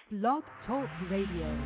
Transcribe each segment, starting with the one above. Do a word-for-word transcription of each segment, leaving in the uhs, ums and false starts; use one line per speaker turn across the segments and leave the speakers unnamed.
Blog Talk Radio.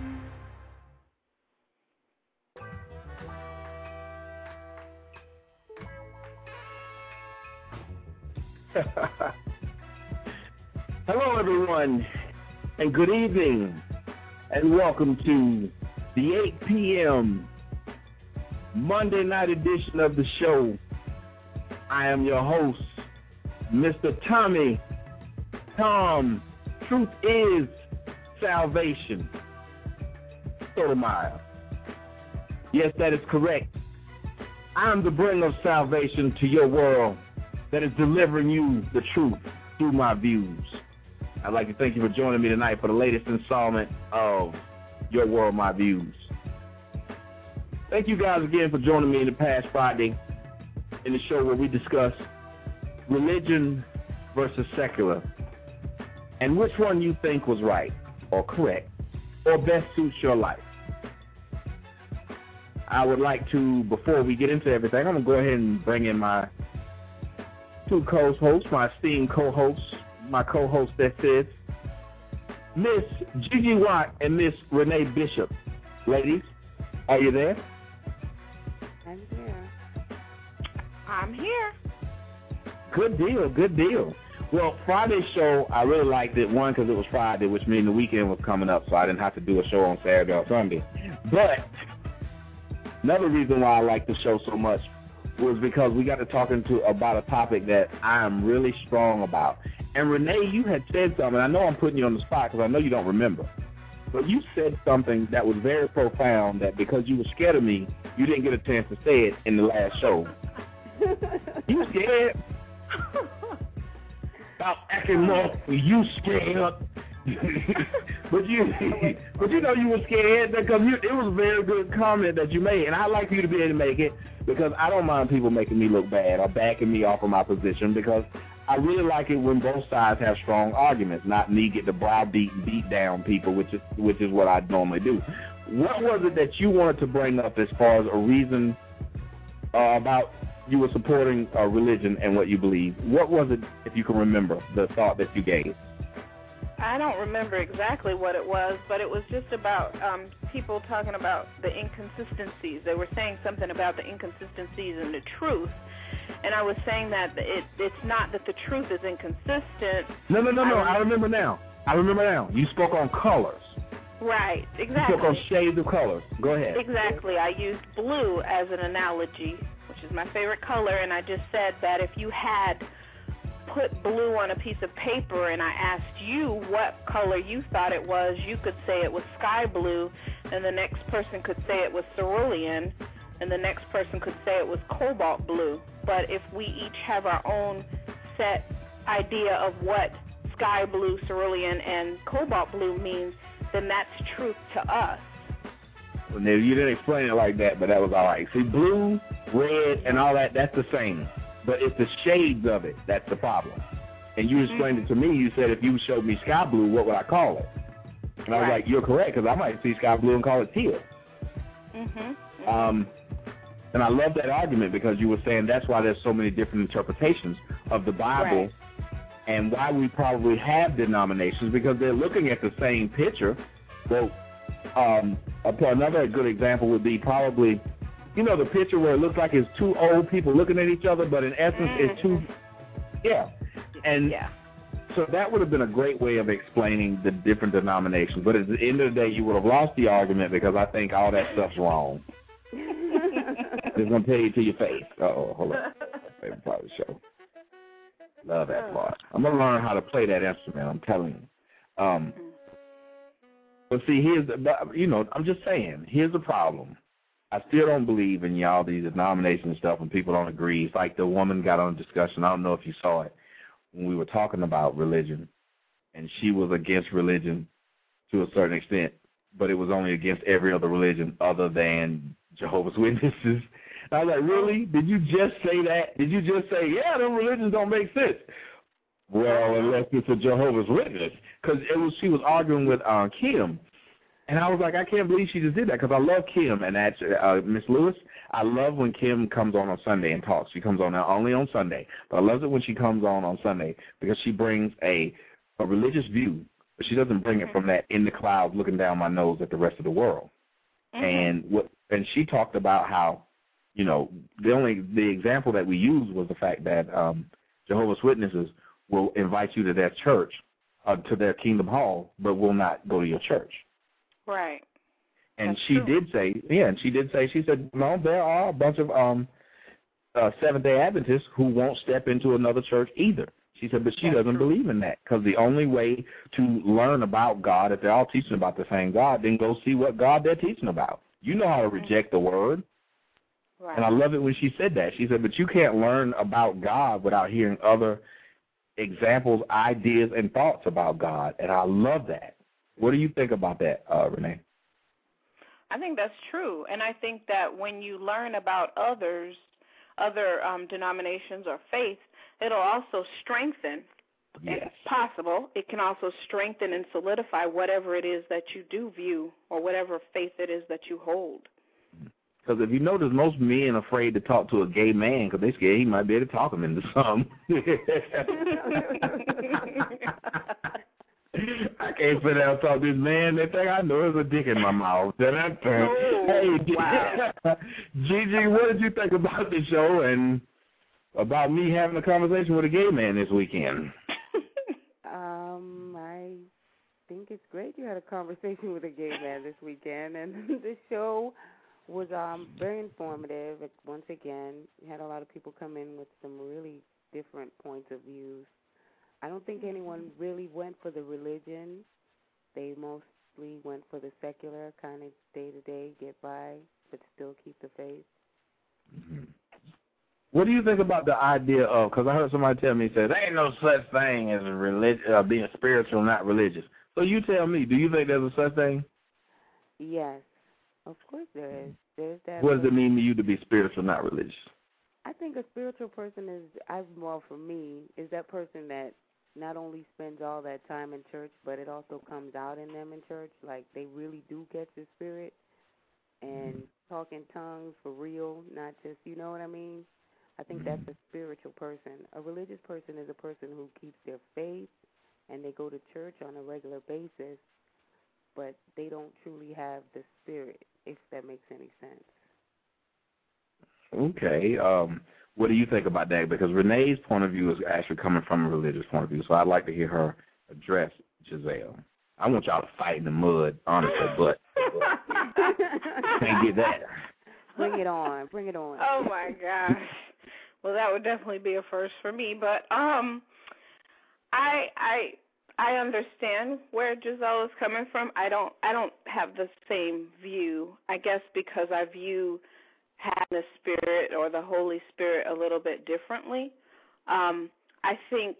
Hello, everyone, and good evening, and welcome to the eight p.m. Monday night edition of the show. I am your host, Mister Tommy Tom. Truth is salvation. Sotomayor. Yes, that is correct. I am the bringer of salvation to your world that is delivering you the truth through my views. I'd like to thank you for joining me tonight for the latest installment of Your World, My Views. Thank you guys again for joining me in the past Friday in the show where we discuss religion versus secular and which one you think was right or correct or best suits your life. I would like to, before we get into everything, I'm going to go ahead and bring in my two co-hosts, my esteemed co-hosts, my co-host that says, Miss Gigi Watt and Miss Renee Bishop. Ladies, are you there?
I'm here.
I'm here.
Good deal, good deal. Well, Friday's show, I really liked it, one, because it was Friday, which means the weekend was coming up, so I didn't have to do a show on Saturday or Sunday. But another reason why I liked the show so much was because we got to talking to about a topic that I am really strong about. And Renee, you had said something. I know I'm putting you on the spot because I know you don't remember. But you said something that was very profound that because you were scared of me, you didn't get a chance to say it in the last show. You scared? About acting more, you scared. but you but you know you were scared because you, it was a very good comment that you made. And I'd like for you to be able to make it because I don't mind people making me look bad or backing me off of my position because I really like it when both sides have strong arguments, not me get the browbeat and beat down people, which is which is what I normally do. What was it that you wanted to bring up as far as a reason uh, about you were supporting uh, religion and what you believe? What was it, if you can remember, the thought that you gave?
I don't remember exactly what it was, but it was just about um, people talking about the inconsistencies. They were saying something about the inconsistencies in the truth. And I was saying that it, it's not that the truth is inconsistent.
No, no, no, no. I, I remember now. I remember now. You spoke on colors.
Right, exactly.
You spoke on shades of colors. Go ahead.
Exactly. I used blue as an analogy, which is my favorite color, and I just said that if you had put blue on a piece of paper and I asked you what color you thought it was, you could say it was sky blue, and the next person could say it was cerulean, and the next person could say it was cobalt blue. But if we each have our own set idea of what sky blue, cerulean, and cobalt blue means, then that's truth to us.
Well, now, you didn't explain it like that, but that was all right. See, blue, red, and all that, that's the same. But it's the shades of it that's the problem. And you explained mm-hmm. it to me. You said if you showed me sky blue, what would I call it? And I was right. like, you're correct, because I might see sky blue and call it teal.
Mm-hmm. Mm-hmm.
Um, and I love that argument because you were saying that's why there's so many different interpretations of the Bible
right.
and why we probably have denominations because they're looking at the same picture. Well, um, another good example would be probably, you know, the picture where it looks like it's two old people looking at each other, but in essence mm-hmm. it's two, yeah. And
yeah.
so that would have been a great way of explaining the different denominations. But at the end of the day, you would have lost the argument because I think all that stuff's wrong. It's going to tell you to your face. Uh-oh, hold on. Favorite part of the show. Love that part. I'm going to learn how to play that instrument, I'm telling you. Um, but see, here's, the, you know, I'm just saying, here's the problem. I still don't believe in y'all, these denominations and stuff, when people don't agree. It's like the woman got on a discussion. I don't know if you saw it, when we were talking about religion, and she was against religion to a certain extent, but it was only against every other religion other than Jehovah's Witnesses. I was like, really? Did you just say that? Did you just say, yeah, them religions don't make sense? Well, unless it's a Jehovah's Witness. Because it was she was arguing with uh, Kim. And I was like, I can't believe she just did that because I love Kim. And that's uh, Miss Lewis, I love when Kim comes on on Sunday and talks. She comes on only on Sunday. But I love it when she comes on on Sunday because she brings a, a religious view but she doesn't bring
mm-hmm.
it from that in the clouds looking down my nose at the rest of the world. Mm-hmm. And what and she talked about how, you know, the only the example that we used was the fact that um, Jehovah's Witnesses will invite you to their church, uh, to their Kingdom Hall, but will not go to your church.
Right.
And
That's
she
true.
did say, yeah, and she did say, she said, no, there are a bunch of um, uh, Seventh-day Adventists who won't step into another church either. She said, but she
That's
doesn't
true.
believe in that, because the only way to learn about God, if they're all teaching about the same God, then go see what God they're teaching about. You know how to reject the word.
Right.
And I love it when she said that. She said, but you can't learn about God without hearing other examples, ideas, and thoughts about God. And I love that. What do you think about that, uh, Renee?
I think that's true. And I think that when you learn about others, other um, denominations or faiths, it'll also strengthen,
yes.
if possible, it can also strengthen and solidify whatever it is that you do view or whatever faith it is that you hold.
Because if you notice, most men are afraid to talk to a gay man because they're scared he might be able to talk them into something. I can't sit down and talk to this man. They think I know there's a dick in my mouth. Then I turn.
Oh,
hey,
wow.
Gigi, what did you think about the show and about me having a conversation with a gay man this weekend?
Um, I think it's great you had a conversation with a gay man this weekend, and the show was um very informative. It, once again, you had a lot of people come in with some really different points of views. I don't think anyone really went for the religion. They mostly went for the secular kind of day-to-day, get by, but still keep the faith.
Mm-hmm. What do you think about the idea of, because I heard somebody tell me, said, there ain't no such thing as a relig- uh, being spiritual, not religious. So you tell me, do you think there's a such thing?
Yes, of course there is. There's that.
What does it mean to you to be spiritual, not religious?
I think a spiritual person is, as well for me, is that person that not only spends all that time in church, but it also comes out in them in church. Like they really do get the spirit and talk in tongues for real, not just, you know what I mean? I think that's a spiritual person. A religious person is a person who keeps their faith and they go to church on a regular basis, but they don't truly have the spirit, if that makes any sense.
Okay. Um, what do you think about that? Because Renee's point of view is actually coming from a religious point of view, so I'd like to hear her address Giselle. I want y'all to fight in the mud, honestly, but can't get that.
Bring it on. Bring it on.
Oh, my gosh. Well, that would definitely be a first for me, but um, I I I understand where Giselle is coming from. I don't I don't have the same view, I guess, because I view having the Spirit or the Holy Spirit a little bit differently. Um, I think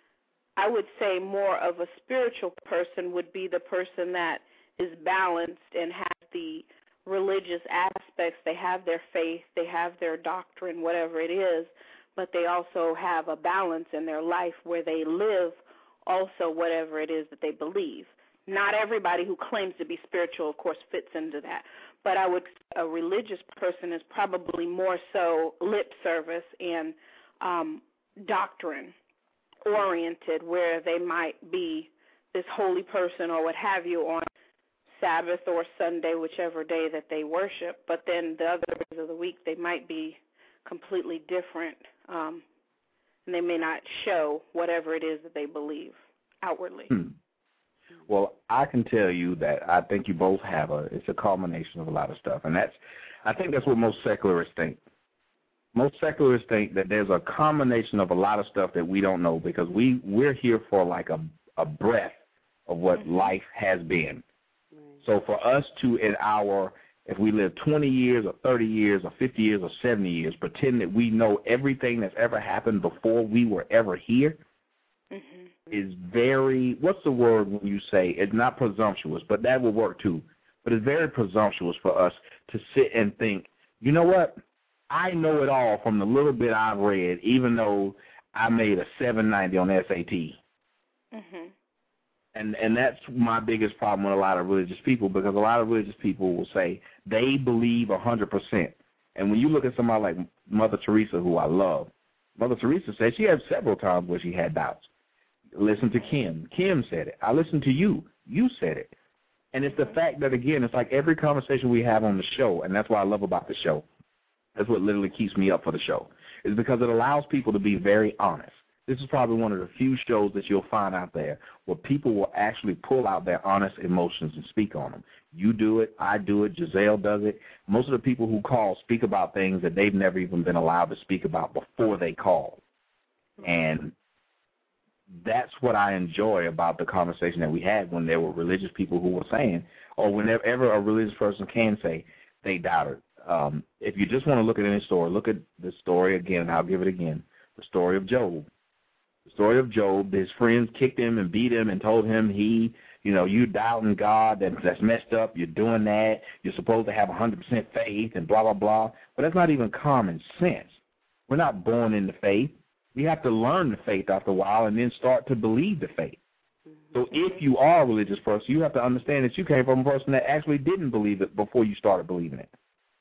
I would say more of a spiritual person would be the person that is balanced and has the religious aspects. They have their faith, they have their doctrine, whatever it is, but they also have a balance in their life where they live also whatever it is that they believe. Not everybody who claims to be spiritual, of course, fits into that. But I would, a religious person is probably more so lip service and um, doctrine oriented, where they might be this holy person or what have you on Sabbath or Sunday, whichever day that they worship. But then the other days of the week, they might be completely different, um, and they may not show whatever it is that they believe outwardly.
Hmm. Well, I can tell you that I think you both have a, it's a culmination of a lot of stuff. And that's, I think that's what most secularists think. Most secularists think that there's a combination of a lot of stuff that we don't know, because we, we're here for like a, a breath of what mm-hmm. life has been. Right. So for us to, in our, if we live twenty years or thirty years or fifty years or seventy years, pretend that we know everything that's ever happened before we were ever here, mm-hmm. is very, what's the word when you say, it's not presumptuous, but that will work too. But it's very presumptuous for us to sit and think, you know what, I know it all from the little bit I've read, even though I made a seven ninety on S A T. Mm-hmm. And and that's my biggest problem with a lot of religious people, because a lot of religious people will say they believe one hundred percent. And when you look at somebody like Mother Teresa, who I love, Mother Teresa said she had several times where she had doubts. listen to Kim. Kim said it. I listened to you. You said it. And it's the fact that, again, it's like every conversation we have on the show, and that's what I love about the show. That's what literally keeps me up for the show, is because it allows people to be very honest. This is probably one of the few shows that you'll find out there where people will actually pull out their honest emotions and speak on them. You do it. I do it. Giselle does it. Most of the people who call speak about things that they've never even been allowed to speak about before they call. And that's what I enjoy about the conversation that we had when there were religious people who were saying, or whenever a religious person can say they doubted. Um, if you just want to look at any story, look at the story again, and I'll give it again, the story of Job. The story of Job, his friends kicked him and beat him and told him he, you know, you doubting God, that, that's messed up, you're doing that, you're supposed to have one hundred percent faith and blah, blah, blah. But that's not even common sense. We're not born into faith. We have to learn the faith after a while and then start to believe the faith. So if you are a religious person, you have to understand that you came from a person that actually didn't believe it before you started believing it.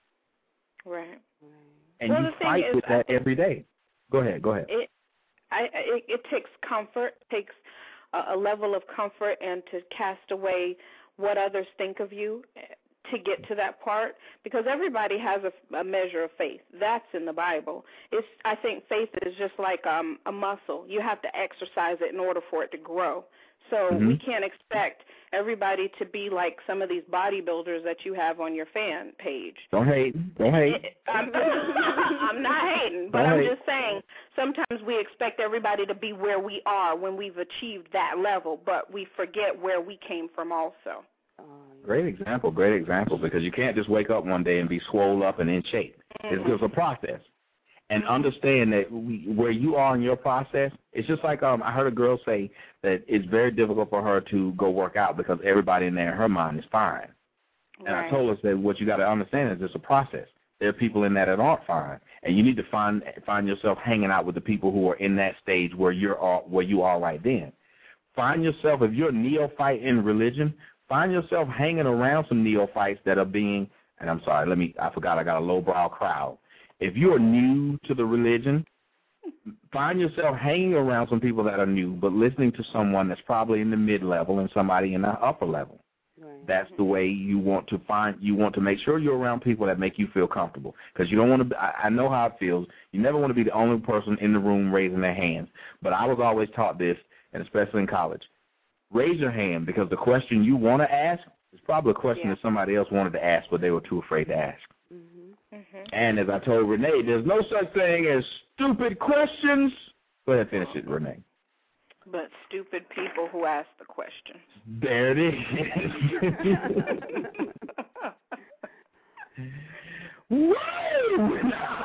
Right.
And
well,
you fight
is,
with that
think,
every day. Go ahead. Go ahead.
It, I, it, it takes comfort, takes a, a level of comfort, and to cast away what others think of you to get to that part, because everybody has a, a measure of faith. That's in the Bible. It's, I think faith is just like um, a muscle. You have to exercise it in order for it to grow. So mm-hmm. we can't expect everybody to be like some of these bodybuilders that you have on your fan page.
Don't hate. Don't hate.
I'm, I'm not hating, but
Don't
I'm
hate.
just saying sometimes we expect everybody to be where we are when we've achieved that level, but we forget where we came from also.
Great example, great example, because you can't just wake up one day and be swole up and in shape. Mm-hmm. It's, it's a process. And understand that we, where you are in your process, it's just like um, I heard a girl say that it's very difficult for her to go work out because everybody in there in her mind is fine. And right. I told her that what you got to understand is it's a process. There are people in that that aren't fine, and you need to find find yourself hanging out with the people who are in that stage where you're where you are right then. Find yourself, if you're a neophyte in religion, find yourself hanging around some neophytes that are being, and I'm sorry, let me, I forgot I got a lowbrow crowd. If you're new to the religion, find yourself hanging around some people that are new, but listening to someone that's probably in the mid-level and somebody in the upper level. Right. That's the way you want to find, you want to make sure you're around people that make you feel comfortable. Because you don't want to, I, I know how it feels. You never want to be the only person in the room raising their hands. But I was always taught this, and especially in college. Raise your hand, because the question you want to ask is probably a question yeah. that somebody else wanted to ask, but they were too afraid to ask. Mm-hmm. Mm-hmm. And as I told Renee, there's no such thing as stupid questions. Go ahead, finish it, Renee.
But stupid people who ask the questions.
There it is. Woo!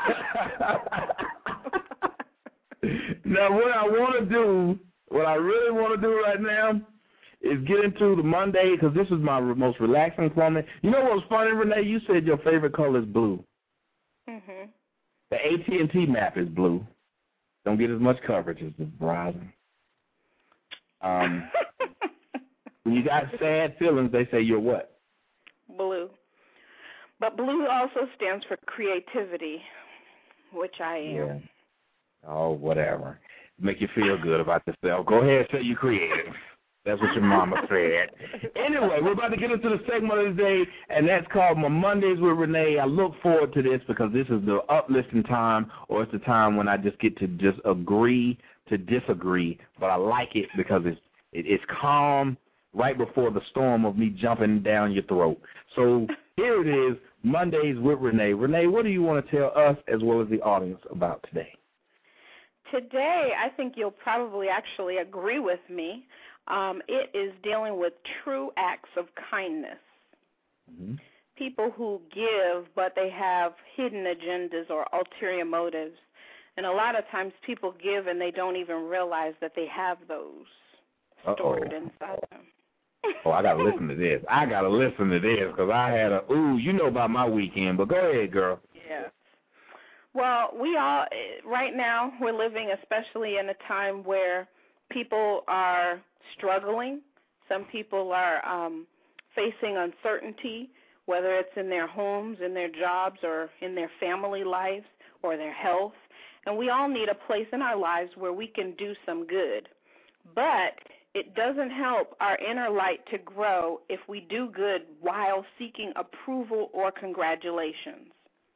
Now, what I want to do, what I really want to do right now is get into the Monday, because this is my most relaxing moment. You know what was funny, Renee? You said your favorite color is blue.
Mm-hmm.
The A T and T map is blue. Don't get as much coverage as the Verizon. Um, when you got sad feelings, they say you're what?
Blue. But blue also stands for creativity, which I am.
Yeah. Oh, whatever. Make you feel good about yourself. Go ahead and say you're creative. That's what your mama said. Anyway, we're about to get into the segment of the day, and that's called My Mondays with Renee. I look forward to this because this is the uplifting time, or it's the time when I just get to just agree to disagree, but I like it because it's it, it's calm right before the storm of me jumping down your throat. So here it is, Mondays with Renee. Renee, what do you want to tell us as well as the audience about today?
Today, I think you'll probably actually agree with me. Um, it is dealing with true acts of kindness. Mm-hmm. People who give, but they have hidden agendas or ulterior motives. And a lot of times people give and they don't even realize that they have those stored Uh-oh. inside them.
Oh, I got to listen to this. I got to listen to this because I had a, ooh, you know about my weekend, but go ahead, girl.
Yeah. Well, we all, right now, we're living especially in a time where people are struggling. Some people are um, facing uncertainty, whether it's in their homes, in their jobs, or in their family lives, or their health. And we all need a place in our lives where we can do some good. But it doesn't help our inner light to grow if we do good while seeking approval or congratulations.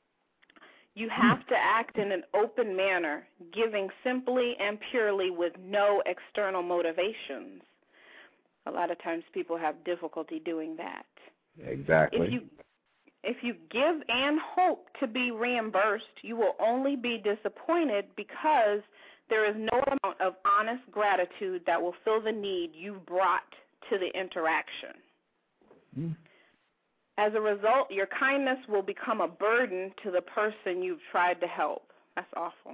You have to act in an open manner, giving simply and purely with no external motivations. A lot of times people have difficulty doing that.
Exactly.
If you if you give and hope to be reimbursed, you will only be disappointed because there is no amount of honest gratitude that will fill the need you brought to the interaction. Mm. As a result, your kindness will become a burden to the person you've tried to help. That's awful.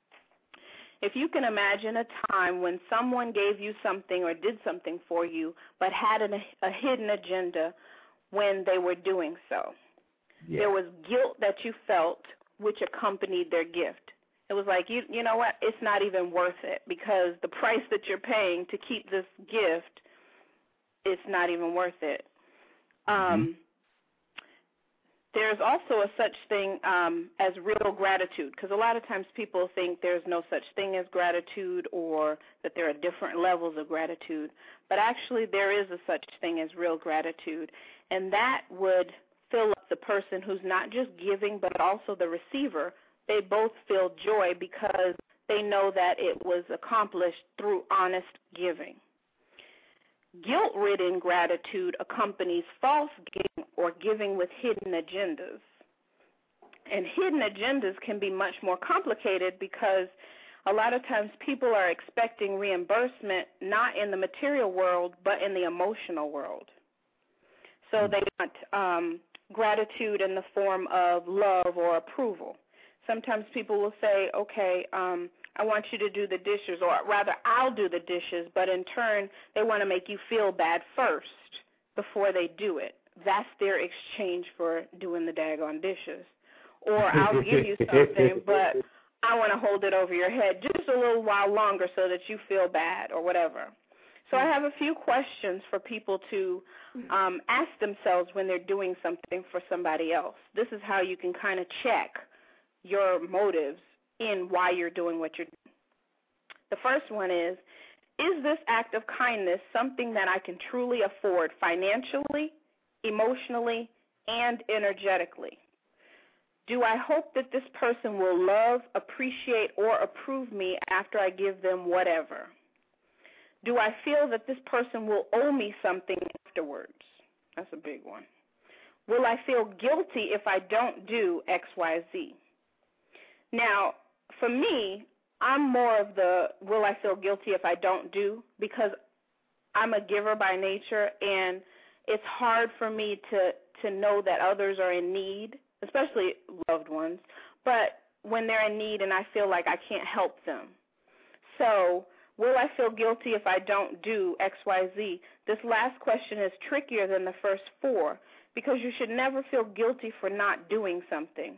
If you can imagine a time when someone gave you something or did something for you but had an, a hidden agenda when they were doing so. Yeah. There was guilt that you felt which accompanied their gift. It was like, you you know what, it's not even worth it because the price that you're paying to keep this gift, it's not even worth it. Um, mm-hmm. There's also a such thing um, as real gratitude, because a lot of times people think there's no such thing as gratitude or that there are different levels of gratitude. But actually there is a such thing as real gratitude, and that would fill up the person who's not just giving but also the receiver. They both feel joy because they know that it was accomplished through honest giving. Guilt-ridden gratitude accompanies false giving or giving with hidden agendas. And hidden agendas can be much more complicated because a lot of times people are expecting reimbursement not in the material world but in the emotional world. So they want um, gratitude in the form of love or approval. Sometimes people will say, okay, um, I want you to do the dishes, or rather I'll do the dishes, but in turn they want to make you feel bad first before they do it. That's their exchange for doing the daggone dishes. Or I'll give you something, but I want to hold it over your head just a little while longer so that you feel bad or whatever. So I have a few questions for people to um, ask themselves when they're doing something for somebody else. This is how you can kind of check your motives in why you're doing what you're doing. The first one is, is this act of kindness something that I can truly afford financially, emotionally, and energetically? Do I hope that this person will love, appreciate, or approve me after I give them whatever? Do I feel that this person will owe me something afterwards? That's a big one. Will I feel guilty if I don't do X, Y, Z? Now, for me, I'm more of the will I feel guilty if I don't do, because I'm a giver by nature, and it's hard for me to, to know that others are in need, especially loved ones, but when they're in need and I feel like I can't help them. So will I feel guilty if I don't do X, Y, Z? This last question is trickier than the first four because you should never feel guilty for not doing something.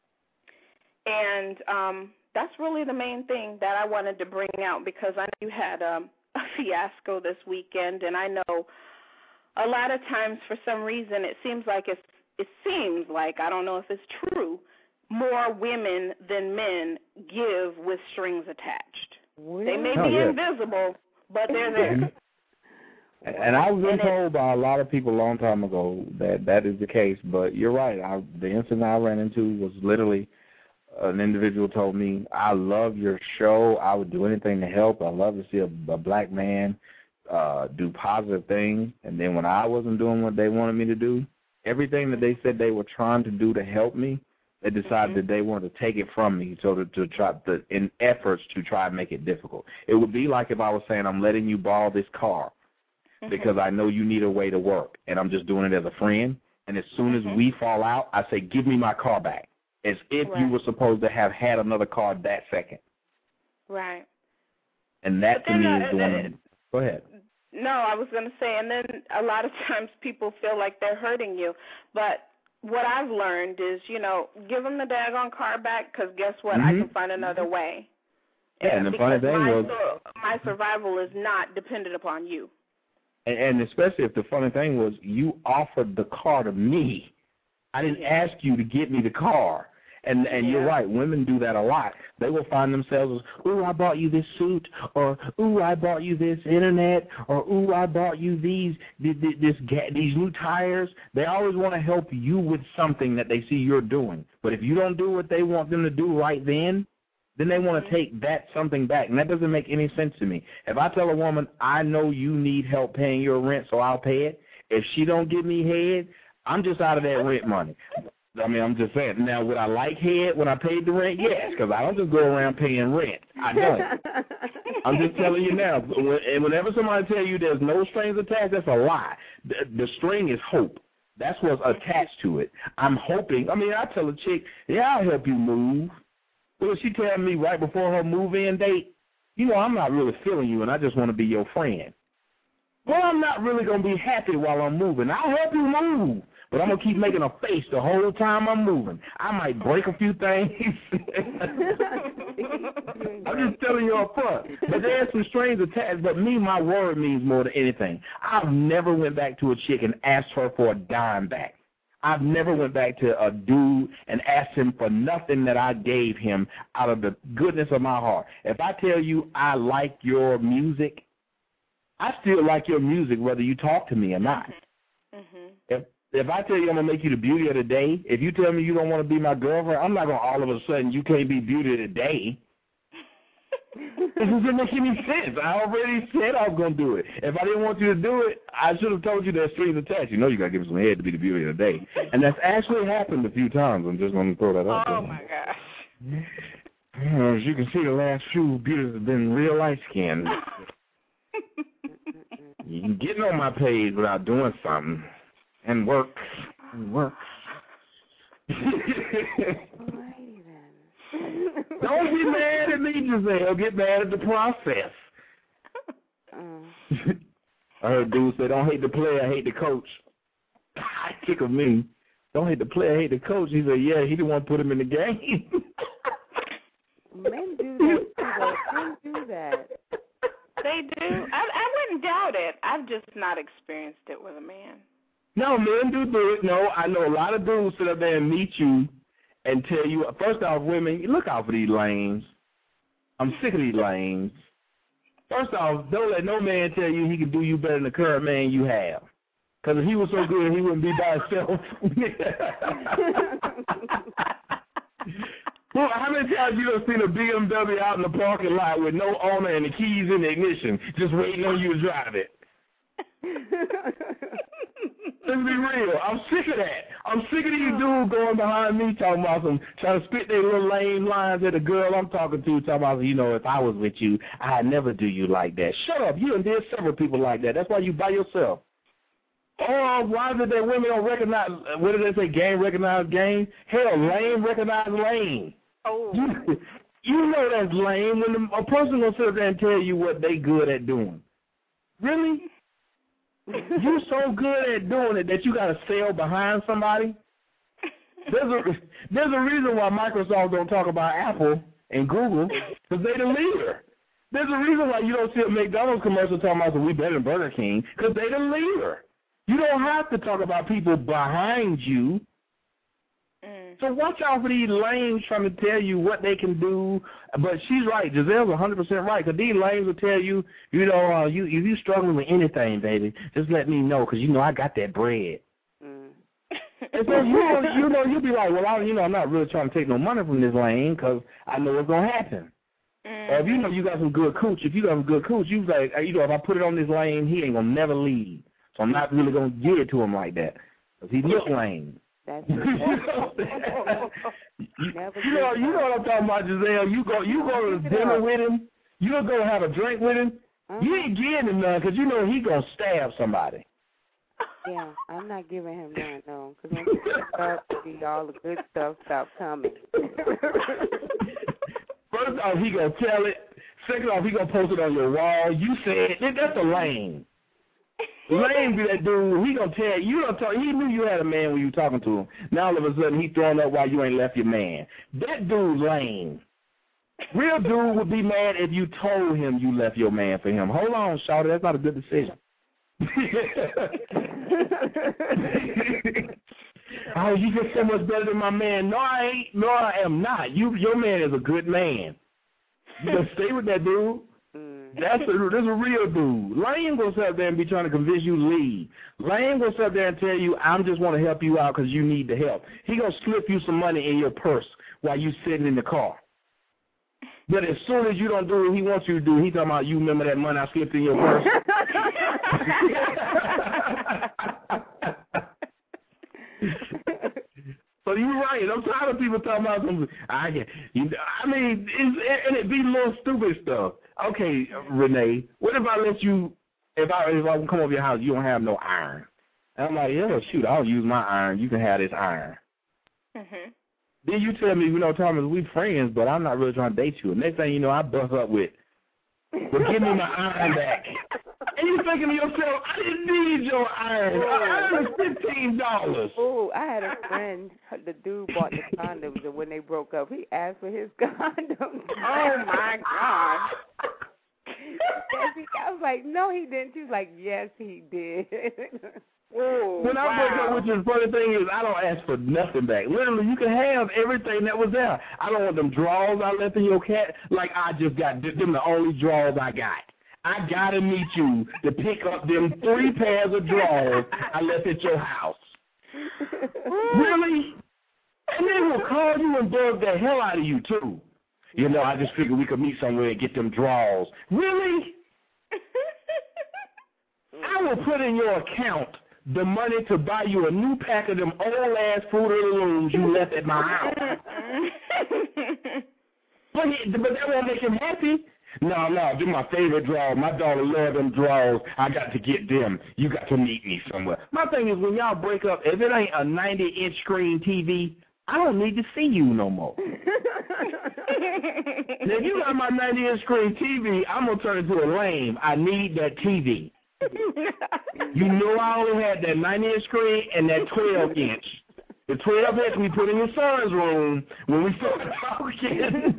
And um, that's really the main thing that I wanted to bring out because I know you had um, a fiasco this weekend, and I know a lot of times for some reason it seems like it's, it seems like, I don't know if it's true, more women than men give with strings attached. Well, they may oh, be yeah. invisible, but they're there.
And I was told by a lot of people a long time ago that that is the case, but you're right. I, the incident I ran into was literally an individual told me, I love your show. I would do anything to help. I love to see a, a black man uh, do positive things. And then when I wasn't doing what they wanted me to do, everything that they said they were trying to do to help me, they decided mm-hmm. that they wanted to take it from me so to, to try the, in efforts to try and make it difficult. It would be like if I was saying, I'm letting you borrow this car mm-hmm. because I know you need a way to work, and I'm just doing it as a friend. And as soon mm-hmm. as we fall out, I say, give me my car back, as if right. you were supposed to have had another car that second.
Right.
And that to me uh, is the one. That, go ahead.
No, I was going to say, and then a lot of times people feel like they're hurting you. But what I've learned is, you know, give them the daggone car back because guess what?
Mm-hmm.
I can find another way.
Yeah, and, and the funny thing
my,
was,
my survival is not dependent upon you.
And, and especially if the funny thing was you offered the car to me. I didn't ask you to get me the car. And and
yeah.
you're right, women do that a lot. They will find themselves as, ooh, I bought you this suit, or ooh, I bought you this internet, or ooh, I bought you these this, this these new tires. They always want to help you with something that they see you're doing. But if you don't do what they want them to do right then, then they want to take that something back. And that doesn't make any sense to me. If I tell a woman, I know you need help paying your rent, so I'll pay it, if she don't give me head, I'm just out of that rent money. I mean, I'm just saying. Now, would I like head when I paid the rent? Yes, because I don't just go around paying rent. I don't. I'm just telling you now. And whenever somebody tell you there's no strings attached, that's a lie. The, the string is hope. That's what's attached to it. I'm hoping. I mean, I tell a chick, yeah, I'll help you move. Well, she tell me right before her move-in date, you know, I'm not really feeling you, and I just want to be your friend. Well, I'm not really going to be happy while I'm moving. I'll help you move, but I'm going to keep making a face the whole time I'm moving. I might break a few things. I'm just telling you up front. But there's some strings attached, but me, my word means more than anything. I've never went back to a chick and asked her for a dime back. I've never went back to a dude and asked him for nothing that I gave him out of the goodness of my heart. If I tell you I like your music, I still like your music whether you talk to me or not.
Mm-hmm. If
if I tell you I'm going to make you the beauty of the day, if you tell me you don't want to be my girlfriend, I'm not going to all of a sudden you can't be beauty of the day. It doesn't make any sense. I already said I was going to do it. If I didn't want you to do it, I should have told you there's strings attached. You know you got to give us some head to be the beauty of the day. And that's actually happened a few times. I'm just going to throw that out there.
Oh, my gosh.
As you can see, the last few beauties have been real light-skinned. You can get on my page without doing something. And works. And works.
Alrighty then.
Don't get mad at me, Giselle. Get mad at the process.
Uh.
I heard dudes say, don't hate the player, hate the coach. Kick of me. Don't hate the player, hate the coach. He said, yeah, he the one put him in the game.
Men do that, too. Men do that.
They do. I, I wouldn't doubt it. I've just not experienced it with a man.
No, men do do it. No, I know a lot of dudes sit up there and meet you and tell you, first off, women, look out for these lames. I'm sick of these lames. First off, don't let no man tell you he can do you better than the current man you have. Because if he was so good, he wouldn't be by himself. Well, how many times you have seen a B M W out in the parking lot with no owner and the keys in the ignition, just waiting on you to drive it? Let's be real. I'm sick of that. I'm sick of these dudes going behind me talking about some, trying to spit their little lame lines at the girl I'm talking to, talking about, you know, if I was with you, I'd never do you like that. Shut up. You done did several people like that. That's why you by yourself. Oh, why is it that women don't recognize, what did they say, game recognize game? Hell, lame recognize lame.
Oh.
You, you know that's lame when the, a person going to sit there and tell you what they good at doing. Really? You're so good at doing it that you got to sail behind somebody? There's a, there's a reason why Microsoft don't talk about Apple and Google, because they the leader. There's a reason why you don't see a McDonald's commercial talking about we better than Burger King, because they the leader. You don't have to talk about people behind you. Mm. So watch out for these lames trying to tell you what they can do. But she's right. Giselle's one hundred percent right, because these lames will tell you, you know, uh, you, if you're struggling with anything, baby, just let me know, because, you know, I got that bread. Mm. And so, you know, you know, you'll be like, well, I, you know, I'm not really trying to take no money from this lane because I know what's going to happen. Mm. Or if you know you got some good cooch, if you got some good cooch, you like, you know, if I put it on this lane, he ain't going to never leave. So I'm not really going to give it to him like that, because he looks lame.
That's
you, know, you, you know, you know what I'm talking about, Giselle. You go, you go to dinner with him. You don't go have a drink with him. Uh-huh. You ain't giving him none, because you know he gonna stab somebody.
Yeah, I'm not giving him none, no, because when you start to see all the good stuff stop coming.
First off, he gonna tell it. Second off, he gonna post it on your wall. You said that's a lame. Lame be that dude. He gonna tell you. Don't talk. He knew you had a man when you were talking to him. Now all of a sudden he throwing up while you ain't left your man. That dude's lame. Real dude would be mad if you told him you left your man for him. Hold on, shawty. That's not a good decision. oh, you just so much better than my man. No, I ain't. No, I am not. You, your man is a good man. You gonna stay with that dude?
Mm.
That's a, that's a real dude. Lane goes up there and be trying to convince you to leave. Lane goes up there and tell you, I just want to help you out because you need the help. He gonna slip you some money in your purse while you sitting in the car. But as soon as you don't do what he wants you to do, he talking about, you remember that money I slipped in your purse? So you're right. I'm tired of people talking about something. I, you, I mean, it's, and it be little stupid stuff. Okay, Renee, what if I let you, if I if I come over your house, you don't have no iron? And I'm like, yeah, shoot, I'll use my iron. You can have this iron.
Mm-hmm.
Then you tell me, you know, Thomas, we friends, but I'm not really trying to date you. And next thing you know, I bust up with, well, give me my iron back. And you thinking to yourself, I didn't need your iron. I earned fifteen dollars.
Oh, I had a friend, the dude bought the condoms, and when they broke up, he asked for his condoms.
Oh, my God.
Yes, he, I was like, no, he didn't. She was like, yes, he did.
Ooh,
when I
wow.
break up with you, the funny thing is I don't ask for nothing back. Literally, you can have everything that was there. I don't want them drawers I left in your cat. Like, I just got them the only drawers I got. I got to meet you to pick up them three pairs of drawers I left at your house. Really? And they will call you and bug the hell out of you, too. You know, I just figured we could meet somewhere and get them drawers. Really? I will put in your account the money to buy you a new pack of them old-ass Fruit of the Looms you left at my house. but, he, but that won't make him happy. No, no, they're my favorite drawers. My daughter loves them drawers. I got to get them. You got to meet me somewhere. My thing is, when y'all break up, if it ain't a ninety-inch screen T V, I don't need to see you no more. Now, if you got my ninety-inch screen T V, I'm going to turn into a lame. I need that T V. You know I only had that ninety-inch screen and that twelve-inch. The twelve-inch we put in your son's room when we started talking.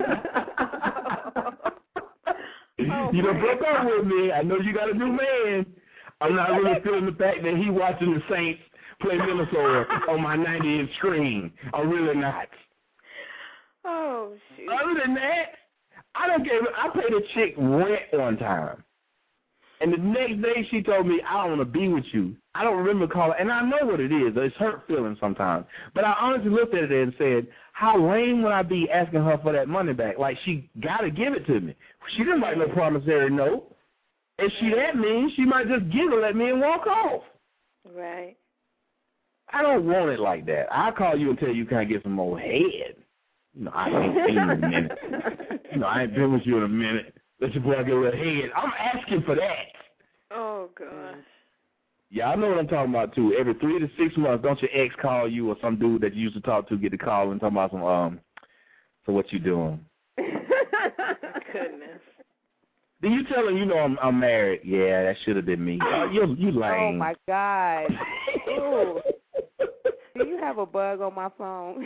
Oh,
you done broke up with me. I know you got a new man. I'm not really feeling the fact that he watching the Saints play Minnesota on my ninety-inch screen. I'm really not.
Oh, shoot.
Other than that, I don't give. I paid a chick rent one time. And the next day she told me, I don't want to be with you. I don't remember calling. And I know what it is. It's hurt feelings sometimes. But I honestly looked at it and said, how lame would I be asking her for that money back? Like, she got to give it to me. She didn't write no promissory note. If she that mean, she might just give it at me and walk off.
Right.
I don't want it like that. I'll call you until you kind of get some more head. You know, I ain't seen you in a minute. You know, I ain't been with you in a minute. Let your boy get a little head. I'm asking for that.
Oh, gosh.
Yeah, I know what I'm talking about, too. Every three to six months, don't your ex call you or some dude that you used to talk to get the call and talk about some, um, so what you doing?
Goodness.
Then you tell him, you know, I'm, I'm married. Yeah, that should have been me. Oh, you, you lame.
Oh, my God. Ooh. Do you have a bug on my phone?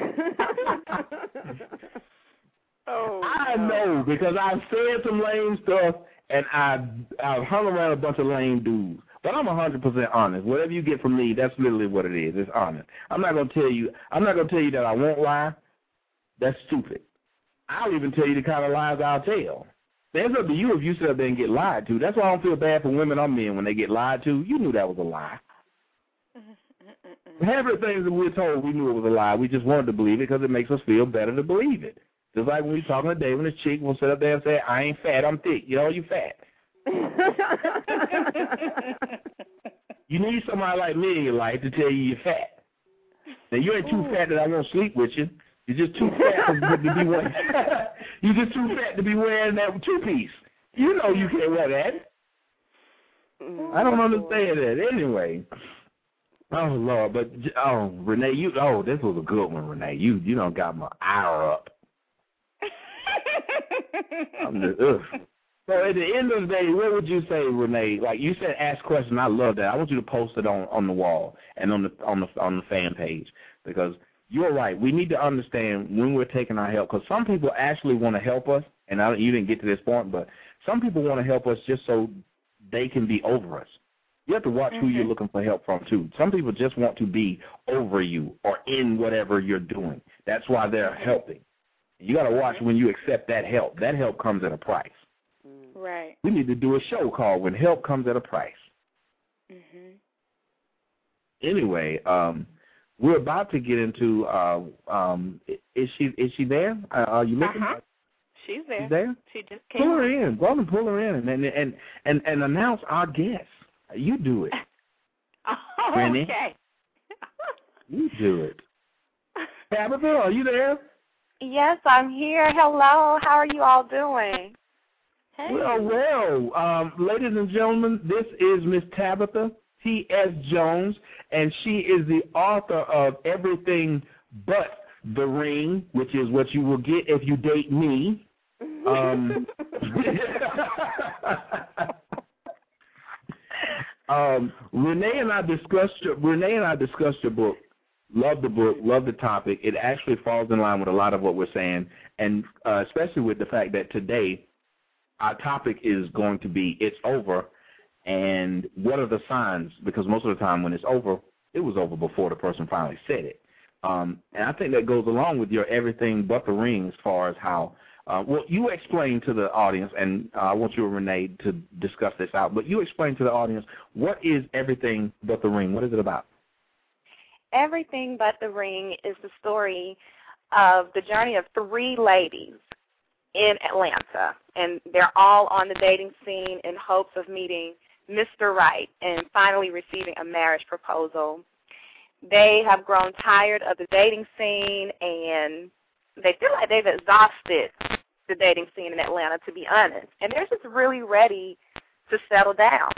Oh,
I
no.
know, because I've said some lame stuff, and I've, I've hung around a bunch of lame dudes. But I'm one hundred percent honest. Whatever you get from me, that's literally what it is. It's honest. I'm not going to tell you, I'm not going to tell you that I won't lie. That's stupid. I'll even tell you the kind of lies I'll tell. It's up to you if you sit up there and get lied to. That's why I don't feel bad for women or men when they get lied to. You knew that was a lie. Everything that we're told, we knew it was a lie. We just wanted to believe it because it makes us feel better to believe it. Just like when we talking today, when a chick will sit up there and say, I ain't fat, I'm thick. You know, you fat. You need somebody like me in your life to tell you you're fat. Now, you ain't too Ooh. fat that I won't sleep with you. You're just too fat to be wearing. You're just too fat to be wearing that two-piece. You know you can't wear that. I don't understand that. Anyway. Oh, Lord. But, oh, Renee, you, oh, this was a good one, Renee. You you done got my ire up. I'm just, ugh. So at the end of the day, what would you say, Renee? Like you said, ask questions. I love that. I want you to post it on, on the wall and on the on the on the fan page because you're right. We need to understand when we're taking our help because some people actually want to help us, and I, you didn't get to this point, but some people want to help us just so they can be over us. You have to watch
mm-hmm.
who you're looking for help from, too. Some people just want to be over you or in whatever you're doing. That's why they're helping. You got to watch when you accept that help. That help comes at a price.
Right.
We need to do a show called When Help Comes at a Price.
Mm-hmm.
Anyway, um, we're about to get into, uh, um, is she is she there? Uh, are you looking?
Uh-huh. She's there.
She's there?
She just came
Pull her
on.
in. Go on and pull her in and, and, and, and, and announce our guest. You do it.
Oh,
Rennie.
okay.
You do it. Tabitha, are you there?
Yes, I'm here. Hello. How are you all doing?
Hey.
Well, well, um, ladies and gentlemen, this is Miss Tabitha T S. Jones, and she is the author of Everything But the Ring, which is what you will get if you date me. Um, um, Renee and I discussed your, Renee and I discussed your book. Love the book, love the topic. It actually falls in line with a lot of what we're saying, and uh, especially with the fact that today our topic is going to be it's over, and what are the signs? Because most of the time when it's over, it was over before the person finally said it. Um, and I think that goes along with your Everything But the Ring as far as how, uh, well, you explain to the audience, and uh, I want you and Renee to discuss this out, but you explain to the audience, what is Everything But the Ring? What is it about?
Everything But the Ring is the story of the journey of three ladies in Atlanta, and they're all on the dating scene in hopes of meeting Mister Right and finally receiving a marriage proposal. They have grown tired of the dating scene, and they feel like they've exhausted the dating scene in Atlanta, to be honest, and they're just really ready to settle down.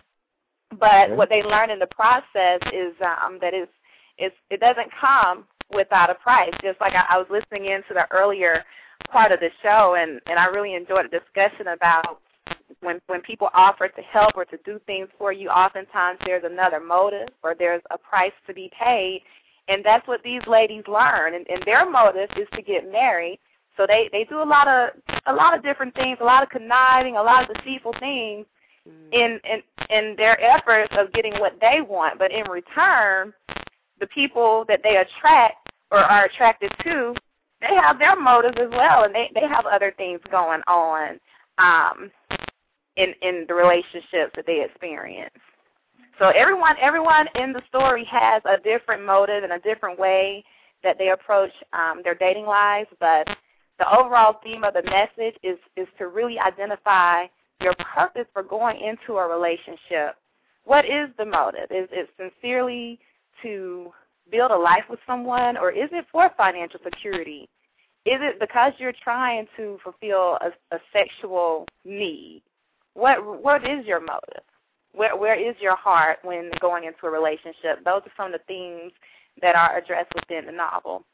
But
Okay.
what they learn in the process is um, that it's, it's, it doesn't come without a price. Just like I, I was listening into the earlier part of the show, and, and I really enjoyed the discussion about when when people offer to help or to do things for you, oftentimes there's another motive or there's a price to be paid, and that's what these ladies learn. And, and their motive is to get married, so they, they do a lot of a lot of different things, a lot of conniving, a lot of deceitful things in in in their efforts of getting what they want. But in return, the people that they attract or are attracted to, they have their motives as well, and they, they have other things going on um, in in the relationships that they experience. So everyone everyone in the story has a different motive and a different way that they approach um, their dating lives, but the overall theme of the message is, is to really identify your purpose for going into a relationship. What is the motive? Is it sincerely to build a life with someone, or is it for financial security? Is it because you're trying to fulfill a, a sexual need? What what is your motive? Where where is your heart when going into a relationship? Those are some of the themes that are addressed within the novel.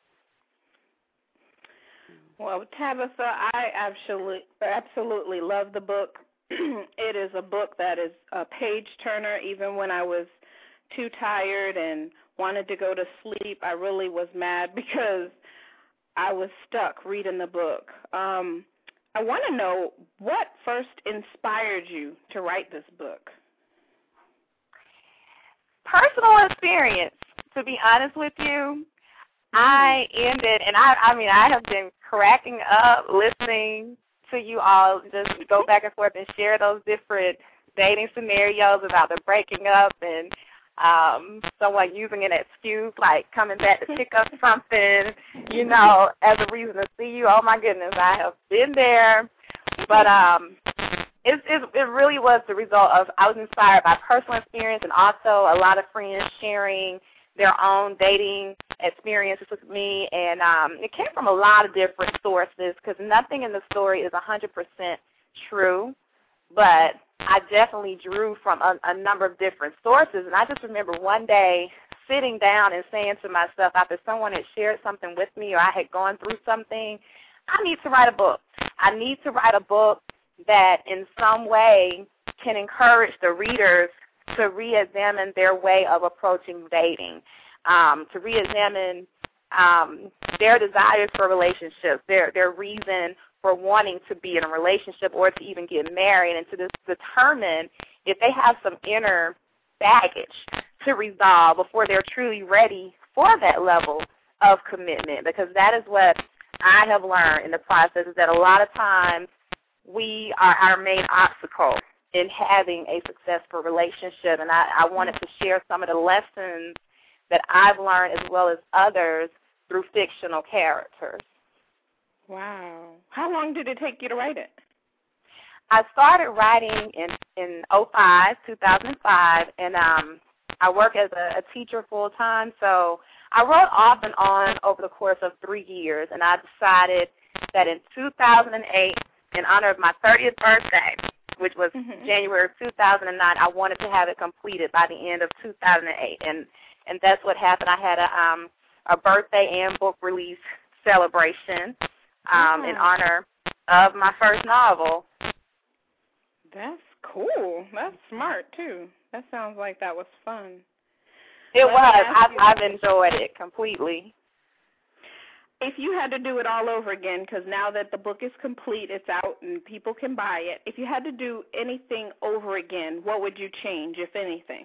Well, Tabitha, I absolutely absolutely love the book. It is a book that is a page turner. Even when I was too tired and wanted to go to sleep, I really was mad because I was stuck reading the book. Um, I want to know what first inspired you to write this book.
Personal experience, to be honest with you. I ended, and I, I mean, I have been cracking up listening to you all just go back and forth and share those different dating scenarios about the breaking up and um, someone using an excuse like coming back to pick up something, you know, as a reason to see you. Oh, my goodness, I have been there. But um, it, it, it really was the result of I was inspired by personal experience and also a lot of friends sharing their own dating experiences with me, and um, it came from a lot of different sources because nothing in the story is one hundred percent true, but I definitely drew from a, a number of different sources, and I just remember one day sitting down and saying to myself after someone had shared something with me or I had gone through something, I need to write a book. I need to write a book that in some way can encourage the readers to reexamine their way of approaching dating, um, to reexamine um, their desires for relationships, their their reason for wanting to be in a relationship or to even get married, and to just determine if they have some inner baggage to resolve before they're truly ready for that level of commitment, because that is what I have learned in the process, is that a lot of times we are our main obstacle in having a successful relationship. And I, I wanted to share some of the lessons that I've learned as well as others through fictional characters.
Wow. How long did it take you to write it?
I started writing in in oh five, two thousand five, and um, I work as a, a teacher full-time, so I wrote off and on over the course of three years, and I decided that in two thousand eight, in honor of my thirtieth birthday, which was mm-hmm. January of two thousand nine, I wanted to have it completed by the end of two thousand eight, and, and that's what happened. I had a, um, a birthday and book release celebration um,
yeah.
in honor of my first novel.
That's cool. That's smart, too. That sounds like that was fun.
It
Let
was. I've,
you,
I've enjoyed it completely.
If you had to do it all over again, because now that the book is complete, it's out, and people can buy it, if you had to do anything over again, what would you change, if anything?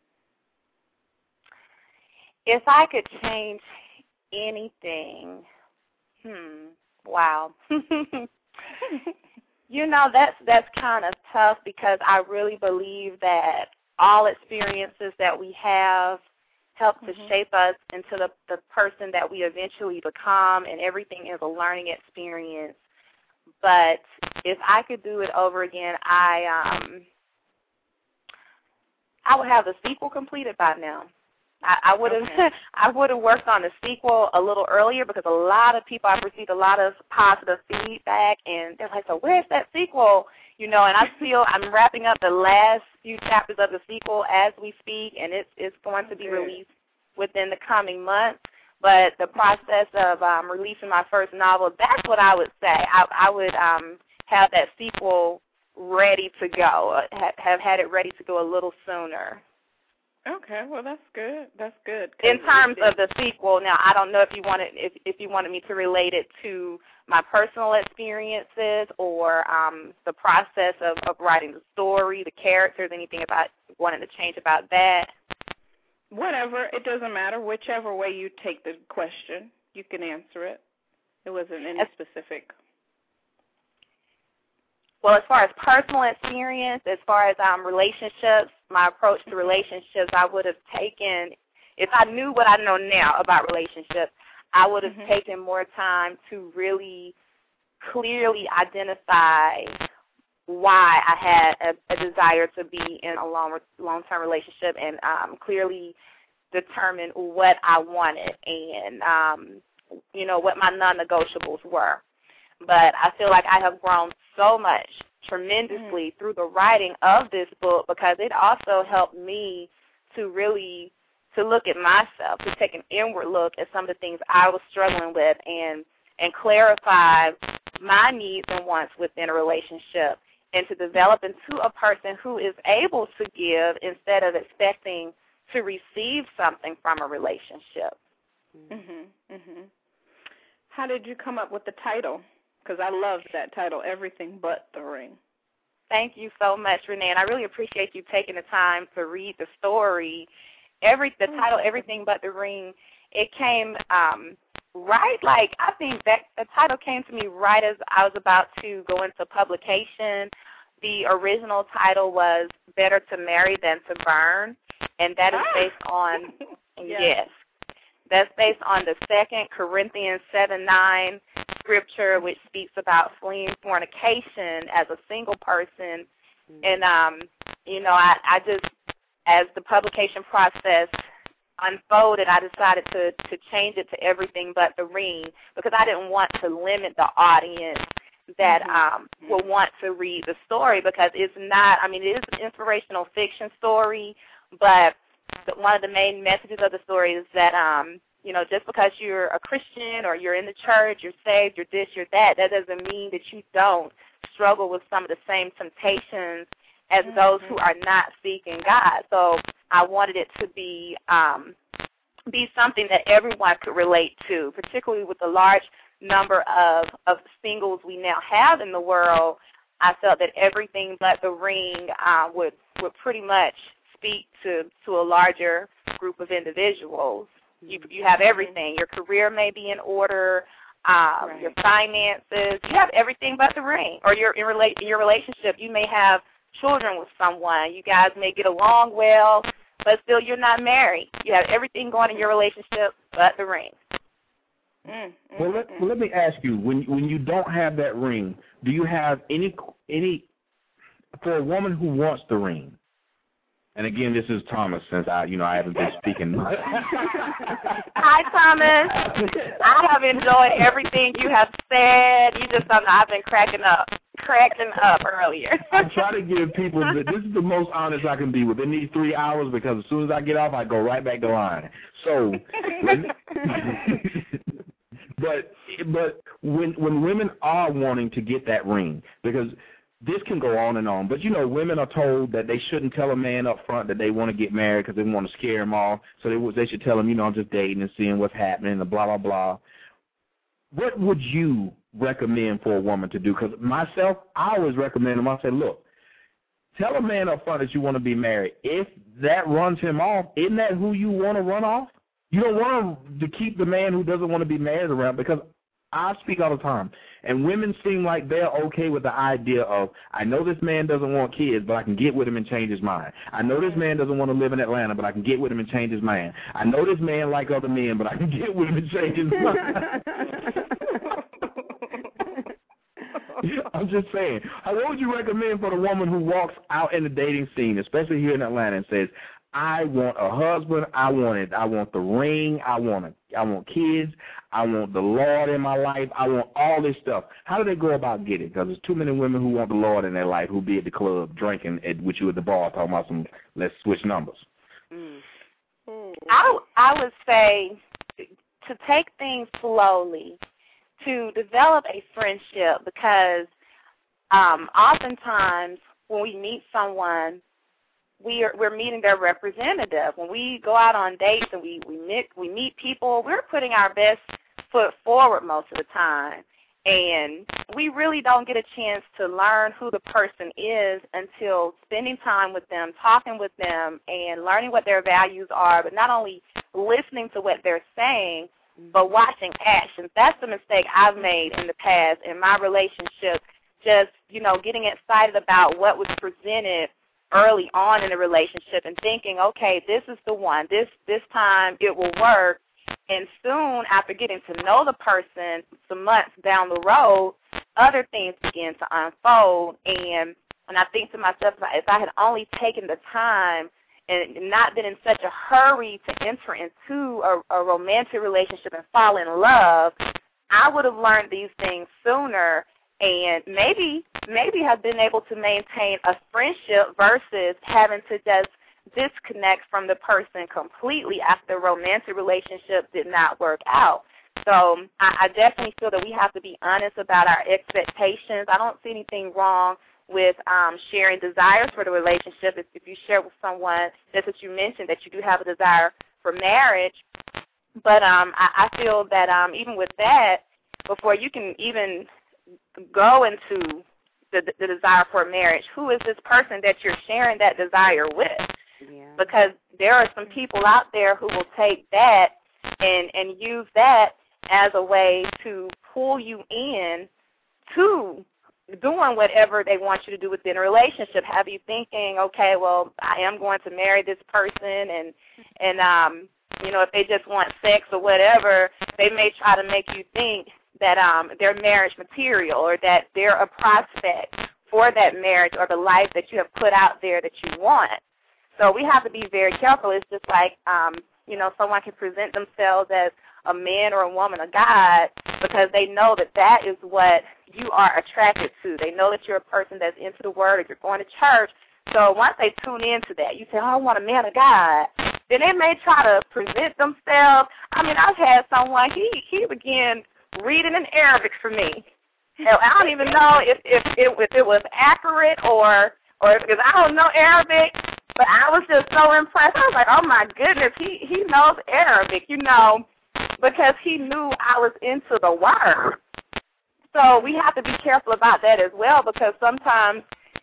If I could change anything, hmm, wow. You know, that's that's kind of tough, because I really believe that all experiences that we have help to mm-hmm. shape us into the, the person that we eventually become, and everything is a learning experience. But if I could do it over again, I um I would have the sequel completed by now. I would have okay. I would have worked on the sequel a little earlier, because a lot of people, I've received a lot of positive feedback, and they're like, so where's that sequel? You know, and I feel I'm wrapping up the last few chapters of the sequel as we speak, and it's it's going to be
okay.
released within the coming months. But the process of um, releasing my first novel, that's what I would say. I, I would um, have that sequel ready to go, have, have had it ready to go a little sooner.
Okay, well that's good. That's good.
In terms of the sequel, now I don't know if you wanted if if you wanted me to relate it to my personal experiences, or um, the process of, of writing the story, the characters, anything about wanting to change about that.
Whatever, it doesn't matter. Whichever way you take the question, you can answer it. It wasn't any specific.
Well, as far as personal experience, as far as um, relationships, my approach to relationships, I would have taken, if I knew what I know now about relationships, I would have mm-hmm. taken more time to really clearly identify why I had a, a desire to be in a long, long-term relationship, and um, clearly determine what I wanted and, um, you know, what my non-negotiables were. But I feel like I have grown so much, tremendously, mm. through the writing of this book, because it also helped me to really to look at myself, to take an inward look at some of the things I was struggling with, and and clarify my needs and wants within a relationship, and to develop into a person who is able to give instead of expecting to receive something from a relationship.
Mhm. Mhm. How did you come up with the title? Because I love that title, Everything But the Ring.
Thank you so much, Renee, and I really appreciate you taking the time to read the story. Every the title, Everything But the Ring, it came um, right, like, I think that the title came to me right as I was about to go into publication. The original title was Better to Marry Than to Burn, and that is based on, yes. yes, that's based on the Second Corinthians seven nine scripture, which speaks about fleeing fornication as a single person. Mm-hmm. And, um, you know, I, I just, as the publication process unfolded, I decided to, to change it to Everything But the Ring, because I didn't want to limit the audience that um, will want to read the story, because it's not, I mean, it is an inspirational fiction story, but the, one of the main messages of the story is that, um, you know, just because you're a Christian or you're in the church, you're saved, you're this, you're that, that doesn't mean that you don't struggle with some of the same temptations as mm-hmm. those who are not seeking God. So I wanted it to be um, be something that everyone could relate to, particularly with the large number of, of singles we now have in the world. I felt that Everything But the Ring uh, would, would pretty much speak to, to a larger group of individuals. You you have everything. Your career may be in order, um, right. your finances. You have everything but the ring. Or your in, rela- in your relationship, you may have children with someone. You guys may get along well, but still you're not married. You have everything going in your relationship but the ring. Mm, mm,
well, let, well, let me ask you: when when you don't have that ring, do you have any any for a woman who wants the ring? And again, this is Thomas, since I, you know, I haven't been speaking much.
Hi, Thomas. I have enjoyed everything you have said. You just don't know, I've been cracking up, cracking up earlier.
I try to give people, the, this is the most honest I can be within these three hours because as soon as I get off, I go right back to line. So, when, but but when when women are wanting to get that ring, because this can go on and on, but, you know, women are told that they shouldn't tell a man up front that they want to get married because they want to scare him off, so they, they should tell him, you know, I'm just dating and seeing what's happening and blah, blah, blah. What would you recommend for a woman to do? Because myself, I always recommend them. I say, look, tell a man up front that you want to be married. If that runs him off, isn't that who you want to run off? You don't want to keep the man who doesn't want to be married around, because I speak all the time, and women seem like they're okay with the idea of, I know this man doesn't want kids, but I can get with him and change his mind. I know this man doesn't want to live in Atlanta, but I can get with him and change his mind. I know this man like other men, but I can get with him and change his mind. I'm just saying. What would you recommend for the woman who walks out in the dating scene, especially here in Atlanta, and says, I want a husband, I want it, I want the ring, I want it, I want kids, I want the Lord in my life, I want all this stuff. How do they go about getting it? Because there's too many women who want the Lord in their life who be at the club drinking at, with you at the bar talking about some, let's switch numbers.
Mm. I, I would say to take things slowly, to develop a friendship, because um, oftentimes when we meet someone, We are, we're meeting their representative. When we go out on dates and we, we, meet, we meet people, we're putting our best foot forward most of the time. And we really don't get a chance to learn who the person is until spending time with them, talking with them, and learning what their values are, but not only listening to what they're saying, but watching actions. That's the mistake I've made in the past in my relationship, just, you know, getting excited about what was presented early on in the relationship and thinking, okay, this is the one, this this time it will work. And soon after getting to know the person, some months down the road, other things begin to unfold. And and I think to myself, if I had only taken the time and not been in such a hurry to enter into a, a romantic relationship and fall in love, I would have learned these things sooner and maybe maybe have been able to maintain a friendship versus having to just disconnect from the person completely after a romantic relationship did not work out. So I, I definitely feel that we have to be honest about our expectations. I don't see anything wrong with um, sharing desires for the relationship. If, if you share with someone, just as you mentioned, that you do have a desire for marriage. But um, I, I feel that um, even with that, before you can even go into the, the desire for marriage, who is this person that you're sharing that desire with? Yeah. Because there are some people out there who will take that and, and use that as a way to pull you in to doing whatever they want you to do within a relationship. Have you thinking, okay, well, I am going to marry this person, and, and um, you know, if they just want sex or whatever, they may try to make you think that um, they're marriage material or that they're a prospect for that marriage or the life that you have put out there that you want. So we have to be very careful. It's just like, um, you know, someone can present themselves as a man or a woman of God because they know that that is what you are attracted to. They know that you're a person that's into the Word or you're going to church. So once they tune into that, you say, oh, I want a man of God. Then they may try to present themselves. I mean, I've had someone, he, he began reading in Arabic for me. And I don't even know if, if, it, if it was accurate or, or because I don't know Arabic, but I was just so impressed. I was like, oh, my goodness, he, he knows Arabic, you know, because he knew I was into the Word. So we have to be careful about that as well, because sometimes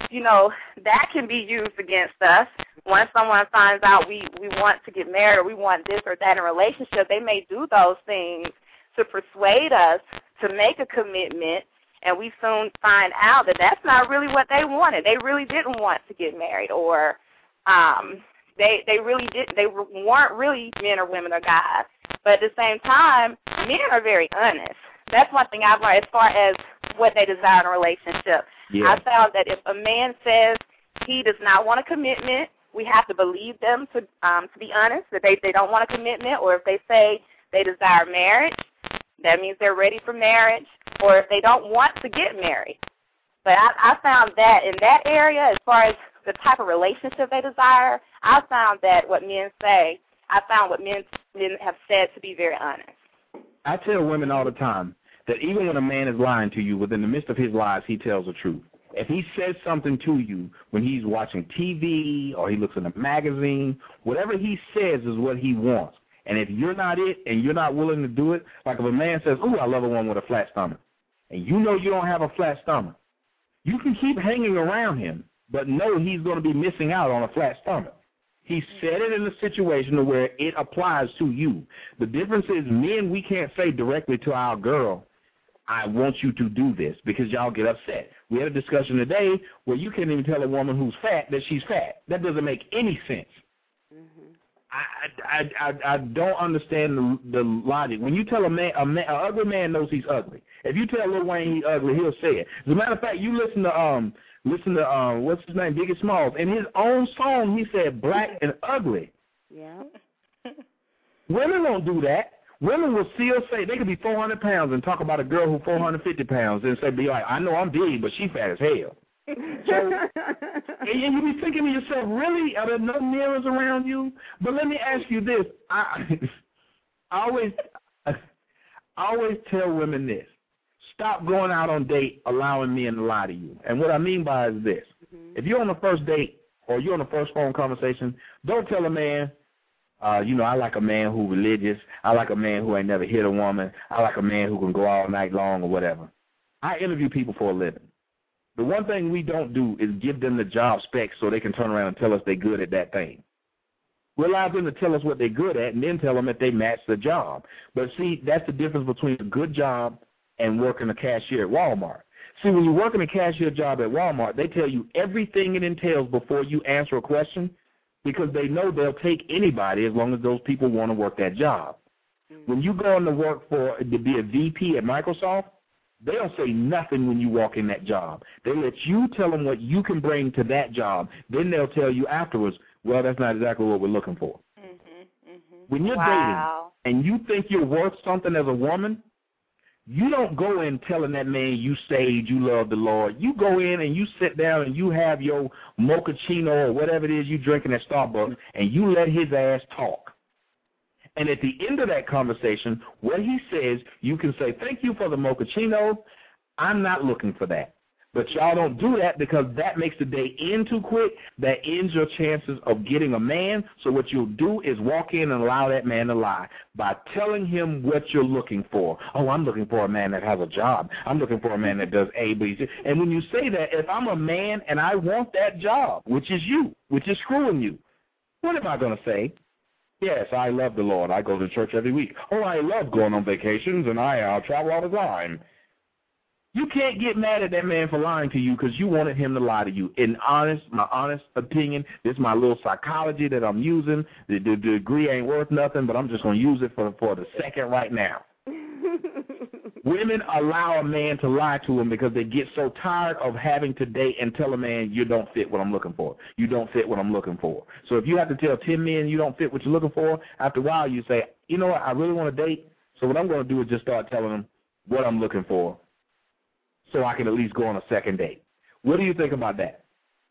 you know, that can be used against us. Once someone finds out we, we want to get married or we want this or that in a relationship, they may do those things to persuade us to make a commitment, and we soon find out that that's not really what they wanted. They really didn't want to get married, or um, they they really didn't. They weren't really men or women or guys. But at the same time, men are very honest. That's one thing I've learned as far as what they desire in a relationship.
Yeah.
I found that if a man says he does not want a commitment, we have to believe them to um, to be honest, that they, they don't want a commitment, or if they say they desire marriage, that means they're ready for marriage, or if they don't want to get married. But I, I found that in that area, as far as the type of relationship they desire, I found that what men say, I found what men, men have said to be very honest.
I tell women all the time that even when a man is lying to you, within the midst of his lies, he tells the truth. If he says something to you when he's watching T V or he looks in a magazine, whatever he says is what he wants. And if you're not it and you're not willing to do it, like if a man says, ooh, I love a woman with a flat stomach, and you know you don't have a flat stomach, you can keep hanging around him, but know he's going to be missing out on a flat stomach. He said it in a situation where it applies to you. The difference is men, we can't say directly to our girl, I want you to do this, because y'all get upset. We had a discussion today where you can't even tell a woman who's fat that she's fat. That doesn't make any sense. Mm-hmm. I, I, I, I don't understand the, the logic. When you tell a man, a man, an ugly man knows he's ugly. If you tell Lil Wayne he's ugly, he'll say it. As a matter of fact, you listen to um, listen to um, what's his name, Biggie Smalls. In his own song, he said black and ugly.
Yeah.
Women don't do that. Women will still say, they could be four hundred pounds and talk about a girl who's four hundred fifty pounds and say, be like, I know I'm big, but she fat as hell. So, and you be thinking to yourself, really, are there no mirrors around you? But let me ask you this. I, I always I always tell women this. Stop going out on date allowing men to lie to you. And what I mean by is this. Mm-hmm. If you're on the first date or you're on the first phone conversation, don't tell a man, Uh, you know, I like a man who's religious. I like a man who ain't never hit a woman. I like a man who can go all night long or whatever. I interview people for a living. The one thing we don't do is give them the job specs so they can turn around and tell us they're good at that thing. We allow them to tell us what they're good at and then tell them that they match the job. But, see, that's the difference between a good job and working a cashier at Walmart. See, when you're working a cashier job at Walmart, they tell you everything it entails before you answer a question, because they know they'll take anybody as long as those people want to work that job. Mm-hmm. When you go in to work for to be a V P at Microsoft, they don't say nothing when you walk in that job. They let you tell them what you can bring to that job. Then they'll tell you afterwards, well, that's not exactly what we're looking for. Mm-hmm. Mm-hmm. When you're
wow.
dating and you think you're worth something as a woman, you don't go in telling that man you saved, you love the Lord. You go in and you sit down and you have your mochaccino or whatever it is you drinking at Starbucks, and you let his ass talk. And at the end of that conversation, what he says, you can say, thank you for the mochaccino. I'm not looking for that. But y'all don't do that because that makes the day end too quick. That ends your chances of getting a man. So what you'll do is walk in and allow that man to lie by telling him what you're looking for. Oh, I'm looking for a man that has a job. I'm looking for a man that does A, B, C. And when you say that, if I'm a man and I want that job, which is you, which is screwing you, what am I going to say? Yes, I love the Lord. I go to church every week. Oh, I love going on vacations, and I uh, travel all the time. You can't get mad at that man for lying to you because you wanted him to lie to you. In honest, my honest opinion, this is my little psychology that I'm using. The, the, the degree ain't worth nothing, but I'm just going to use it for, for the second right now. Women allow a man to lie to them because they get so tired of having to date and tell a man, you don't fit what I'm looking for. You don't fit what I'm looking for. So if you have to tell ten men you don't fit what you're looking for, after a while you say, you know what, I really want to date, so what I'm going to do is just start telling them what I'm looking for, so I can at least go on a second date. What do you think about that?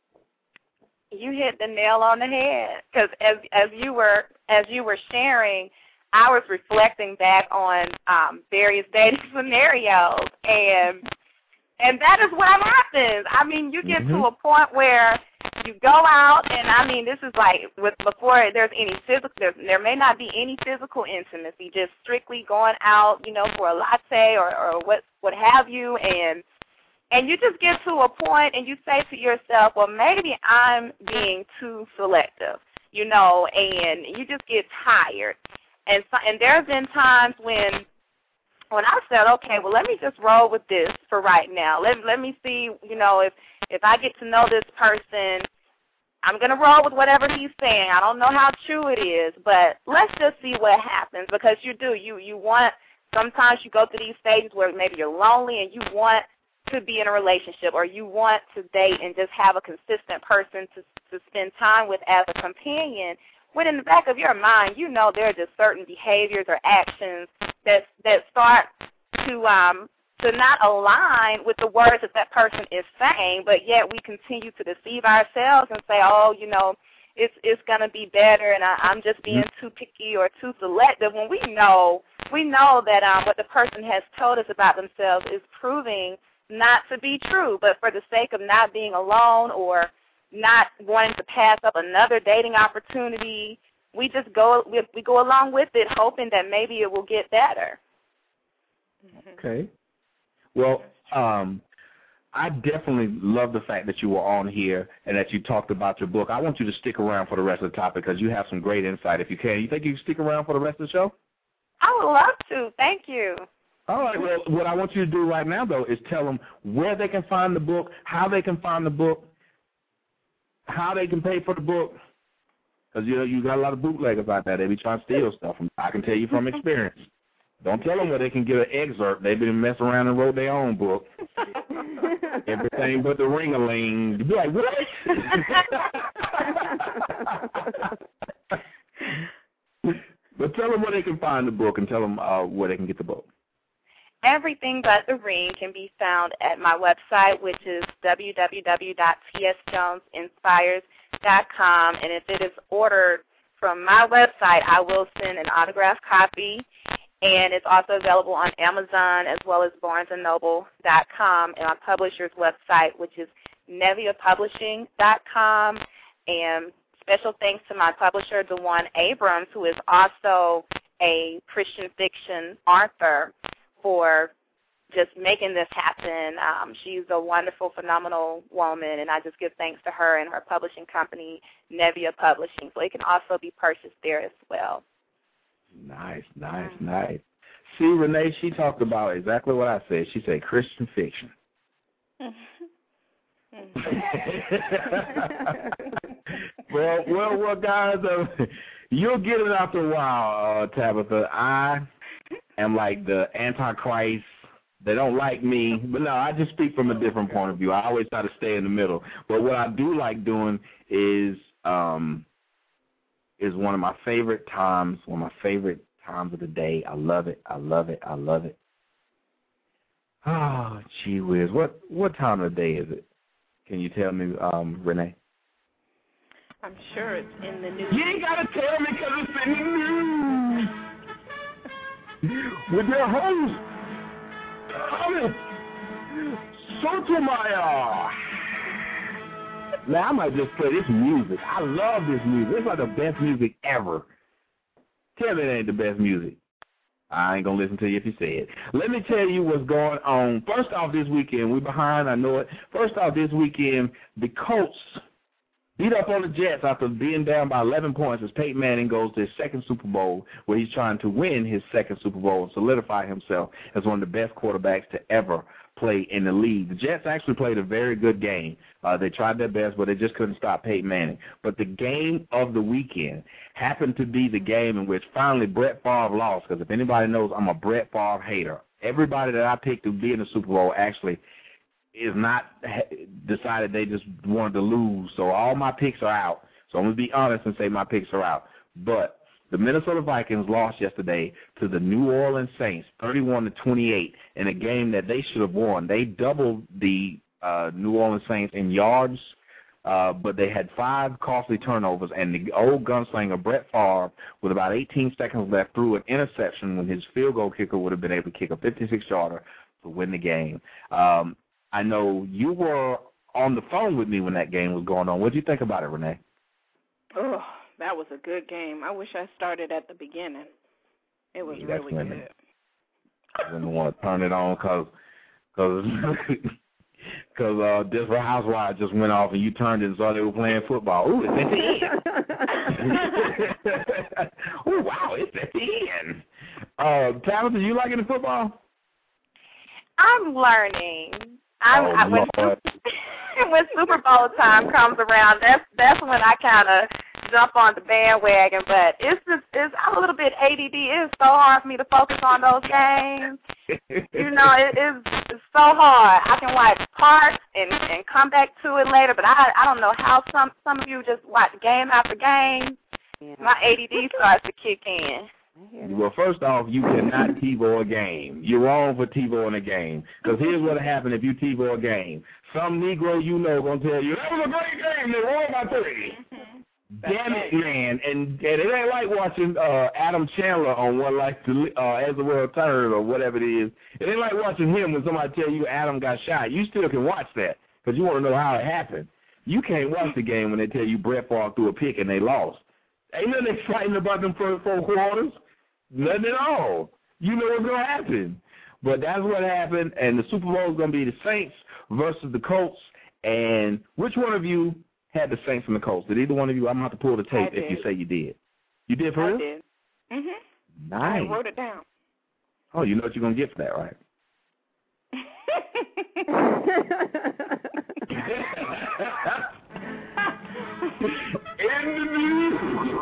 You hit the nail on the head, because as as you were as you were sharing, I was reflecting back on um, various dating scenarios, and and that is what happens. I mean, you get mm-hmm. to a point where you go out, and I mean, this is like with before there's any physical, there, there may not be any physical intimacy, just strictly going out, you know, for a latte or, or what what have you, and And you just get to a point and you say to yourself, well, maybe I'm being too selective, you know, and you just get tired. And so, and there have been times when when I said, okay, well, let me just roll with this for right now. Let, let me see, you know, if, if I get to know this person, I'm going to roll with whatever he's saying. I don't know how true it is, but let's just see what happens, because you do. You, you want, sometimes you go through these stages where maybe you're lonely and you want to be in a relationship, or you want to date and just have a consistent person to, to spend time with as a companion, when in the back of your mind, you know there are just certain behaviors or actions that that start to um, to not align with the words that that person is saying, but yet we continue to deceive ourselves and say, oh, you know, it's it's going to be better, and I, I'm just being too picky or too selective, when we know we know that um, what the person has told us about themselves is proving not to be true, but for the sake of not being alone or not wanting to pass up another dating opportunity, we just go we, we go along with it, hoping that maybe it will get better.
Okay. Well, um, I definitely love the fact that you were on here and that you talked about your book. I want you to stick around for the rest of the topic because you have some great insight. If you can, you think you can stick around for the rest of the show?
I would love to. Thank you.
All right. Well, what I want you to do right now, though, is tell them where they can find the book, how they can find the book, how they can pay for the book, because you know you got a lot of bootleggers out there. They be trying to steal stuff. I can tell you from experience. Don't tell them where they can get an excerpt. They've been messing around and wrote their own book. Everything but the ring-a-ling. You be like, what? But tell them where they can find the book, and tell them uh, where they can get the book.
Everything But the Ring can be found at my website, which is w w w dot t s jones inspires dot com. And if it is ordered from my website, I will send an autographed copy. And it's also available on Amazon as well as barnes and noble dot com and my publisher's website, which is nevia publishing dot com. And special thanks to my publisher, DeJuan Abrams, who is also a Christian fiction author, for just making this happen. Um, she's a wonderful, phenomenal woman, and I just give thanks to her and her publishing company, Nevia Publishing. So it can also be purchased there as well.
Nice, nice, nice. See, Renee, she talked about exactly what I said. She said Christian fiction. well, well, well, guys, uh, you'll get it after a while, uh, Tabitha. I am like the Antichrist. They don't like me. But no, I just speak from a different point of view. I always try to stay in the middle. But what I do like doing is um, is one of my favorite times, one of my favorite times of the day. I love it. I love it. I love it. Oh, gee whiz. What, what time of the day is it? Can you tell me, um, Renee?
I'm sure it's in the news.
You ain't got to tell me because it's in the news. With your host, Thomas Sotomayor. Now, I might just play this music. I love this music. It's like the best music ever. Tell me it ain't the best music. I ain't going to listen to you if you say it. Let me tell you what's going on. First off, this weekend, we're behind, I know it. First off, this weekend, the Colts beat up on the Jets after being down by eleven points as Peyton Manning goes to his second Super Bowl, where he's trying to win his second Super Bowl and solidify himself as one of the best quarterbacks to ever play in the league. The Jets actually played a very good game. Uh, they tried their best, but they just couldn't stop Peyton Manning. But the game of the weekend happened to be the game in which finally Brett Favre lost, because if anybody knows, I'm a Brett Favre hater. Everybody that I picked to be in the Super Bowl actually is not decided they just wanted to lose. So all my picks are out. So I'm going to be honest and say my picks are out. But the Minnesota Vikings lost yesterday to the New Orleans Saints, thirty-one to twenty-eight, in a game that they should have won. They doubled the uh, New Orleans Saints in yards, uh, but they had five costly turnovers, and the old gunslinger Brett Favre, with about eighteen seconds left, threw an interception when his field goal kicker would have been able to kick a fifty-six yarder to win the game. Um, I know you were on the phone with me when that game was going on. What did you think about it, Renee?
Oh, that was a good game. I wish I started at the beginning. It was
yeah,
really
women.
good.
I didn't want to turn it on because cause Because uh, Desperate Housewives just went off and you turned and saw they were playing football. Ooh, it's at the end. Oh, wow, it's at the end. Uh, Tabitha, you liking the football?
I'm learning. I'm,
oh,
I, when, when Super Bowl time comes around, that's that's when I kind of jump on the bandwagon. But it's just it's I'm a little bit A D D. It's so hard for me to focus on those games. You know, it is it's so hard. I can watch parts and and come back to it later, but I I don't know how some some of you just watch game after game. Yeah. My A D D starts to kick in.
Well, first off, you cannot TiVo a game. You're wrong for TiVoing a game. Because here's what happened if you TiVo a game. Some Negro you know going to tell you, that was a great game, they won by three. Damn it, man. And, and it ain't like watching uh, Adam Chandler on One Life to uh, As the World Turns or whatever it is. It ain't like watching him when somebody tell you Adam got shot. You still can watch that because you want to know how it happened. You can't watch the game when they tell you Brett Favre threw a pick and they lost. Ain't nothing exciting about them first four quarters. Nothing at all. You know what's going to happen. But that's what happened, and the Super Bowl is going to be the Saints versus the Colts. And which one of you had the Saints and the Colts? Did either one of you? I'm going to have to pull the tape if you say you did. You did for real?
I did. Mm-hmm.
Nice.
I wrote it down.
Oh, you know what you're going to get for that, right? In the news.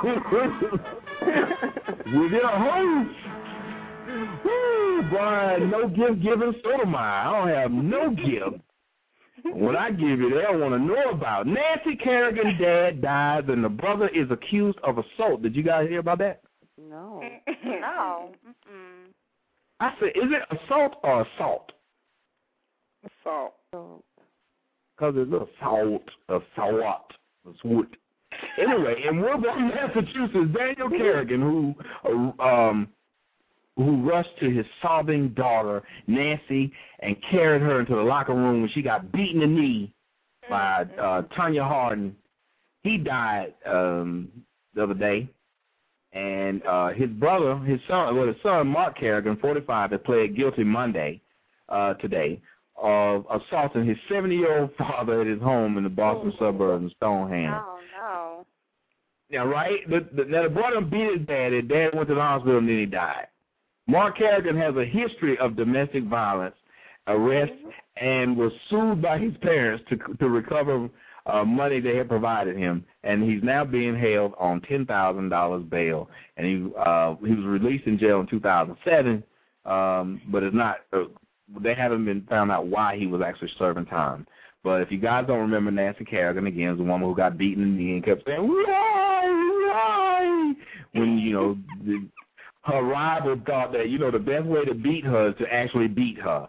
With your host. Woo, boy, no gift giving Sotomayor. I don't have no gift. When I give you, they don't want to know about. Nancy Kerrigan's dad dies and the brother is accused of assault. Did you guys hear about that?
No.
No. Mm-mm.
I said, is it assault or assault?
Assault.
Because it's assault, assault, assault. Anyway, in Woburn, Massachusetts, Daniel Kerrigan, who um, who rushed to his sobbing daughter, Nancy, and carried her into the locker room when she got beaten in the knee by uh, Tanya Hardin, he died um, the other day. And uh, his brother, his son, well, his son, Mark Kerrigan, forty-five, had pled guilty Monday, uh, today, of assaulting his seventy-year-old father at his home in the Boston oh. suburb of Stoneham.
Oh, no.
Yeah, right? The, the, now, the brother beat his dad. His dad went to the hospital, and then he died. Mark Kerrigan has a history of domestic violence, arrests, and was sued by his parents to to recover uh, money they had provided him. And he's now being held on ten thousand dollars bail. And he uh, he was released in jail in two thousand seven, um, but it's not uh, they haven't been found out why he was actually serving time. But if you guys don't remember, Nancy Kerrigan, again, is the woman who got beaten in the knee and kept saying, why, why? When, you know, the, her rival thought that, you know, the best way to beat her is to actually beat her.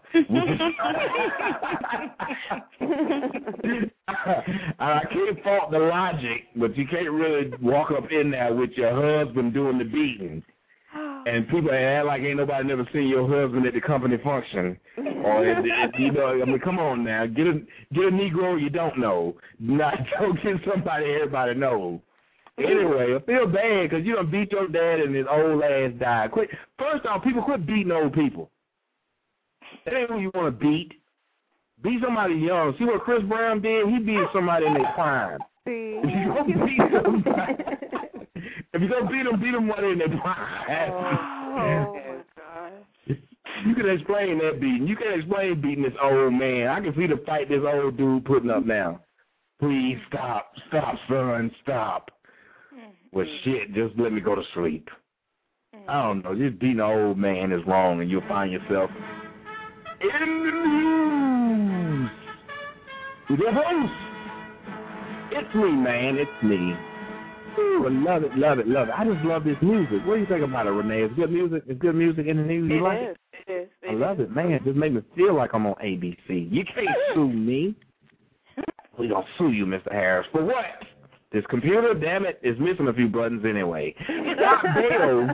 I can't fault the logic, but you can't really walk up in there with your husband doing the beating. And people act like ain't nobody never seen your husband at the company function. Or, it, it, you know, I mean, come on now. Get a, get a Negro you don't know. Not go get somebody everybody knows. Anyway, I feel bad because you done beat your dad and his old ass died. Quit. First off, people quit beating old people. That ain't who you want to beat. Beat somebody young. See what Chris Brown did? He beat somebody in their prime. If you go beat somebody, if you go beat them, beat them while they're in their prime.
Oh, oh my gosh.
You can explain that beating. You can explain beating this old man. I can see the fight this old dude putting up now. Please stop. Stop, son. Stop. Well, shit, just let me go to sleep. I don't know. Just beating an old man is wrong, and you'll find yourself in the news with your host. It's me, man. It's me. Ooh, I love it, love it, love it. I just love this music. What do you think about it, Renee? It's good music. It's good music in the news. You
it
like
is.
it?
It is. It
I love
is.
it, man. It just made me feel like I'm on A B C. You can't sue me. We gonna sue you, Mister Harris. For what? This computer, damn it, is missing a few buttons anyway. Scott Bale,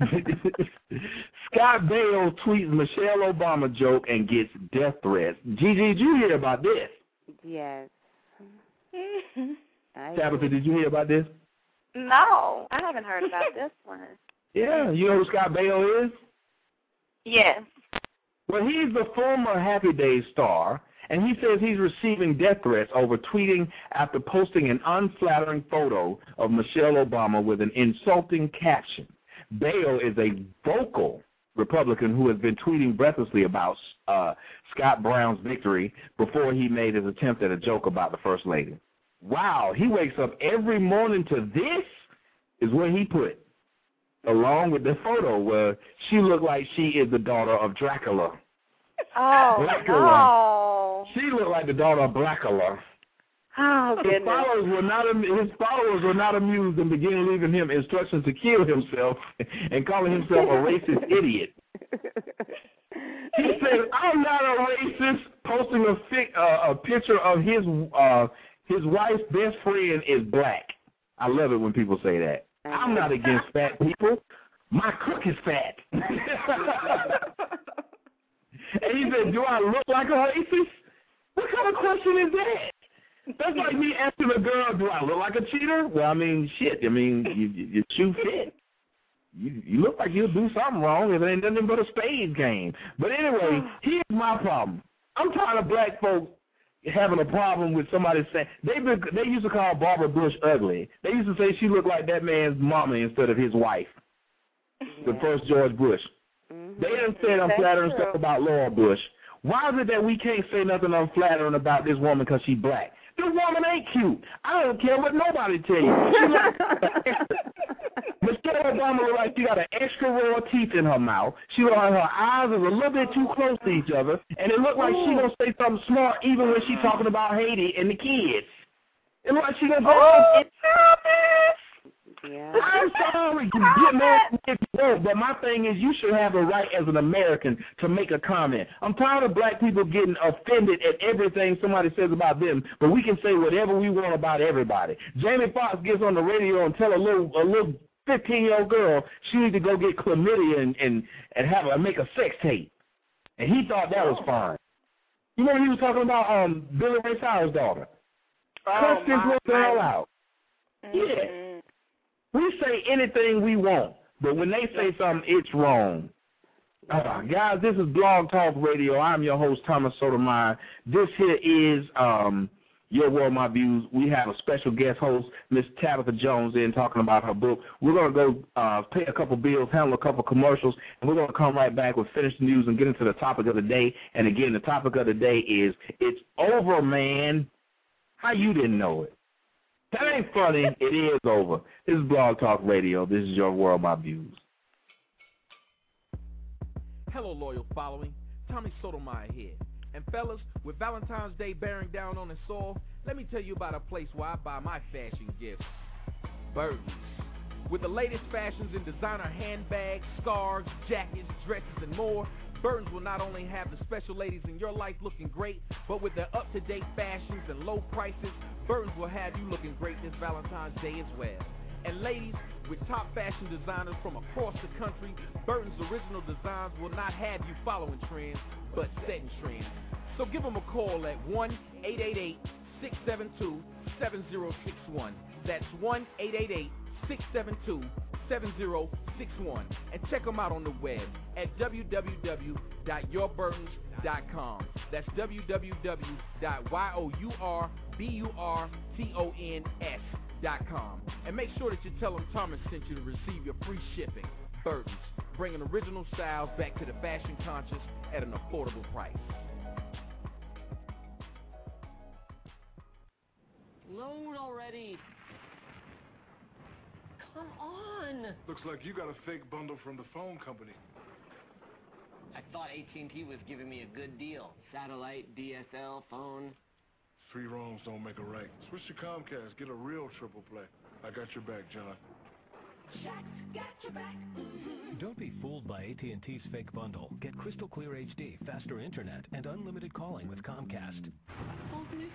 Scott Bale tweets Michelle Obama joke and gets death threats. Gigi, did you hear about this?
Yes.
Tabitha, did you hear about this?
No, I haven't heard about this one.
Yeah, you know who Scott Bale is?
Yes.
Well, he's the former Happy Days star, And he says he's receiving death threats over tweeting after posting an unflattering photo of Michelle Obama with an insulting caption. Bale is a vocal Republican who has been tweeting breathlessly about uh, Scott Brown's victory before he made his attempt at a joke about the First Lady. Wow, he wakes up every morning to this, is what he put, along with the photo where she looked like she is the daughter of Dracula.
Oh,
Blackula.
no.
She looked like the daughter of Blackula.
Oh,
His
goodness.
followers were not his followers were not amused and began leaving him instructions to kill himself and calling himself a racist idiot. He said, "I'm not a racist." Posting a fic, uh, a picture of his uh, his wife's best friend is black. I love it when people say that. I'm not against fat people. My cook is fat. And he said, "Do I look like a racist?" What kind of question is that? That's like me asking a girl, "Do I look like a cheater?" Well, I mean, shit. I mean, you, you, your shoe fit. You, you look like you'll do something wrong if it ain't nothing but a spades game. But anyway, here's my problem. I'm tired of black folks having a problem with somebody saying they been, they used to call Barbara Bush ugly. They used to say she looked like that man's mama instead of his wife, the first George Bush. Mm-hmm. They done said unflattering stuff about Laura Bush. Why is it that we can't say nothing unflattering about this woman because she's black? This woman ain't cute. I don't care what nobody tell you. She Michelle Obama look like she got an extra row of teeth in her mouth. She look like her eyes are a little bit too close to each other, and it look like she gonna say something smart even when she talking about Haiti and the kids. It look like she gonna go. Oh, yeah. I'm sorry, you get mad if you want, but my thing is you should have a right as an American to make a comment. I'm tired of black people getting offended at everything somebody says about them, but we can say whatever we want about everybody. Jamie Foxx gets on the radio and tell a little a little fifteen-year-old girl she needs to go get chlamydia and, and, and have a make a sex tape. And he thought that was fine. You remember he was talking about um Billy Ray Cyrus' daughter.
Oh,
Cuss this girl out.
Mm-hmm.
Yeah. We say anything we want, but when they say something, it's wrong. Uh, guys, this is Blog Talk Radio. I'm your host, Thomas Sotomayor. This here is um, Your World, My Views. We have a special guest host, Miss Tabitha Jones, in talking about her book. We're going to go uh, pay a couple bills, handle a couple commercials, and we're going to come right back with finished news and get into the topic of the day. And, again, the topic of the day is, it's over, man. How you didn't know it? That ain't funny. It is over. This is Blog Talk Radio. This is Your World, My Views.
Hello, loyal following. Tommy Sotomayor here. And fellas, with Valentine's Day bearing down on us all, let me tell you about a place where I buy my fashion gifts. Burton's. With the latest fashions in designer handbags, scarves, jackets, dresses, and more, Burton's will not only have the special ladies in your life looking great, but with their up-to-date fashions and low prices, Burton's will have you looking great this Valentine's Day as well. And ladies, with top fashion designers from across the country, Burton's original designs will not have you following trends, but setting trends. So give them a call at one eight eight eight, six seven two, seven zero six one. That's one eight eight eight, six seven two, seven zero six one. And check them out on the web at w w w dot your burtons dot com. That's w w w dot your burtons dot com. And make sure that you tell them Thomas sent you to receive your free shipping. Burton's, bringing original styles back to the fashion conscious at an affordable price.
Load already. Come on.
Looks like you got a fake bundle from the phone company.
I thought A T and T was giving me a good deal. Satellite, D S L, phone.
Three wrongs don't make a right. Switch to Comcast. Get a real triple play. I got your back, John.
Shaq's got your back. Mm-hmm.
Don't be fooled by A T and T's fake bundle. Get crystal clear H D, faster internet, and unlimited calling with Comcast.
Fooled me?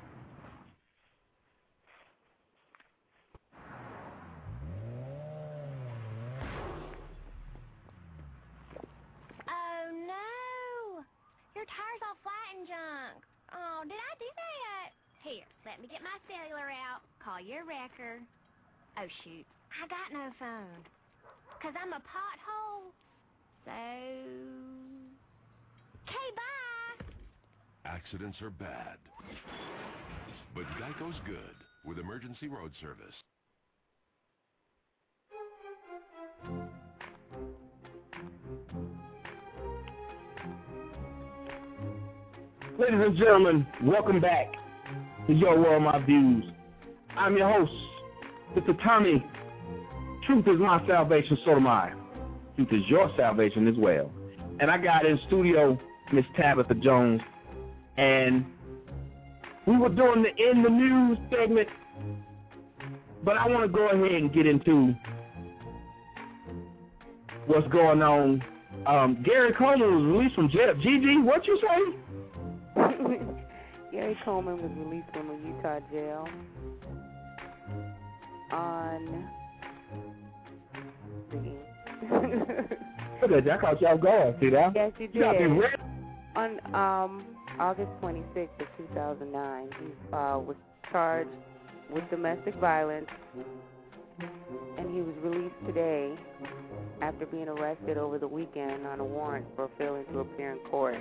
Oh no! Your tire's all flat and junk. Oh, did I do that? Here, let me get my cellular out. Call your wrecker. Oh, shoot. I got no phone. Because I'm a pothole. So... Okay, bye.
accidents are bad. But Geico's good with emergency road service.
Ladies and gentlemen, welcome back to Your World, My Views. I'm your host, Mister Tommy. Truth is my salvation, so am I. Truth is your salvation as well. And I got in studio Miss Tabitha Jones, and we were doing the In the News segment, but I want to go ahead and get into what's going on. Um, Gary Coleman was released from jail. Gigi, what you say?
Gary Coleman was released from a Utah jail on.
Look at that! I caught y'all going. See that?
Yes, you did.
You gotta be ready.
On um, August twenty-sixth of two thousand nine, he uh, was charged with domestic violence, and he was released today after being arrested over the weekend on a warrant for failing to appear in court.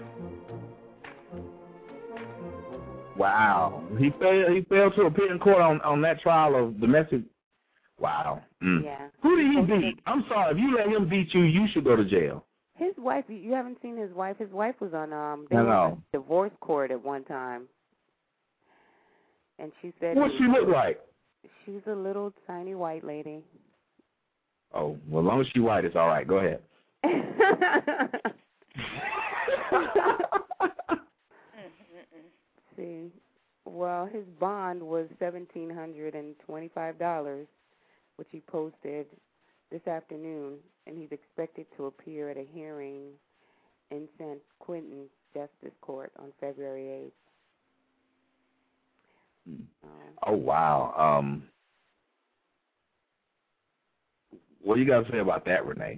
Wow. He failed he failed to appear in court on, on that trial of domestic. Wow. Mm.
Yeah.
Who did he beat? I'm sorry. If you let him beat you, you should go to jail.
His wife, you haven't seen his wife. His wife was on um
they were on
divorce court at one time. And she said
what she look like?
She's a little tiny white lady.
Oh, well, as long as she's white, it's all right. Go ahead.
See, well, his bond was seventeen hundred and twenty-five dollars, which he posted this afternoon, and he's expected to appear at a hearing in San Quentin Justice Court on February eighth.
Um, oh wow! Um, what do you got to say about that, Renee?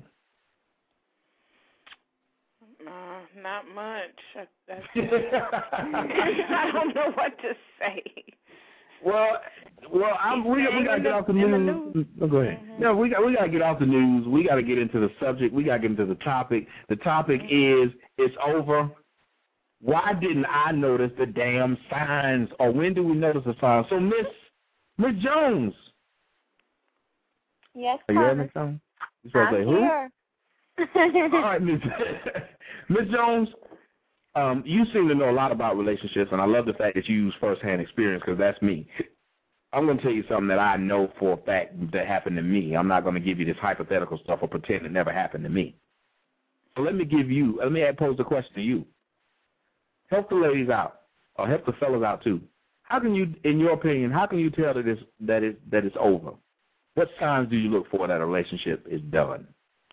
Uh, not much. I, that's I don't know what to say.
Well, well, I'm, we, we got to get off the news. The news. Oh, go ahead. Mm-hmm. No, we got we got to get off the news. We got to get into the subject. We got to get into the topic. The topic mm-hmm. is it's over. Why didn't I notice the damn signs? Or when do we notice the signs? So, Miss Miss Jones.
Yes,
Are you there, Miss Jones? You supposed to say who?
Here.
All right, Miss Miss Jones. Um, you seem to know a lot about relationships, and I love the fact that you use firsthand experience because that's me. I'm going to tell you something that I know for a fact that happened to me. I'm not going to give you this hypothetical stuff or pretend it never happened to me. So let me give you, let me pose the question to you. Help the ladies out, or help the fellas out too. How can you, in your opinion, how can you tell that it's, that it, that it's over? What signs do you look for that a relationship is done?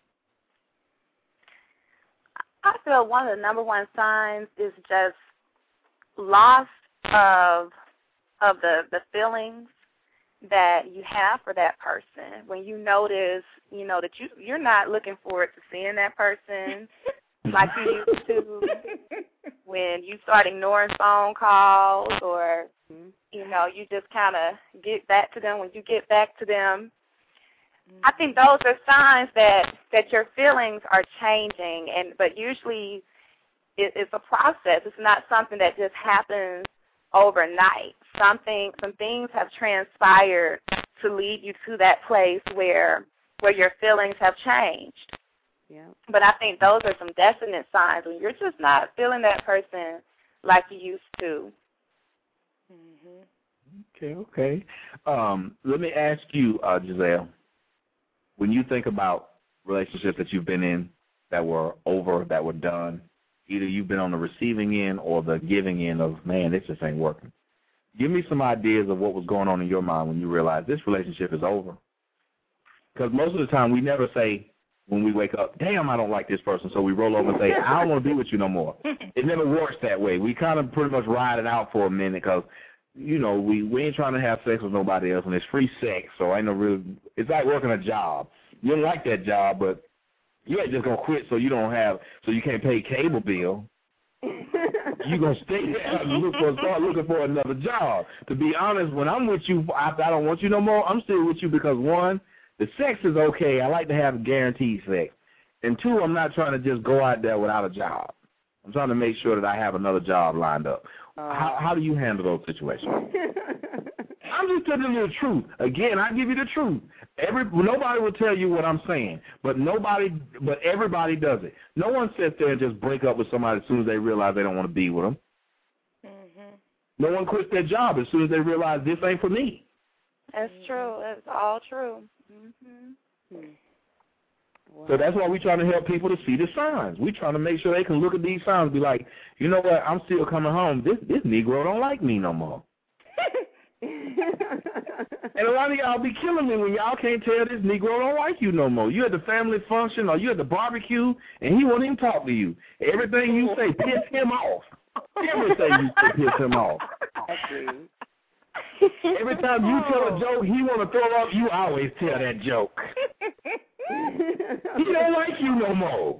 I feel one of the number one signs is just loss of of the, the feelings that you have for that person. When you notice, you know, that you, you're not looking forward to seeing that person like you used to. When you start ignoring phone calls or, you know, you just kind of get back to them. When you get back to them, I think those are signs that, that your feelings are changing, and but usually it, it's a process. It's not something that just happens overnight. Something, some things have transpired to lead you to that place where where your feelings have changed.
Yeah.
But I think those are some definite signs when you're just not feeling that person like you used to.
Mm-hmm.
Okay, okay. Um, let me ask you, uh, Giselle. When you think about relationships that you've been in that were over, that were done, either you've been on the receiving end or the giving end of, man, this just ain't working. Give me some ideas of what was going on in your mind when you realized this relationship is over. Because most of the time we never say when we wake up, damn, I don't like this person, so we roll over and say, I don't want to be with you no more. It never works that way. We kind of pretty much ride it out for a minute because, you know, we, we ain't trying to have sex with nobody else, and it's free sex, so ain't no real, it's like working a job. You don't like that job, but you ain't just going to quit so you don't have, so you can't pay cable bill. You're going to stay there and look for, start looking for another job. To be honest, when I'm with you, after I don't want you no more, I'm still with you because, one, the sex is okay. I like to have guaranteed sex. And, two, I'm not trying to just go out there without a job. I'm trying to make sure that I have another job lined up.
Uh,
how, how do you handle those situations? I'm just telling you the truth. Again, I give you the truth. Every nobody will tell you what I'm saying, but nobody, but everybody does it. No one sits there and just break up with somebody as soon as they realize they don't want to be with them.
Mhm.
No one quits their job as soon as they realize this ain't for me.
That's true. That's all true. Mhm.
Hmm. Wow.
So that's why we're trying to help people to see the signs. We're trying to make sure they can look at these signs and be like, you know what, I'm still coming home. This this Negro don't like me no more. And a lot of y'all be killing me when y'all can't tell this Negro don't like you no more. You at the family function or you at the barbecue, and he won't even talk to you. Everything you say piss him off. Everything you say piss him off. Every time you tell a joke, he want to throw up. You always tell that joke. He don't like you no more.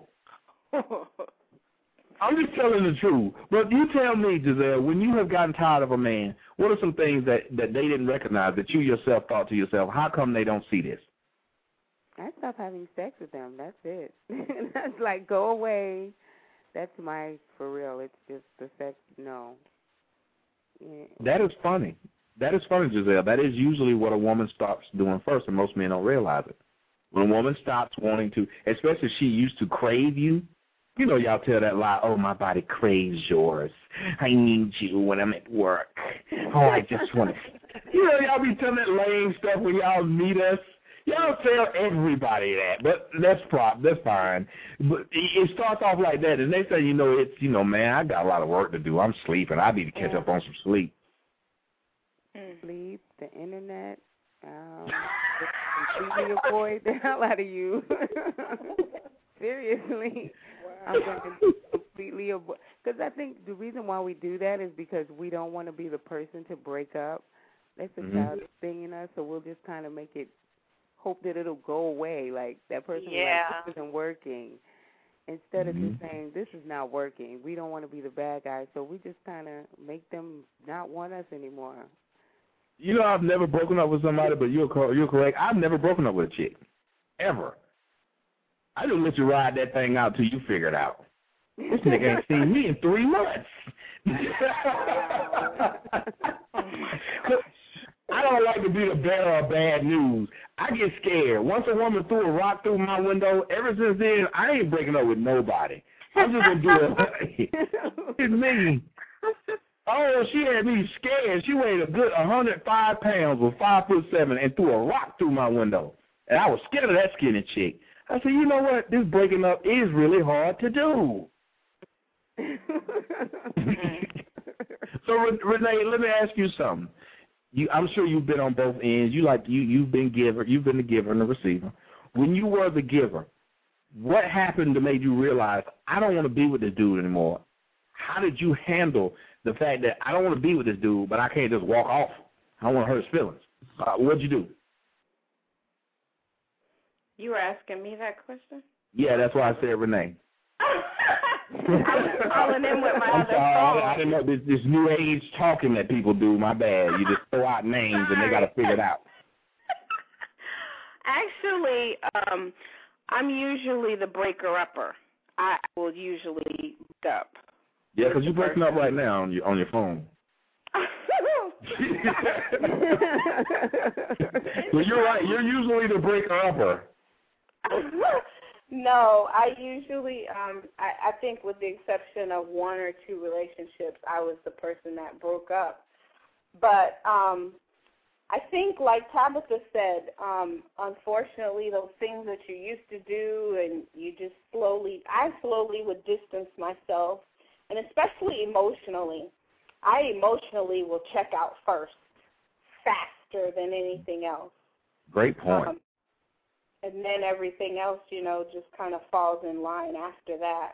I'm just telling the truth. But you tell me, Giselle, when you have gotten tired of a man, what are some things that, that they didn't recognize that you yourself thought to yourself, how come they don't see this?
I stopped having sex with them. That's it. That's like, go away. That's my, for real, it's just the sex, no. Yeah.
That is funny. That is funny, Giselle. That is usually what a woman starts doing first, and most men don't realize it. When a woman stops wanting to, especially if she used to crave you, you know y'all tell that lie, oh, my body craves yours. I need you when I'm at work. Oh, I just want to. You know, y'all be telling that lame stuff when y'all meet us. Y'all tell everybody that, but that's prop, that's fine. But it starts off like that, and they say, you know, it's, you know, man, I got a lot of work to do. I'm sleeping. I need to catch up on some sleep.
Sleep, the internet, um, completely avoid the hell out of you. Seriously. Wow. I'm going to completely avoid, because I think the reason why we do that is because we don't want to be the person to break up. That's a mm-hmm. childish thing in us, so we'll just kind of make it, hope that it'll go away. Like, that person
yeah.
like, this isn't working. Instead
mm-hmm.
of just saying, this is not working, we don't want to be the bad guy, so we just kind of make them not want us anymore.
You know, I've never broken up with somebody, but you're, you're correct. I've never broken up with a chick, ever. I just let you ride that thing out till you figure it out. This nigga ain't seen me in three months. I don't like to be the bearer of bad news. I get scared. Once a woman threw a rock through my window, ever since then, I ain't breaking up with nobody. I'm just going to do it. It's me. Oh, she had me scared. She weighed a good one hundred five pounds, was five foot seven, and threw a rock through my window. And I was scared of that skinny chick. I said, you know what? This breaking up is really hard to do. So, Renee, let me ask you something. You, I'm sure you've been on both ends. You like you, you've been giver, you've been the giver and the receiver. When you were the giver, what happened to make you realize I don't want to be with this dude anymore? How did you handle the fact that I don't want to be with this dude, but I can't just walk off? I don't want to hurt his feelings. Uh, what'd you do?
You were asking me that question?
Yeah, that's why I said Renee.
I was calling in with my
I'm
other
sorry,
phone.
I, I didn't know this, this new age talking that people do. My bad. You just throw out names and they got to figure it out.
Actually, um, I'm usually the breaker-upper. I will usually break up.
Yeah, because you're breaking up right now on your, on your phone. Well, you're right. You're usually the breaker-upper.
No, I usually, um, I, I think with the exception of one or two relationships, I was the person that broke up. But um, I think, like Tabitha said, um, unfortunately, those things that you used to do and you just slowly, I slowly would distance myself, and especially emotionally. I emotionally will check out first, faster than anything else.
Great point.
Um, and then everything else, you know, just kind of falls in line after that.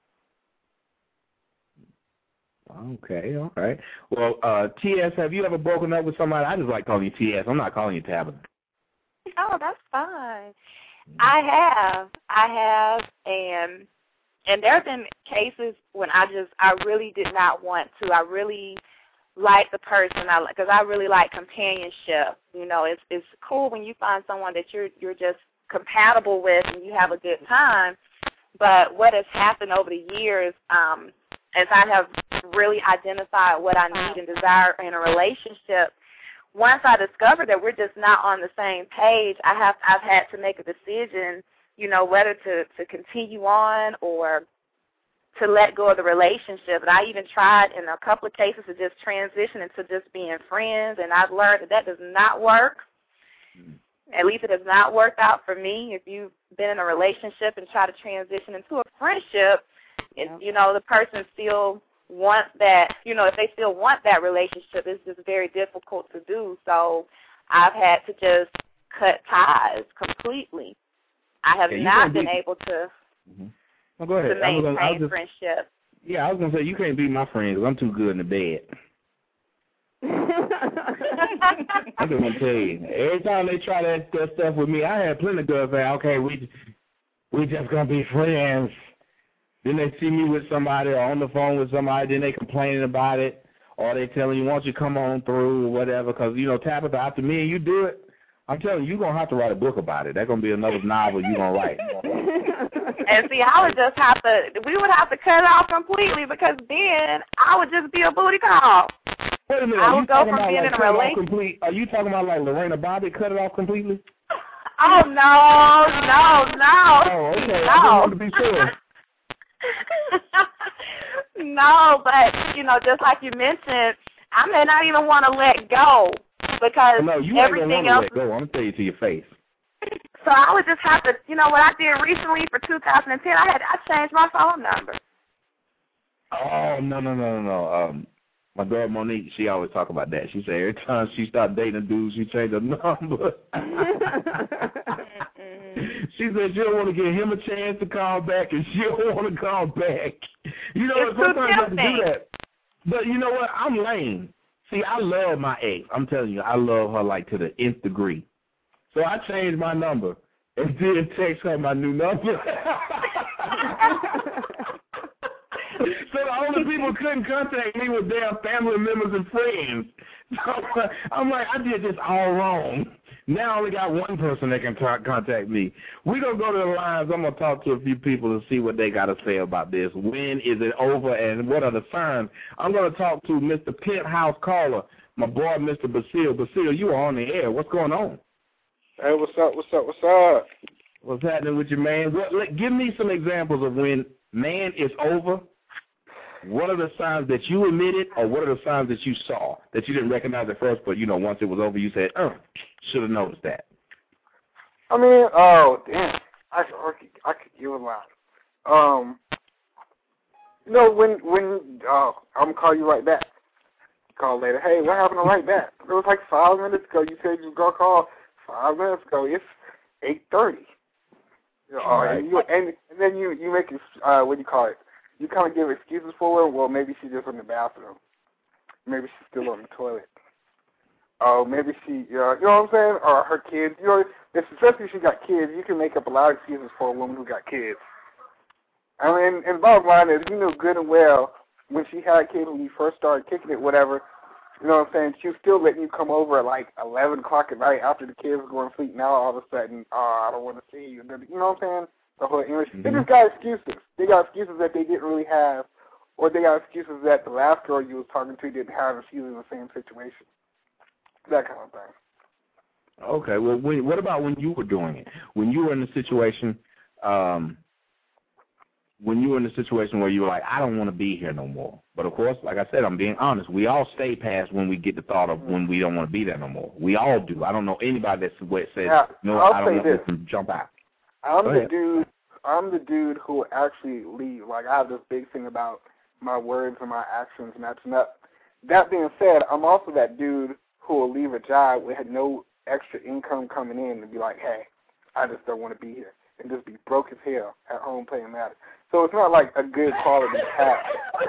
Okay, all right. Well, uh, T S, have you ever broken up with somebody? I just like calling you T S. I'm not calling you Tabitha.
Oh, that's fine. I have. I have, and and there have been cases when I just, I really did not want to. I really like the person, I because I really like companionship. You know, it's it's cool when you find someone that you're you're just compatible with and you have a good time. But what has happened over the years, um, as I have really identified what I need and desire in a relationship, once I discover that we're just not on the same page, I have I've had to make a decision, you know, whether to, to continue on or to let go of the relationship. And I even tried in a couple of cases to just transition into just being friends, and I've learned that that does not work. At least it has not worked out for me. If you've been in a relationship and try to transition into a friendship, it, you know, the person still wants that, you know, if they still want that relationship, it's just very difficult to do. So I've had to just cut ties completely. I have
yeah,
not been
be...
able to,
mm-hmm. well, go ahead.
to maintain
gonna, I was just...
friendship.
Yeah, I was going to say, you can't be my friend because I'm too good in the bed. I'm just going to tell you, every time they try that, that stuff with me, I had plenty of girls say, okay, we we just going to be friends. Then they see me with somebody or on the phone with somebody, then they complaining about it, or they telling you, why don't you come on through or whatever, because, you know, Tabitha, after me and you do it, I'm telling you, you're going to have to write a book about it. That's going to be another novel you're going to write.
And see, I would just have to, we would have to cut it off completely because then I would just be a booty call.
Wait a minute,
I
are
would
you
go
talking
from
about
being
like
in a relationship.
complete, are you talking about like Lorena Bobbitt cut it off completely?
Oh, no, no, no.
Oh, okay.
No.
I just wanted to be sure.
No, but, you know, just like you mentioned, I may not even want to let go because
no, you
everything
ain't
else.
Let go. I'm going to tell you to your face.
So I would just have to, you know, what I did recently for two thousand ten, I had I changed my phone number.
Oh, no, no, no, no, no. Um, my girl Monique, she always talk about that. She say every time she start dating a dude, she change her number. She said she don't want to give him a chance to call back, and she don't want to call back. You know,
it's
sometimes you have to do that. But you know what? I'm lame. See, I love my ex. I'm telling you, I love her like to the nth degree. So I changed my number and did text her my new number. So the only people who couldn't contact me were their family members and friends. So I'm like, I did this all wrong. Now I only got one person that can t- contact me. We're going to go to the lines. I'm going to talk to a few people to see what they got to say about this. When is it over and what are the signs? I'm going to talk to Mister Penthouse Caller, my boy, Mister Basile. Basile, you are on the air. What's going on?
Hey, what's up, what's up, what's up?
What's happening with you, man? What, let, give me some examples of when man is over. What are the signs that you admitted, or what are the signs that you saw that you didn't recognize at first, but, you know, once it was over, you said, oh, should have noticed that?
I mean, oh, damn. I, I, could, I could give a lot. Um, you know, when, when, oh, I'm going to call you right back. Call later. Hey, what happened to right back? It was like five minutes ago. You said you were going to call five minutes ago. It's eight thirty. You know, right. and, you, and, and then you, you make, uh, what do you call it? You kind of give excuses for her. Well, maybe she's just in the bathroom. Maybe she's still on the toilet. Oh, uh, maybe she, uh, you know what I'm saying? Or her kids. You know, especially if she got kids, you can make up a lot of excuses for a woman who got kids. I mean, and bottom line is, you know good and well, when she had kids, when you first started kicking it, whatever, you know what I'm saying, she was still letting you come over at like eleven o'clock at night after the kids were going to sleep. Now all of a sudden, oh, I don't want to see you. You know what I'm saying? The whole English. Mm-hmm. They just got excuses. They got excuses that they didn't really have, or they got excuses that the last girl you was talking to didn't have, and she was in the same situation. That kind of thing.
Okay. Well, when, what about when you were doing it? When you were in the situation, um, when you were in the situation where you were like, I don't want to be here no more. But of course, like I said, I'm being honest. We all stay past when we get the thought of when we don't want to be there no more. We all do. I don't know anybody that's what says,
yeah,
no,
I'll
I don't want
this.
to jump out.
I'm the dude. I'm the dude who will actually leave. Like, I have this big thing about my words and my actions matching up. That being said, I'm also that dude who will leave a job with no extra income coming in and be like, hey, I just don't want to be here, and just be broke as hell at home playing Madden. So it's not like a good quality path.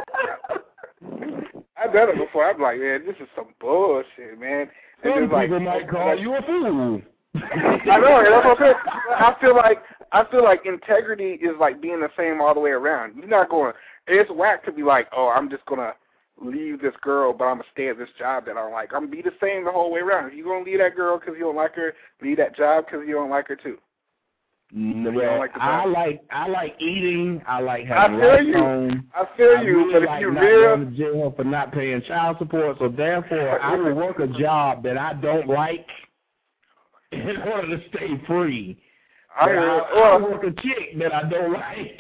I've done it before. I'm like, man, this is some bullshit, man. And
Some people
like,
might call
like,
you a fool.
I know, that's what I'm saying. I feel like I feel like integrity is like being the same all the way around. You're not going. It's whack to be like, oh, I'm just gonna leave this girl, but I'm gonna stay at this job that I don't like. I'm gonna be the same the whole way around. If you're gonna leave that girl because you don't like her, leave that job because you don't like her too.
Well,
you don't like the
I
body?
like I like eating. I like having
I feel
lights
you.
on.
I feel
I
you,
really
but if
like
you
not
real,
going to jail for not paying child support. So therefore, I will work a job that I don't like in order to stay free.
I
But
hear
I,
it. Well,
I work a chick that I don't like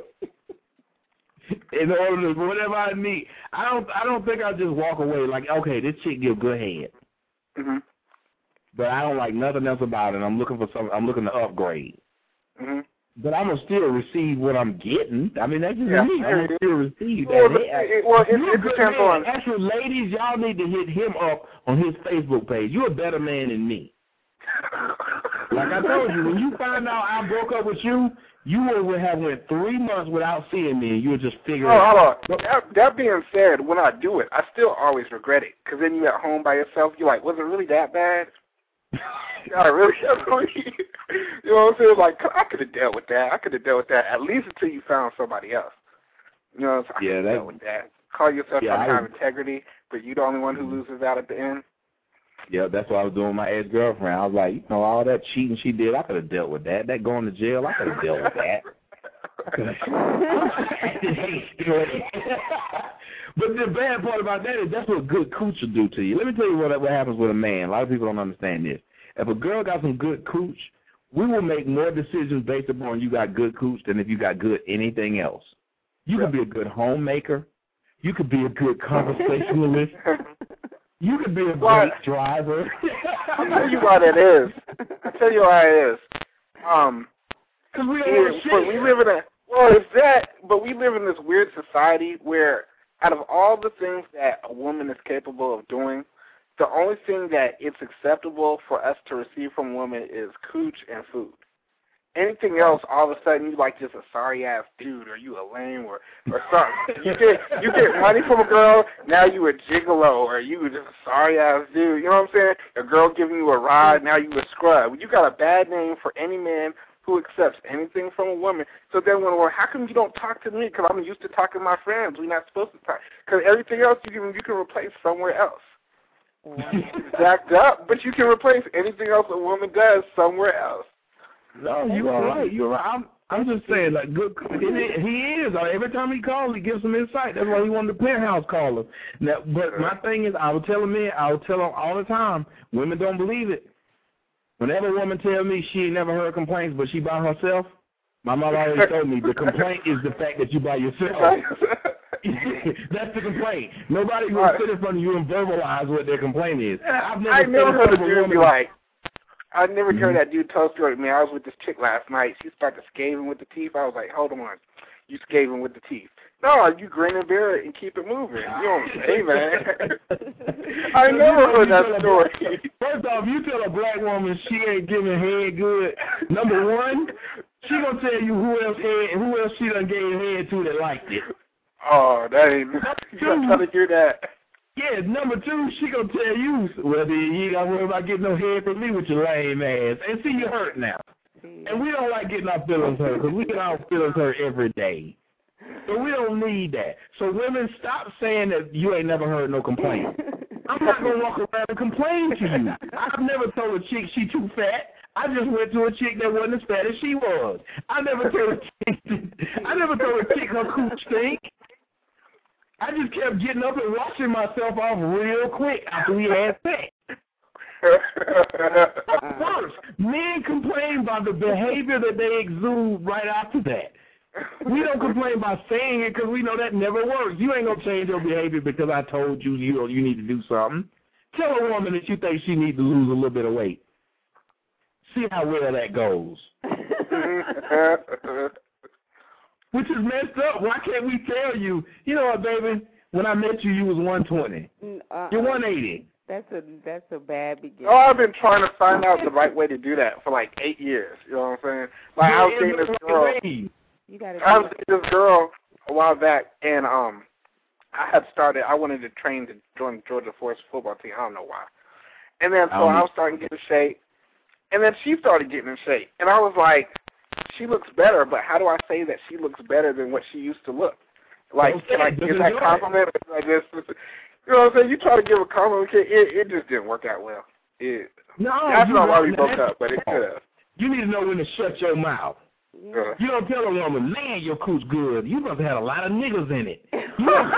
in order to whatever I need. I don't. I don't think I'll just walk away like, okay, this chick give good head,
mhm,
but I don't like nothing else about it. I'm looking for some. I'm looking to upgrade.
mhm.
But I'm gonna still receive what I'm getting. I mean, that's just
Yeah,
me.
I
I'm
hear
gonna
you.
still receive
Well,
that.
the-
Hey,
it- well, it-
you're a
it
good
depends
man.
on-
Actually, ladies, y'all need to hit him up on his Facebook page. You're a better man than me. Like I told you, when you find out I broke up with you, you will have went three months without seeing me, and you'll just figure
Oh,
it out.
hold on. That, that being said, when I do it, I still always regret it. Because then you're at home by yourself. You're like, was it really that bad? Yeah, really, really. You know what I'm saying? Like, I could have dealt with that. I could have dealt with that at least until you found somebody else. You know, so I
Yeah,
could have
that-
dealt with that. Call yourself
Yeah,
some
I
kind
was-
of integrity, but you're the only one who loses out at the end.
Yeah, that's what I was doing with my ex-girlfriend. I was like, you know, all that cheating she did, I could have dealt with that. That going to jail, I could have dealt with that. But the bad part about that is that's what good cooch will do to you. Let me tell you what what happens with a man. A lot of people don't understand this. If a girl got some good cooch, we will make more decisions based upon you got good cooch than if you got good anything else. You could be a good homemaker. You could be a good conversationalist. You could be a great
Well,
driver.
I'll tell you why that is. I'll tell you why it is. Um,
Because we don't
yeah,
want to
but we live in a, well, it's that, but we live in this weird society where out of all the things that a woman is capable of doing, the only thing that it's acceptable for us to receive from a woman is cooch and food. Anything else, all of a sudden, you like just a sorry-ass dude, or you a lame, or, or something. You get you get money from a girl, now you a gigolo, or you just a sorry-ass dude. You know what I'm saying? A girl giving you a ride, now you a scrub. You got a bad name for any man who accepts anything from a woman. So then when, well, how come you don't talk to me? Because I'm used to talking to my friends. We're not supposed to talk. Because everything else you can you can replace somewhere else. Jacked up, but you can replace anything else a woman does somewhere else.
No, you all right. You're right. I'm, I'm just saying, like, good. It, he is. Every time he calls, he gives some insight. That's why he wanted the penthouse caller. Now, but my thing is, I will tell him men, I will tell them all the time. Women don't believe it. Whenever a woman tells me she ain't never heard complaints, but she by herself, my mother always told me the complaint is the fact that you by yourself. That's the complaint. Nobody will sit in front of you and verbalize what their complaint is. I've never,
I never heard a
a
dude
woman
be like, I never
Mhm.
heard that dude tell a story. Man, I was with this chick last night. She started scathing with the teeth. I was like, hold on. You scathing with the teeth. No, you grin and bear it and keep it moving. You don't say, man. I never heard that story.
First off, you tell a black woman she ain't giving head good, number one, she gonna tell you who else head, who else she done gave head to that liked it.
Oh, that ain't, you not trying to hear that.
Yeah, number two, she gonna tell you, well, then you ain't gotta worry about getting no head from me with your lame ass. And see, you hurt now. And we don't like getting our feelings hurt because we get our feelings hurt every day. So we don't need that. So women, stop saying that you ain't never heard no complaint. I'm not going to walk around and complain to you. I've never told a chick she too fat. I just went to a chick that wasn't as fat as she was. I never told a chick, I never told a chick her cooch stink. I just kept getting up and washing myself off real quick after we had sex. First, men complain about the behavior that they exude right after that. We don't complain about saying it because we know that never works. You ain't going to change your behavior because I told you you you need to do something. Tell a woman that you think she needs to lose a little bit of weight. See how well that goes. Which is messed up. Why can't we tell you, you know what, baby, when I met you, you was one twenty.
Uh-uh.
You're one eighty.
That's a that's a bad beginning.
Oh, I've been trying to find out the right way to do that for like eight years. You know what I'm saying? Like I was dating this girl.
You gotta
I was dating this girl a while back, and um, I had started. I wanted to train to join Georgia Force football team. I don't know why. And then so I was starting to get in shape, and then she started getting in shape, and I was like, she looks better, but how do I say that she looks better than what she used to look? Like,
okay,
can I give that compliment? Like this, you know what I'm saying? You try to give a compliment, it, it just didn't work out well. It,
no,
that's not why we
know,
broke up, but it could have.
You need to know when to shut your mouth.
Yeah.
You don't tell a woman, man, your cooch good. You must have had a lot of niggas in it. You don't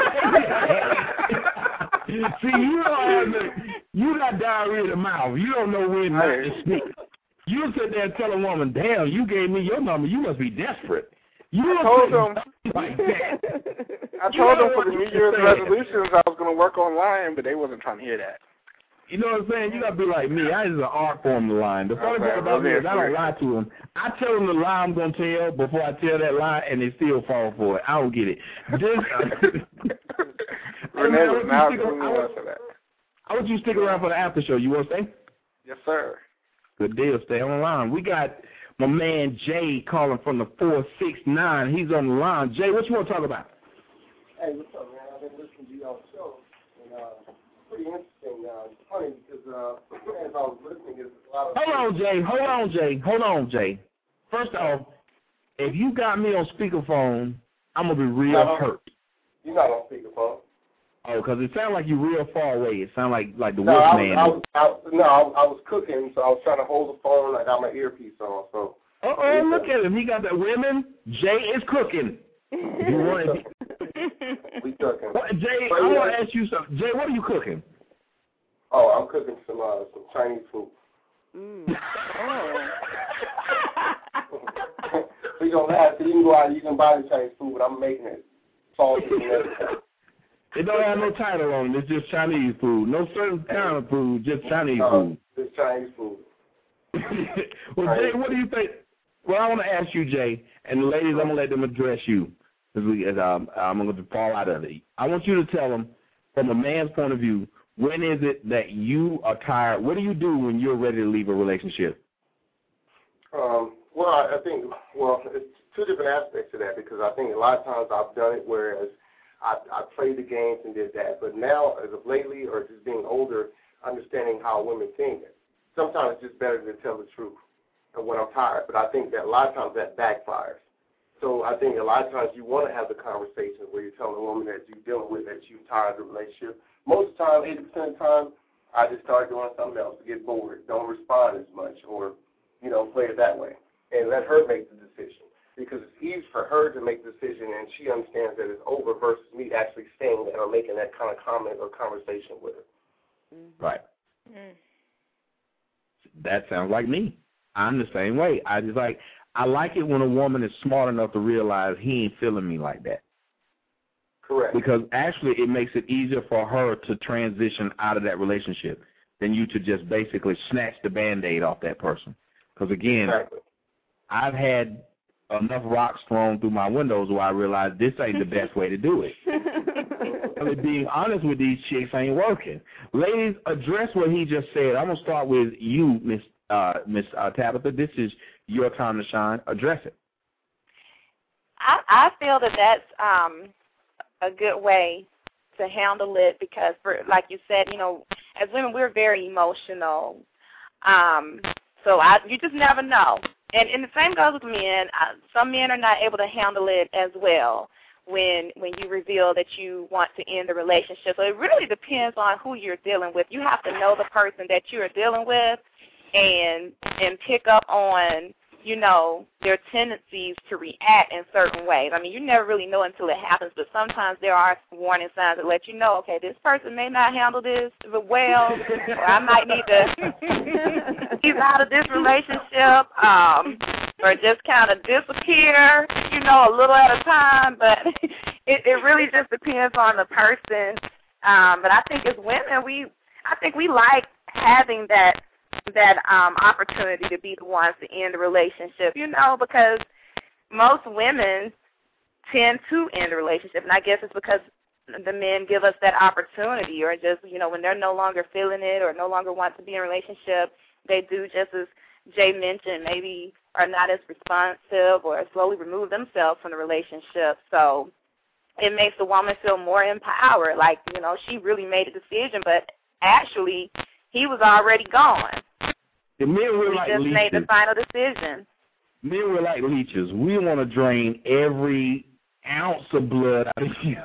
See, you don't have the, you got diarrhea in the mouth. You don't know when not to speak. You sit there and tell a woman, damn, you gave me your number. You must be desperate. You
I told them
like that.
I told them for the New Year's resolutions I was going to work online, but they wasn't trying to hear that.
You know what I'm saying? You got to be like me. I use an art form to lie. The funny
Okay,
part about me
well,
is I don't lie to them. I tell them the lie I'm going to tell before I tell that lie, and they still fall for it. I don't get it. This, hey, man, I, want
now
you stick, I, want, I want you to stick around for the after show. You want to stay?
Yes, sir.
Good deal. Stay on the line. We got my man Jay calling from the four six nine. He's on the line. Jay, what you want to talk about?
Hey, what's up, man? I've been listening to y'all's show, and uh, pretty interesting. Uh, it's funny because uh, as I was listening, there's a lot of...
Hold on, Jay. Hold on, Jay. Hold on, Jay. First off, if you got me on speakerphone, I'm going to be real
no,
hurt.
You're not on speakerphone.
Oh, because it sounds like you're real far away. It sounds like like the
no,
wolf
I
man.
was, I was, I, no, I, I was cooking, so I was trying to hold the phone. I got my earpiece on, so...
Uh-oh, look at him. He got the women. Jay is cooking. You want to...
We cooking.
What, Jay,
but,
I
yeah.
want to ask you something. Jay, what are you cooking?
Oh, I'm cooking some uh, some Chinese food.
Mm.
So you don't have to, you can go out and you can buy the Chinese food, but I'm making it salty and everything.
It don't have no title on it. It's just Chinese food. No certain kind of food, just Chinese
no,
food.
It's Chinese food.
Well, Jay, what do you think? Well, I want to ask you, Jay, and the ladies, I'm going to let them address you. As we, as um, I'm going to fall out of it. I want you to tell them, from a man's point of view, when is it that you are tired? What do you do when you're ready to leave a relationship?
Um, well, I, I think, well, it's two different aspects of that because I think a lot of times I've done it whereas I, I played the games and did that. But now, as of lately, or just being older, understanding how women think, sometimes it's just better to tell the truth of when I'm tired. But I think that a lot of times that backfires. So I think a lot of times you want to have the conversation where you're telling a woman that you're dealing with that you're tired of the relationship. Most of the time, eighty percent of the time, I just start doing something else to get bored, don't respond as much, or, you know, play it that way. And let her make the decision. Because it's easy for her to make the decision and she understands that it's over versus me actually saying that or making that kind of comment or conversation with her.
Mm-hmm.
Right.
Mm.
That sounds like me. I'm the same way. I just like, I like it when a woman is smart enough to realize he ain't feeling me like that.
Correct.
Because actually it makes it easier for her to transition out of that relationship than you to just basically snatch the Band-Aid off that person. Because, again,
exactly.
I've had enough rocks thrown through my windows where I realized this ain't the best way to do it. I mean, being honest with these chicks ain't working. Ladies, address what he just said. I'm going to start with you, Miss uh, Miss uh, Tabitha. This is your time to shine. Address it.
I, I feel that that's um, a good way to handle it because, for, like you said, you know, as women, we're very emotional. Um, so I, you just never know. And, and the same goes with men. Uh, some men are not able to handle it as well when when you reveal that you want to end the relationship. So it really depends on who you're dealing with. You have to know the person that you're dealing with and and pick up on, you know, their tendencies to react in certain ways. I mean, you never really know until it happens, but sometimes there are warning signs that let you know, okay, this person may not handle this well, or I might need to get out of this relationship, um, or just kind of disappear, you know, a little at a time. But it, it really just depends on the person. Um, but I think as women, we, I think we like having that that um, opportunity to be the ones to end the relationship, you know, because most women tend to end the relationship, and I guess it's because the men give us that opportunity, or just, you know, when they're no longer feeling it or no longer want to be in a relationship, they do just as Jay mentioned, maybe are not as responsive or slowly remove themselves from the relationship. So it makes the woman feel more empowered, like, you know, she really made a decision, but actually he was already gone.
The men were
we
like
just
leeches.
made the final decision.
Men were like leeches. We want to drain every ounce of blood out of you.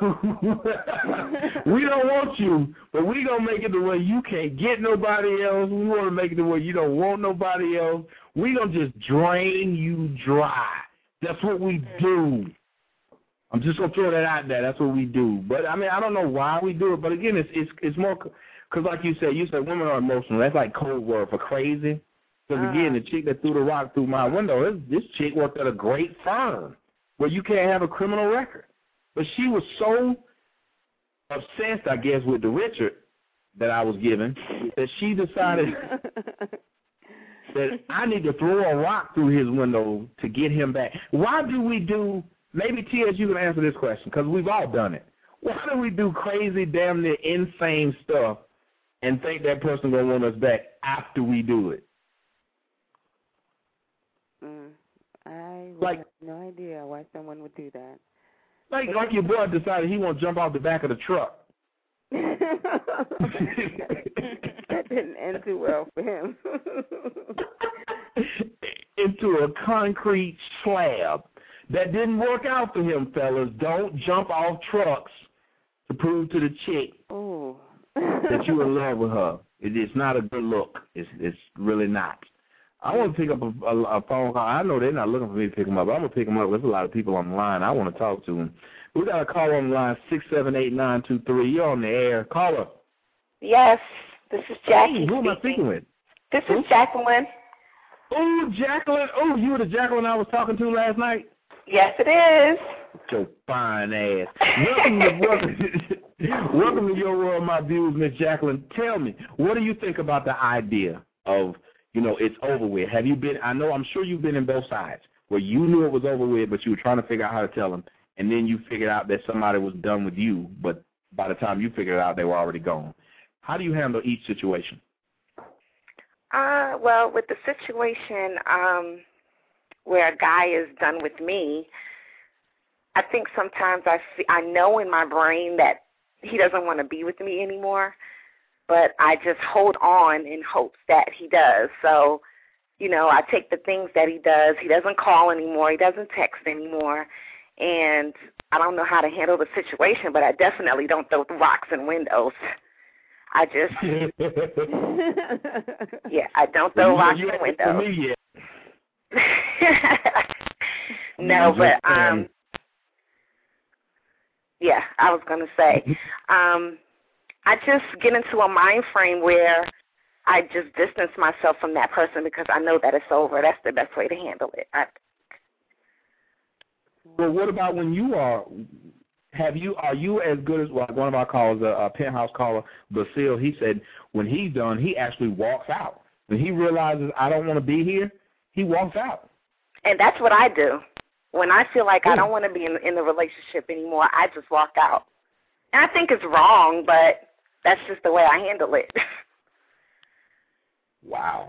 We don't want you, but we going to make it to where you can't get nobody else. We want to make it to where you don't want nobody else. we gonna just drain you dry. That's what we do. I'm just gonna throw that out there. That's what we do. But I mean, I don't know why we do it. But again, it's it's it's more because, like you said, you said women are emotional. That's like code word for crazy. Because uh-huh. again, the chick that threw the rock through my window, this, this chick worked at a great firm where you can't have a criminal record. But she was so obsessed, I guess, with the Richard that I was given that she decided that I need to throw a rock through his window to get him back. Why do we do, maybe T S, you can answer this question, because we've all done it. Why do we do crazy, damn near insane stuff and think that person going to want us back after we do it?
Mm, I
like,
have no idea why someone would do that.
Like, like your boy decided he want to jump off the back of the truck.
That didn't end too well for him.
Into a concrete slab. That didn't work out for him, fellas. Don't jump off trucks to prove to the chick
Ooh.
that you're in love with her. It, it's not a good look. It's it's really not. I want to pick up a, a, a phone call. I know they're not looking for me to pick them up, but I'm going to pick them up. There's a lot of people on the line. I want to talk to them. We got a call on the line, six seven eight nine two three. You're on the air. Caller.
Yes, this is Jackie.
Hey, who am I speaking with?
This is Jacqueline.
Oh, Jacqueline. Oh, you were the Jacqueline I was talking to last night?
Yes, it is.
Your fine ass. Welcome to, welcome, welcome to Your World, My Views, Miss Jacqueline. Tell me, what do you think about the idea of, you know, it's over with? Have you been, I know, I'm sure you've been in both sides, where you knew it was over with, but you were trying to figure out how to tell them, and then you figured out that somebody was done with you, but by the time you figured it out, they were already gone. How do you handle each situation?
Uh, well, with the situation um, where a guy is done with me, I think sometimes I see, I know in my brain that he doesn't want to be with me anymore, but I just hold on in hopes that he does. So, you know, I take the things that he does. He doesn't call anymore. He doesn't text anymore. And I don't know how to handle the situation, but I definitely don't throw rocks in windows. I just, yeah, I don't throw rocks in windows.
Me yet.
No, but, um, yeah, I was going to say, um, I just get into a mind frame where I just distance myself from that person because I know that it's over. That's the best way to handle it. I,
Well, what about when you are, have you, are you as good as, well, one of our callers, a, a penthouse caller, Basile, he said when he's done, he actually walks out. When he realizes I don't want to be here, he walks out.
And that's what I do. When I feel like I don't want to be in, in the relationship anymore, I just walk out. And I think it's wrong, but that's just the way I handle it.
Wow.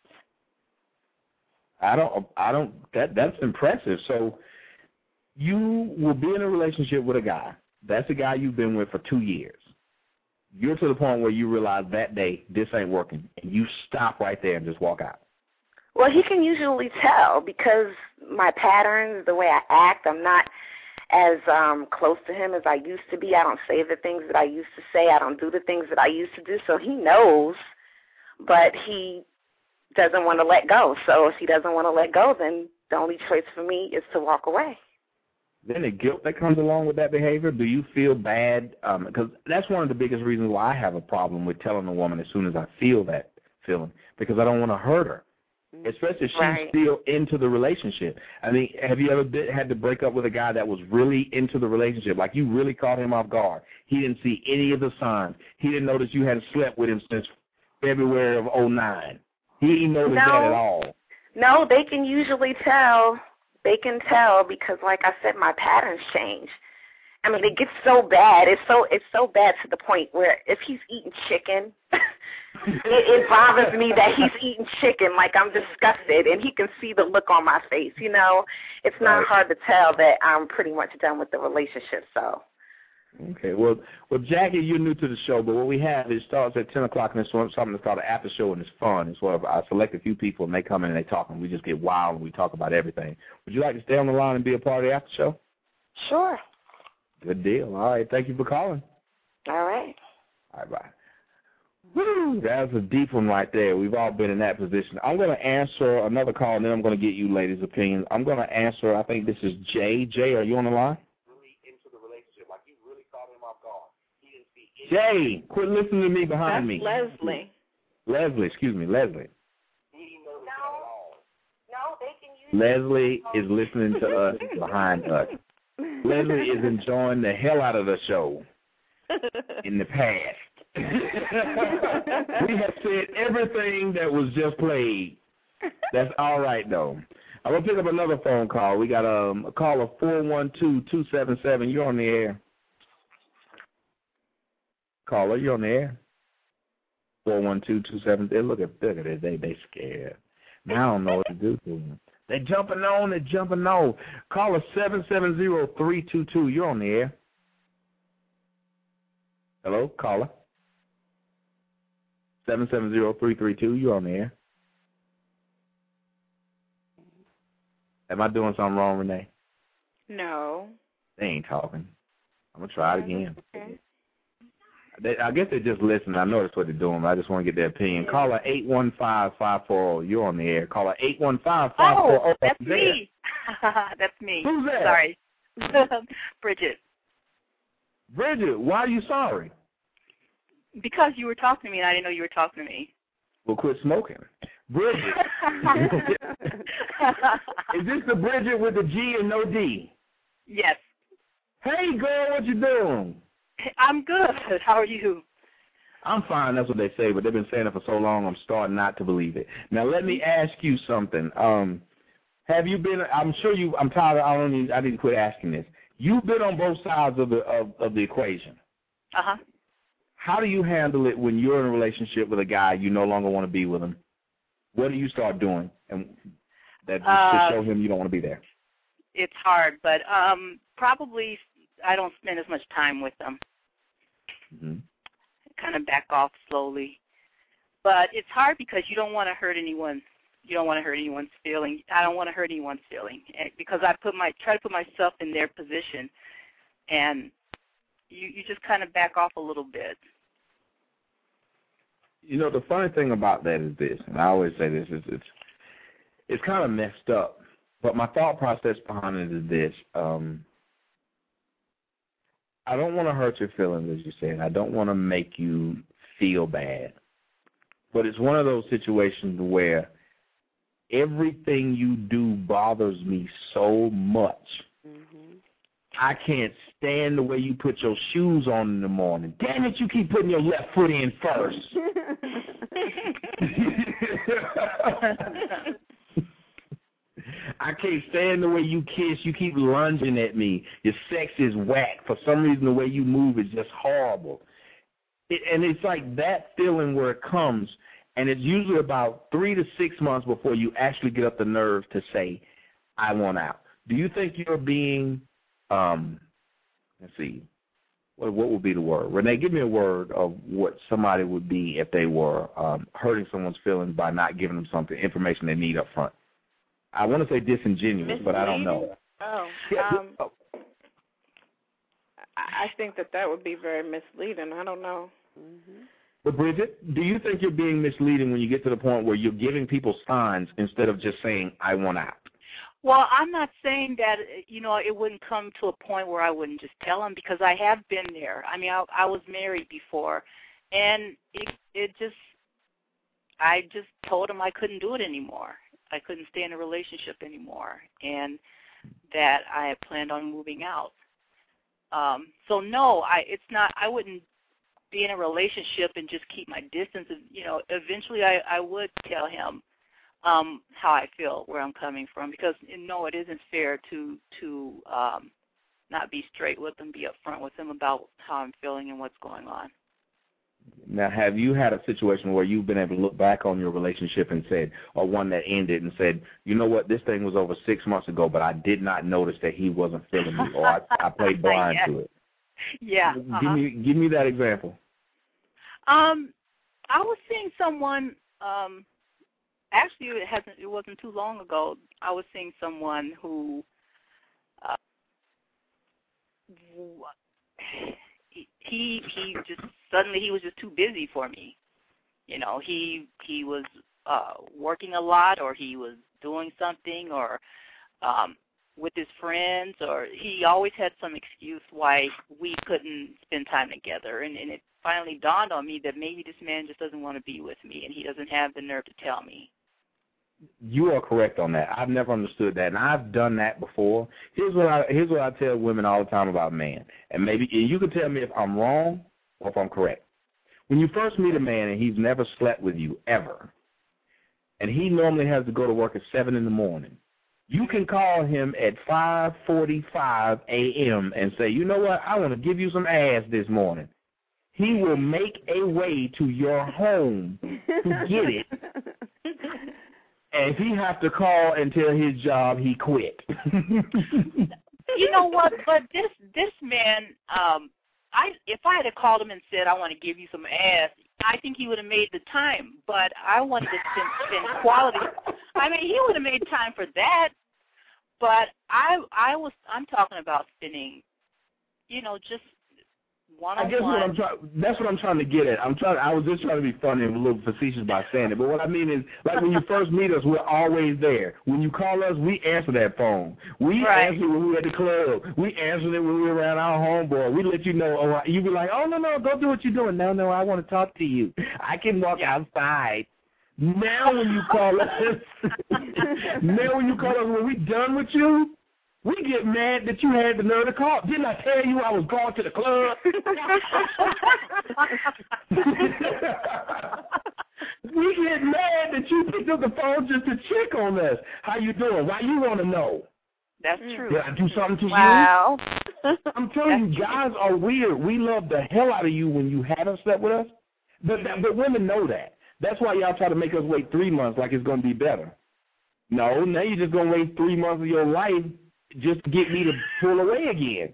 I don't, I don't, that, that's impressive. So you will be in a relationship with a guy. That's a guy you've been with for two years. You're to the point where you realize that day this ain't working, and you stop right there and just walk out.
Well, he can usually tell because my patterns, the way I act, I'm not as um, close to him as I used to be. I don't say the things that I used to say. I don't do the things that I used to do. So he knows, but he doesn't want to let go. So if he doesn't want to let go, then the only choice for me is to walk away.
Then the guilt that comes along with that behavior, do you feel bad? Because um, that's one of the biggest reasons why I have a problem with telling a woman as soon as I feel that feeling, because I don't want to hurt her, especially if she's
right.
still into the relationship. I mean, have you ever been, had to break up with a guy that was really into the relationship, like you really caught him off guard? He didn't see any of the signs. He didn't notice you hadn't slept with him since February of oh nine. He didn't notice
no.
that at all.
No, they can usually tell. They can tell because, like I said, my patterns change. I mean, it gets so bad. It's so it's so bad to the point where if he's eating chicken, it, it bothers me that he's eating chicken. Like I'm disgusted, and he can see the look on my face. You know, it's not
right.
hard to tell that I'm pretty much done with the relationship. So.
Okay, well, well, Jackie, you're new to the show, but what we have is starts at ten o'clock, and it's something that's called an after show, and it's fun. It's where I select a few people, and they come in and they talk, and we just get wild, and we talk about everything. Would you like to stay on the line and be a part of the after show?
Sure.
Good deal. All right, thank you for calling.
All right.
All right, bye. Woo, that's a deep one right there. We've all been in that position. I'm going to answer another call, and then I'm going to get you ladies' opinions. I'm going to answer, I think this is Jay. Jay, are you on the line? Jay, quit listening to me behind
That's
me.
Leslie.
Leslie, excuse me, Leslie.
No, no, they can use.
Leslie is listening to us behind us. Leslie is enjoying the hell out of the show in the past. We have said everything that was just played. That's all right, though. I'm going to pick up another phone call. We got um, a caller, four one two, two seven seven. You're on the air. Caller, you're on the air. four one two, two seven seven. Look at, look at it. They, they scared. Now I don't know what to do to them. They jumping on. They jumping on. Caller, seven seven zero, three two two. You're on the air. Hello, caller. seven seven zero, three three two. You're on the air. Am I doing something wrong, Renee?
No.
They ain't talking. I'm going to try it again.
Okay.
They, I guess they just listen. I know that's what they're doing, but I just want to get their opinion. Yeah. Caller eight one five, five four zero. You're on the air. Caller eight one five, five four zero.
Oh, that's me. That's me.
Who's that?
Sorry. Bridget.
Bridget, why are you sorry?
Because you were talking to me and I didn't know you were talking to me.
Well, quit smoking. Bridget. Is this the Bridget with the G and no D?
Yes.
Hey, girl, what you doing?
I'm good. How are you?
I'm fine. That's what they say, but they've been saying it for so long, I'm starting not to believe it. Now, let me ask you something. Um, have you been? I'm sure you. I'm tired. Of, I don't need. I need to quit asking this. You've been on both sides of the of, of the equation.
Uh huh.
How do you handle it when you're in a relationship with a guy you no longer want to be with him? What do you start doing, and that
uh,
to show him you don't want to be there?
It's hard, but um, probably I don't spend as much time with them.
Mm-hmm.
Kind of back off slowly, but it's hard because you don't want to hurt anyone. You don't want to hurt anyone's feeling. I don't want to hurt anyone's feeling because I put my try to put myself in their position, and you you just kind of back off a little bit.
You know, the funny thing about that is this, and I always say this, is it's it's kind of messed up. But my thought process behind it is this. Um, I don't want to hurt your feelings, as you said. I don't want to make you feel bad. But it's one of those situations where everything you do bothers me so much.
Mm-hmm.
I can't stand the way you put your shoes on in the morning. Damn it, you keep putting your left foot in first. I can't stand the way you kiss. You keep lunging at me. Your sex is whack. For some reason, the way you move is just horrible. It, and it's like that feeling where it comes, and it's usually about three to six months before you actually get up the nerve to say, I want out. Do you think you're being, um, let's see, what, what would be the word? Renee, give me a word of what somebody would be if they were um, hurting someone's feelings by not giving them something, information they need up front. I want to say disingenuous, misleading? But I don't know.
Oh,
yeah,
um, oh. I think that that would be very misleading. I don't know.
Mm-hmm.
But, Bridget, do you think you're being misleading when you get to the point where you're giving people signs instead of just saying, I want out?
Well, I'm not saying that, you know, it wouldn't come to a point where I wouldn't just tell them because I have been there. I mean, I, I was married before, and it, it just, I just told them I couldn't do it anymore. I couldn't stay in a relationship anymore, and that I had planned on moving out. Um, so no, I it's not. I wouldn't be in a relationship and just keep my distance. And, you know, eventually I, I would tell him um, how I feel, where I'm coming from, because no, it isn't fair to to um, not be straight with him, be upfront with him about how I'm feeling and what's going on.
Now, have you had a situation where you've been able to look back on your relationship and said, or one that ended and said, you know what, this thing was over six months ago, but I did not notice that he wasn't feeling me, or I, I played blind
yes.
to it?
Yeah. Uh-huh.
Give me, give me that example.
Um, I was seeing someone. Um, actually, it hasn't. It wasn't too long ago. I was seeing someone who. Uh, he he just suddenly he was just too busy for me. You know, he he was uh, working a lot, or he was doing something, or um, with his friends, or he always had some excuse why we couldn't spend time together. And, and it finally dawned on me that maybe this man just doesn't want to be with me, and he doesn't have the nerve to tell me.
You are correct on that. I've never understood that, and I've done that before. Here's what I here's what I tell women all the time about men, and maybe and you can tell me if I'm wrong or if I'm correct. When you first meet a man and he's never slept with you ever, and he normally has to go to work at seven in the morning, you can call him at five forty-five a.m. and say, you know what, I want to give you some ass this morning. He will make a way to your home to get it. And if he has to call and tell his job, he quit.
You know what? But this this man, um, I if I had called him and said I want to give you some ass, I think he would have made the time. But I wanted to spend, spend quality. I mean, he would have made time for that. But I I was I'm talking about spending, you know, just one on one.
I guess what I'm trying. That's what I'm trying to get at. I'm trying. I was just trying to be funny and a little facetious by saying it. But what I mean is, like when you first meet us, we're always there. When you call us, we answer that phone. We
right.
answer when we were at the club. We answer it when we were around our homeboy. We let you know. Oh, you be like, oh no no, go do what you're doing. No no, I want to talk to you. I can walk yeah. outside. Now when you call us, now when you call us, when we done with you, we get mad that you had the nerve to call. Didn't I tell you I was going to the club? We get mad that you picked up the phone just to check on us. How you doing? Why you want to know?
That's true.
Did I do something to
wow.
you? I'm telling you, guys are weird. We love the hell out of you when you haven't slept with us. But, but women know that. That's why y'all try to make us wait three months like it's going to be better. No, now you're just going to wait three months of your life just to get me to pull away again.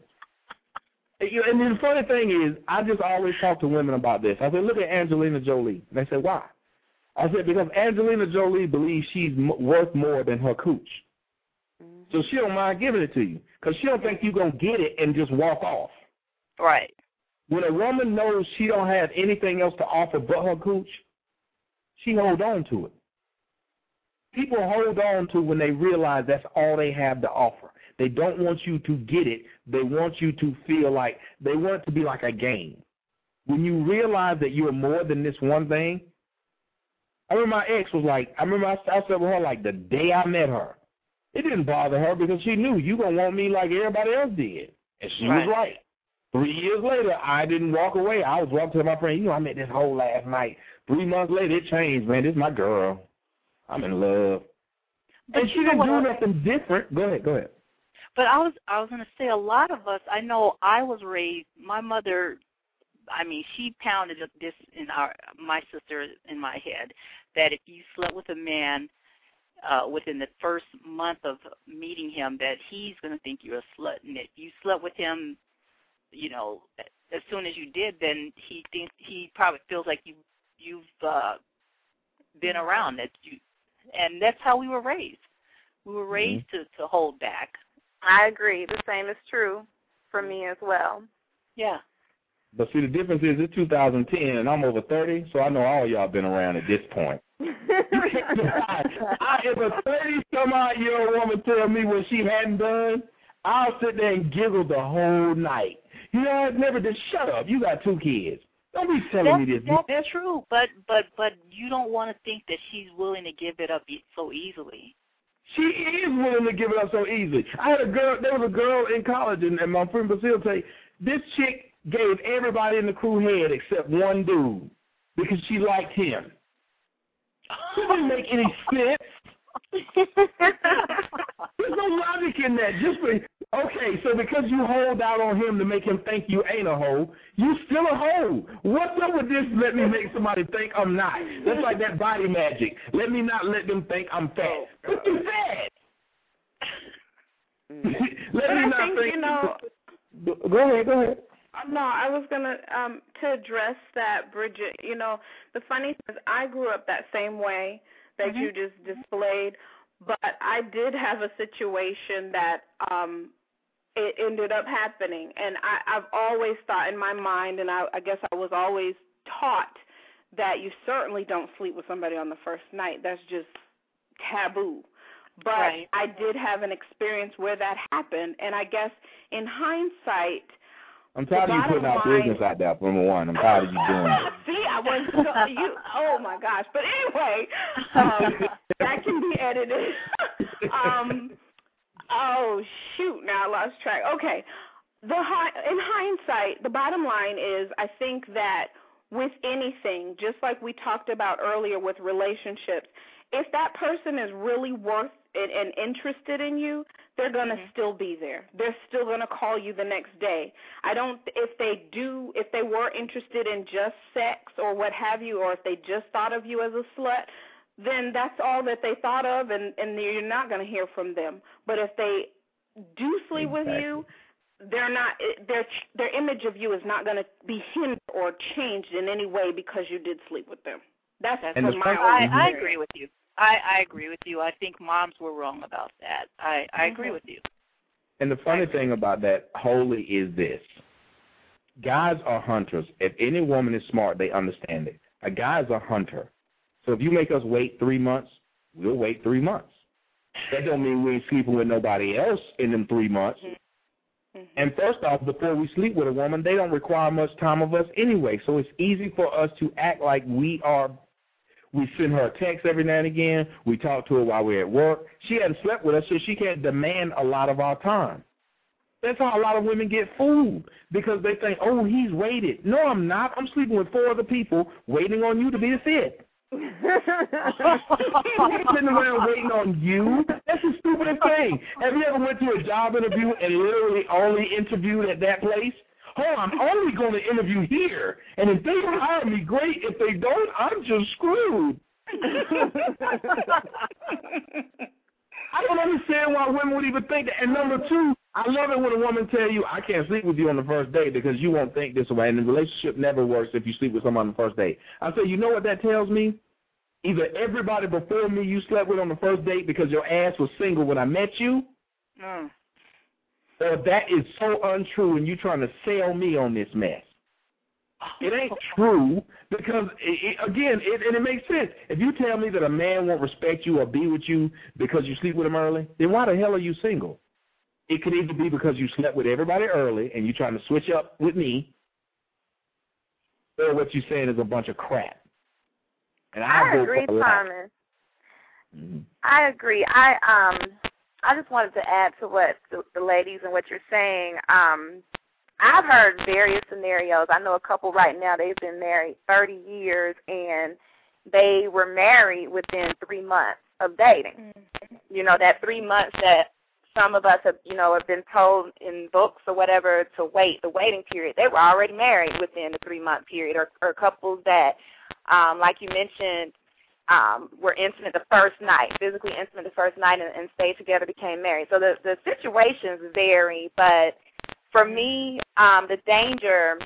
And the funny thing is, I just always talk to women about this. I said, look at Angelina Jolie. And they said, why? I said, because Angelina Jolie believes she's m- worth more than her cooch. Mm-hmm. So she don't mind giving it to you because she don't think you're going to get it and just walk off.
Right.
When a woman knows she don't have anything else to offer but her cooch, she hold on to it. People hold on to when they realize that's all they have to offer. They don't want you to get it. They want you to feel like they want it to be like a game. When you realize that you're more than this one thing, I remember my ex was like, I remember I, I slept with her like the day I met her. It didn't bother her because she knew you going to want me like everybody else did. And she right. was right. Three years later, I didn't walk away. I was walking to my friend, you know, I met this whole last night. Three months later, it changed, man. This is my girl. I'm in love. But and she didn't do nothing different. Go ahead, go ahead.
But I was I was going to say a lot of us, I know I was raised, my mother, I mean, she pounded this in our my sister in my head, that if you slept with a man uh, within the first month of meeting him, that he's going to think you're a slut. And if you slept with him, you know, as soon as you did, then he thinks he probably feels like you you've uh, been around that you, and that's how we were raised. We were raised mm-hmm. to, to hold back.
I agree. The same is true for me as well.
Yeah.
But see, the difference is it's two thousand ten, and I'm over thirty, so I know all y'all been around at this point. I, if a thirty-some-odd-year-old woman tell me what she hadn't done, I'll sit there and giggle the whole night. You know, I've never just shut up. You got two kids. Don't be telling
that's,
me this.
That, that's true, but but but you don't want to think that she's willing to give it up so easily.
She is willing to give it up so easily. I had a girl. There was a girl in college, and, and my friend Basile say this chick gave everybody in the crew head except one dude because she liked him. It didn't make any sense. There's no logic in that. Just for, okay, so because you hold out on him to make him think you ain't a hoe, you still a hoe. What's up with this? Let me make somebody think I'm not. That's like that body magic. Let me not let them think I'm fat. But you fat. Let
but
me
I
not
think,
think.
You know,
go ahead. Go ahead.
No, I was gonna um to address that, Bridget. You know, the funny thing is, I grew up that same way that mm-hmm. you just displayed. But I did have a situation that um, it ended up happening. And I, I've always thought in my mind, and I, I guess I was always taught that you certainly don't sleep with somebody on the first night. That's just taboo. But
right.
I did have an experience where that happened, and I guess in hindsight,
I'm tired of you putting our
line,
business out there, number one. I'm tired of you doing it.
See, I was so, you. Oh my gosh! But anyway, um, that can be edited. um, oh shoot! Now I lost track. Okay, the in hindsight, the bottom line is, I think that with anything, just like we talked about earlier with relationships, if that person is really worth it and interested in you, they're going to mm-hmm. still be there. They're still going to call you the next day. I don't, if they do, if they were interested in just sex or what have you, or if they just thought of you as a slut, then that's all that they thought of, and, and you're not going to hear from them. But if they do sleep exactly. with you, they're not, their their image of you is not going to be hindered or changed in any way because you did sleep with them. That's
and
from my
I, I agree with you. I, I agree with you. I think moms were wrong about that. I, I agree mm-hmm. with you.
And the funny thing about that wholly is this. Guys are hunters. If any woman is smart, they understand it. A guy is a hunter. So if you make us wait three months, we'll wait three months. That don't mean we ain't sleeping with nobody else in them three months. Mm-hmm. And first off, before we sleep with a woman, they don't require much time of us anyway. So it's easy for us to act like we are. We send her a text every now and again. We talk to her while we're at work. She hasn't slept with us, so she can't demand a lot of our time. That's how a lot of women get fooled, because they think, oh, he's waited. No, I'm not. I'm sleeping with four other people waiting on you to be the fit. He's sitting around waiting on you. That's the stupidest thing. Have you ever went to a job interview and literally only interviewed at that place? Oh, I'm only going to interview here, and if they hire me, great. If they don't, I'm just screwed. I don't understand why women would even think that. And number two, I love it when a woman tell you, I can't sleep with you on the first date because you won't think this way, and the relationship never works if you sleep with someone on the first date. I say, you know what that tells me? Either everybody before me you slept with on the first date because your ass was single when I met you,
mm.
or that is so untrue and you're trying to sell me on this mess. It ain't true because, it, it, again, it, and it makes sense. If you tell me that a man won't respect you or be with you because you sleep with him early, then why the hell are you single? It could either be because you slept with everybody early and you're trying to switch up with me, or what you're saying is a bunch of crap. And I,
I agree, Thomas. Mm-hmm. I agree. I um, I just wanted to add to what the, the ladies and what you're saying. Um, I've heard various scenarios. I know a couple right now, they've been married thirty years, and they were married within three months of dating. Mm-hmm. You know, that three months that some of us have, you know, have been told in books or whatever to wait, the waiting period. They were already married within the three-month period, or, or couples that, um, like you mentioned, um, were intimate the first night, physically intimate the first night, and, and stayed together, became married. So the, the situations vary, but for me, um, the danger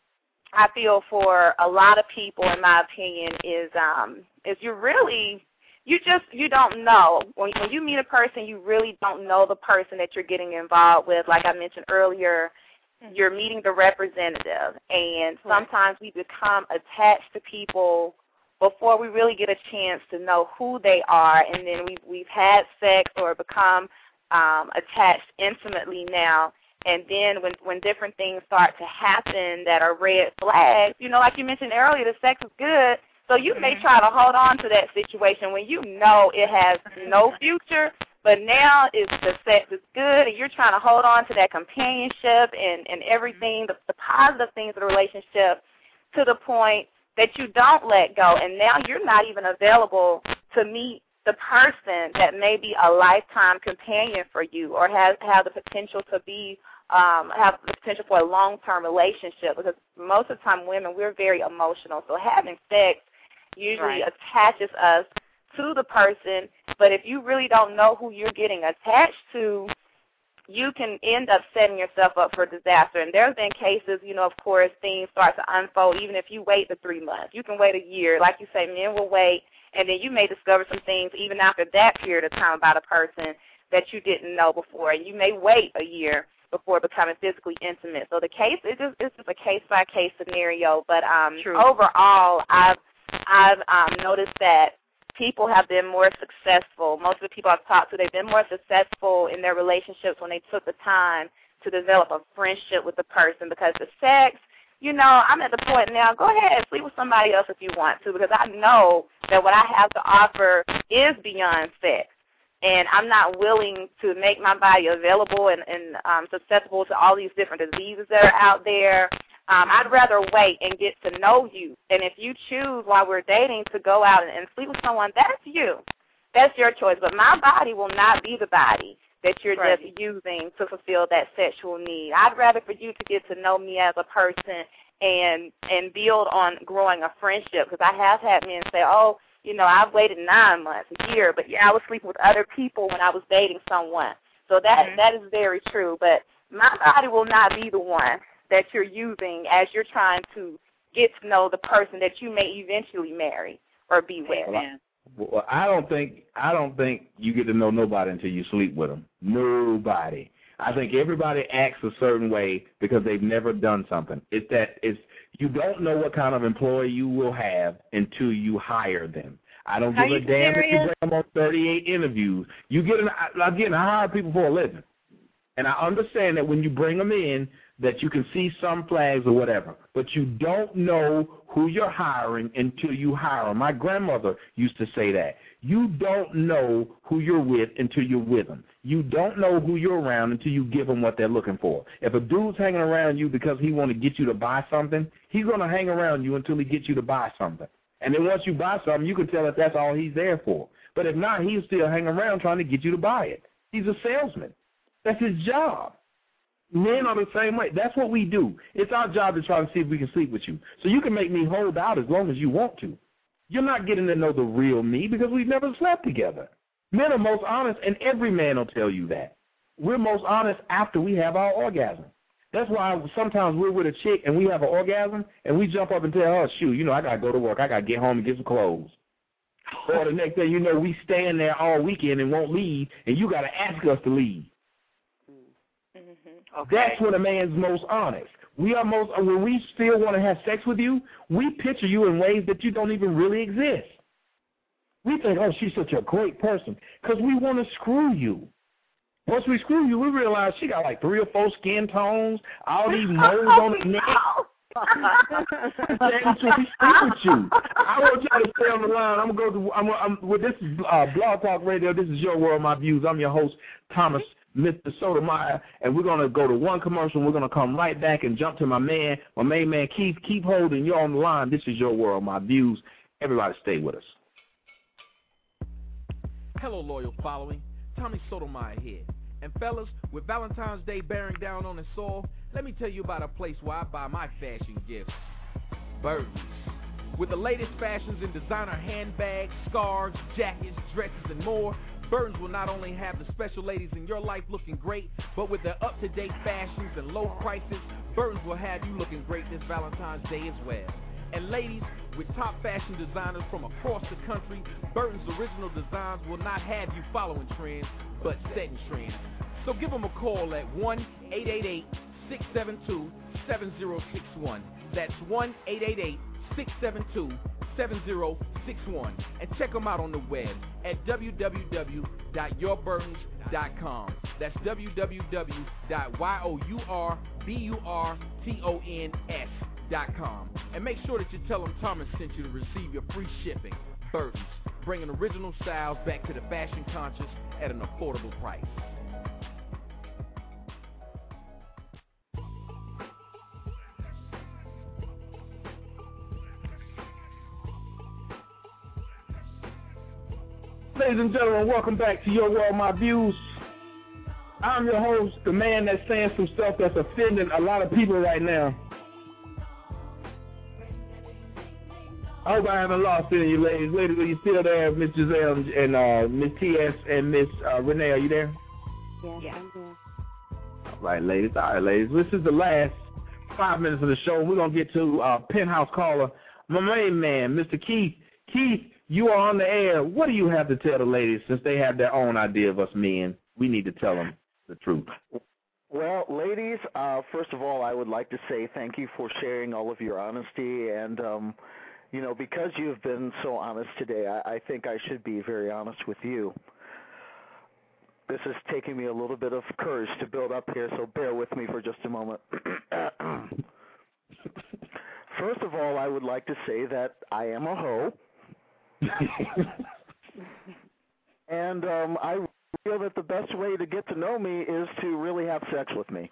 I feel for a lot of people, in my opinion, is um, is you really, you just, you don't know. When, when you meet a person, you really don't know the person that you're getting involved with. Like I mentioned earlier, you're meeting the representative, and sometimes we become attached to people before we really get a chance to know who they are, and then we've, we've had sex or become um, attached intimately now. And then when, when different things start to happen that are red flags, you know, like you mentioned earlier, the sex is good, so you may try to hold on to that situation when you know it has no future, but now it's, the sex is good, and you're trying to hold on to that companionship and, and everything, the, the positive things of the relationship, to the point that you don't let go, and now you're not even available to meet the person that may be a lifetime companion for you, or has have the potential to be um, have the potential for a long-term relationship. Because most of the time, women, we're very emotional, so having sex usually right. attaches us to the person. But if you really don't know who you're getting attached to, you can end up setting yourself up for disaster. And there's been cases, you know, of course, things start to unfold even if you wait the three months. You can wait a year. Like you say, men will wait, and then you may discover some things even after that period of time about a person that you didn't know before. And you may wait a year before becoming physically intimate. So the case, it's just, it's just a case-by-case scenario. But um, overall, I've I've um, noticed that people have been more successful. Most of the people I've talked to, they've been more successful in their relationships when they took the time to develop a friendship with the person, because the sex, you know, I'm at the point now, go ahead, sleep with somebody else if you want to, because I know that what I have to offer is beyond sex. And I'm not willing to make my body available and, and um, susceptible to all these different diseases that are out there. Um, I'd rather wait and get to know you. And if you choose while we're dating to go out and, and sleep with someone, that's you. That's your choice. But my body will not be the body that you're right. just using to fulfill that sexual need. I'd rather for you to get to know me as a person and and build on growing a friendship, because I have had men say, oh, you know, I've waited nine months, a year, but yeah, I was sleeping with other people when I was dating someone. So that mm-hmm. that is very true. But my body will not be the one that you're using as you're trying to get to know the person that you may eventually marry or be with.
Well, well, I don't think I don't think you get to know nobody until you sleep with them. Nobody. I think everybody acts a certain way because they've never done something. It's that it's you don't know what kind of employee you will have until you hire them. I don't
Are
give a
you
damn
serious?
if you bring them on thirty-eight interviews. You get an again. I hire people for a living, and I understand that when you bring them in, that you can see some flags or whatever, but you don't know who you're hiring until you hire them. My grandmother used to say that. You don't know who you're with until you're with them. You don't know who you're around until you give them what they're looking for. If a dude's hanging around you because he wants to get you to buy something, he's going to hang around you until he gets you to buy something. And then once you buy something, you can tell if that's all he's there for. But if not, he'll still hang around trying to get you to buy it. He's a salesman. That's his job. Men are the same way. That's what we do. It's our job to try to see if we can sleep with you. So you can make me hold out as long as you want to. You're not getting to know the real me because we've never slept together. Men are most honest, and every man will tell you that. We're most honest after we have our orgasm. That's why sometimes we're with a chick and we have an orgasm, and we jump up and tell her, shoot, you know, I got to go to work. I got to get home and get some clothes. Or the next day, you know, we stand there all weekend and won't leave, and you got to ask us to leave.
Okay.
That's when a man's most honest. We are most when we still want to have sex with you, we picture you in ways that you don't even really exist. We think, oh, she's such a great person, because we want to screw you. Once we screw you, we realize she got like three or four skin tones, all these moles on her neck. That's what we sleep with you. I want y'all to stay on the line. I'm gonna go to. I'm. I'm with this is uh, Blog Talk Radio. This is Your World, My Views. I'm your host, Thomas Mister Sotomayor, and we're gonna go to one commercial. And we're gonna come right back and jump to my man, my main man Keith. Keep holding. You're on the line. This is Your World, My Views. Everybody, stay with us.
Hello, loyal following. Tommy Sotomayor here. And fellas, with Valentine's Day bearing down on its soul, let me tell you about a place where I buy my fashion gifts. Burton's. With the latest fashions in designer handbags, scarves, jackets, dresses, and more, Burton's will not only have the special ladies in your life looking great, but with their up-to-date fashions and low prices, Burton's will have you looking great this Valentine's Day as well. And ladies, with top fashion designers from across the country, Burton's original designs will not have you following trends, but setting trends. So give them a call at one eight eight eight, six seven two, seven zero six one. That's one eight eight eight, six seven two, seven zero six one. And check them out on the web at w w w dot your burtons dot com. That's w w w dot your burtons dot com. And make sure that you tell them Thomas sent you to receive your free shipping. Burton's, bringing original styles back to the fashion conscious at an affordable price.
Ladies and gentlemen, welcome back to Your World, My Views. I'm your host, the man that's saying some stuff that's offending a lot of people right now. I hope I haven't lost any of you ladies. Ladies, are you still there? Miss Giselle and uh, Miss T S and Miss uh, Renee, are you there?
Yeah, yeah, I'm here.
All right, ladies. All right, ladies. This is the last five minutes of the show. We're going to get to uh, Penthouse Caller, my main man, Mister Keith. Keith, you are on the air. What do you have to tell the ladies since they have their own idea of us men? We need to tell them the truth.
Well, ladies, uh, first of all, I would like to say thank you for sharing all of your honesty and, um, you know, because you've been so honest today, I, I think I should be very honest with you. This is taking me a little bit of courage to build up here, so bear with me for just a moment. First of all, I would like to say that I am a hoe. And um, I feel that the best way to get to know me is to really have sex with me.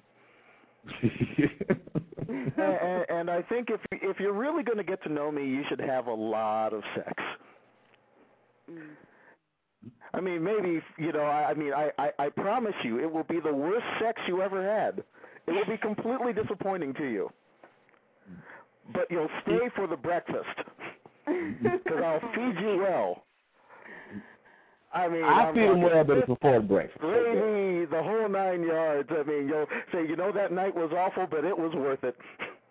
and, and I think if if you're really going to get to know me, you should have a lot of sex. Mm. I mean, maybe, you know, I, I mean, I, I, I promise you, it will be the worst sex you ever had. It will be completely disappointing to you. But you'll stay for the breakfast, because I'll feed you well. I mean,
I
I'm
feed them well, but it's before breakfast.
Gravy, the whole nine yards. I mean, you'll say, you know, that night was awful, but it was worth it.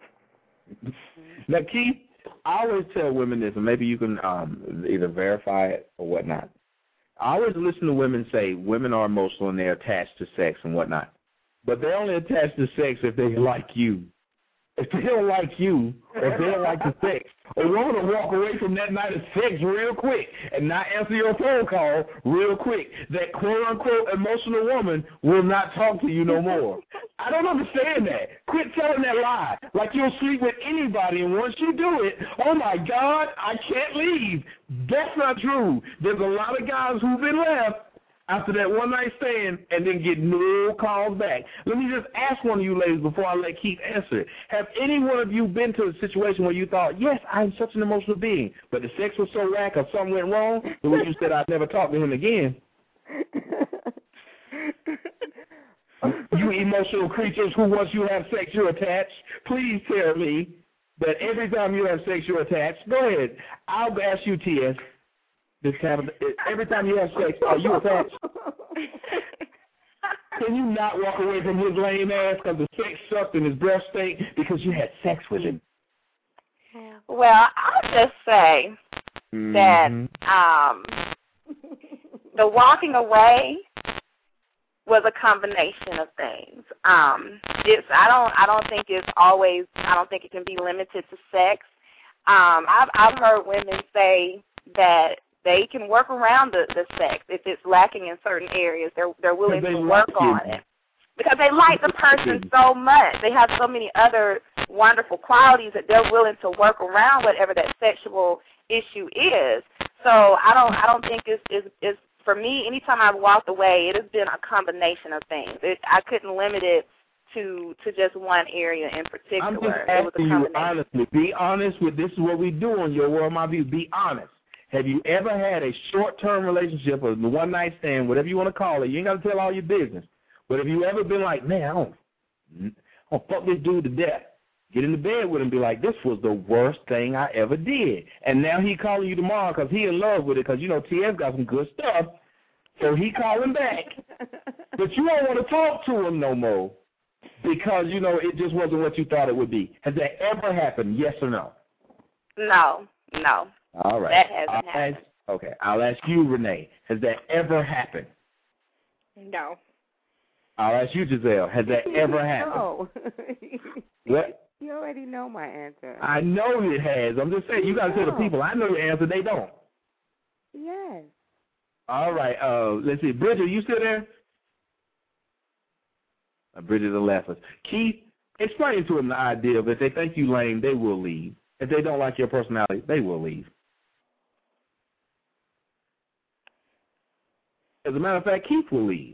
Now, Keith, I always tell women this, and maybe you can um, either verify it or whatnot. I always listen to women say women are emotional and they're attached to sex and whatnot. But they're only attached to sex if they like you. If they don't like you, or if they don't like the sex, a woman will walk away from that night of sex real quick and not answer your phone call real quick. That quote-unquote emotional woman will not talk to you no more. I don't understand that. Quit telling that lie. Like you'll sleep with anybody, and once you do it, oh, my God, I can't leave. That's not true. There's a lot of guys who've been left after that one-night stand and then get no calls back. Let me just ask one of you ladies before I let Keith answer it. Have any one of you been to a situation where you thought, yes, I'm such an emotional being, but the sex was so whack or something went wrong, that when you said I'd never talk to him again? You emotional creatures who once you have sex, you're attached, please tell me that every time you have sex, you're attached. Go ahead. I'll ask you, T S This kind of, every time you have sex, are you attached? Can you not walk away from his lame ass because the sex sucked and his breath stank because you had sex with him?
Well, I'll just say
mm-hmm.
that um, the walking away was a combination of things. Um, it's I don't I don't think it's always I don't think it can be limited to sex. Um, I've I've heard women say that they can work around the, the sex if it's lacking in certain areas. They're they're willing to work like on it because they like the person so much. They have so many other wonderful qualities that they're willing to work around whatever that sexual issue is. So I don't I don't think it's it's, it's for me. Anytime I've walked away, it has been a combination of things. It, I couldn't limit it to to just one area in particular.
I'm just asking you honestly. Be honest with this is what we do on Your World, My View. Be honest. Have you ever had a short-term relationship or a one-night stand, whatever you want to call it? You ain't got to tell all your business. But have you ever been like, man, I don't, I don't fuck this dude to death. Get in the bed with him and be like, this was the worst thing I ever did. And now he calling you tomorrow because he in love with it because, you know, T S got some good stuff. So he calling back. But you don't want to talk to him no more because, you know, it just wasn't what you thought it would be. Has that ever happened, yes or no?
No, no.
All right.
That hasn't
I'll
happened.
Ask, okay. I'll ask you, Renee. Has that ever happened?
No.
I'll ask you, Giselle. Has that ever happened?
No.
What?
You already know my answer.
I know it has. I'm just saying, you got to tell the people. I know your answer. They don't.
Yes.
All right. Uh, let's see. Bridget, you still there? Uh, Bridget left us. Keith, explain to them the idea of if they think you lame, they will leave. If they don't like your personality, they will leave. As a matter of fact, Keith will leave.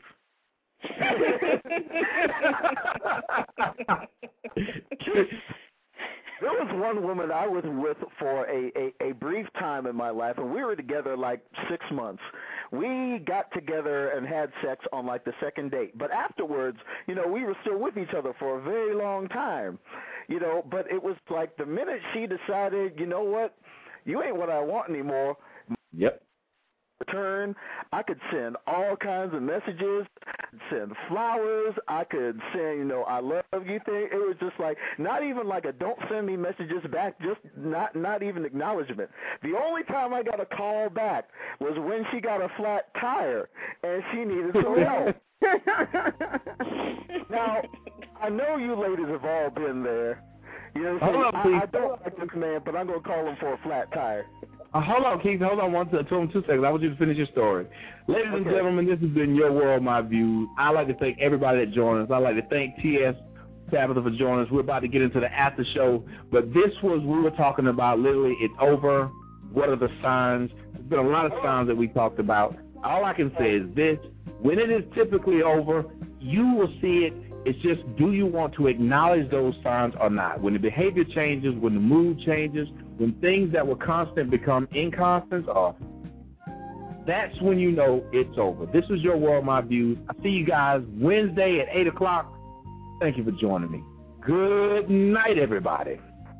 There was one woman I was with for a, a, a brief time in my life, and we were together like six months. We got together and had sex on like the second date. But afterwards, you know, we were still with each other for a very long time. You know, but it was like the minute she decided, you know what, you ain't what I want anymore.
Yep.
Return, I could send all kinds of messages, send flowers, I could send, you know, I love you thing. It was just like, not even like a don't send me messages back, just not not even acknowledgement. The only time I got a call back was when she got a flat tire and she needed some help. Now, I know you ladies have all been there. You know,
Hold on,
I,
please.
I don't like this man, but I'm gonna call him for a flat tire.
Uh, hold on, Keith. Hold on one, two, two, two seconds. I want you to finish your story. Ladies okay. and gentlemen, this has been Your World, My Views. I'd like to thank everybody that joined us. I'd like to thank T S Tabitha for joining us. We're about to get into the after show, but this was, we were talking about literally, it's over. What are the signs? There's been a lot of signs that we talked about. All I can say is this. When it is typically over, you will see it. It's just, do you want to acknowledge those signs or not? When the behavior changes, when the mood changes, when things that were constant become inconstant, or that's when you know it's over. This is Your World, My Views. I see you guys Wednesday at eight o'clock. Thank you for joining me. Good night, everybody.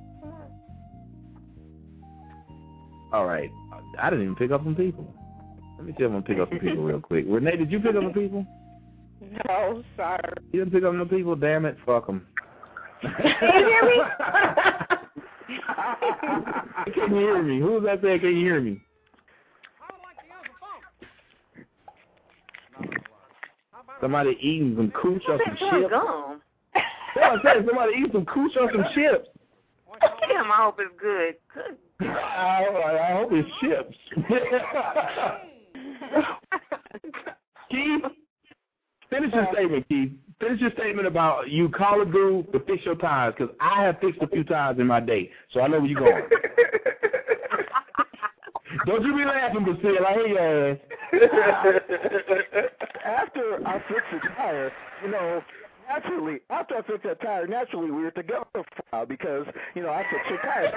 All right. I didn't even pick up some people. Let me see if I'm going to pick up some people real quick. Renee, did you pick up some people?
No, sorry.
You didn't pick up no people? Damn it. Fuck them.
Can you hear me?
Can you hear me? Who was that saying? Can you hear me? Somebody eating some cooch or some chips.
Gone.
Yeah, I said somebody eating some cooch or some chips.
Damn, I hope it's good. Good.
I, I hope it's chips. Keith, finish your statement, Keith. Finish your statement about you call a dude to fix your tires, because I have fixed a few tires in my day, so I know where you're going. Don't you be laughing, Basile. I hear your ass.
After I fixed the tire, you know, naturally, after I fixed that tire, naturally we were together for a while because, you know, I fixed your tire.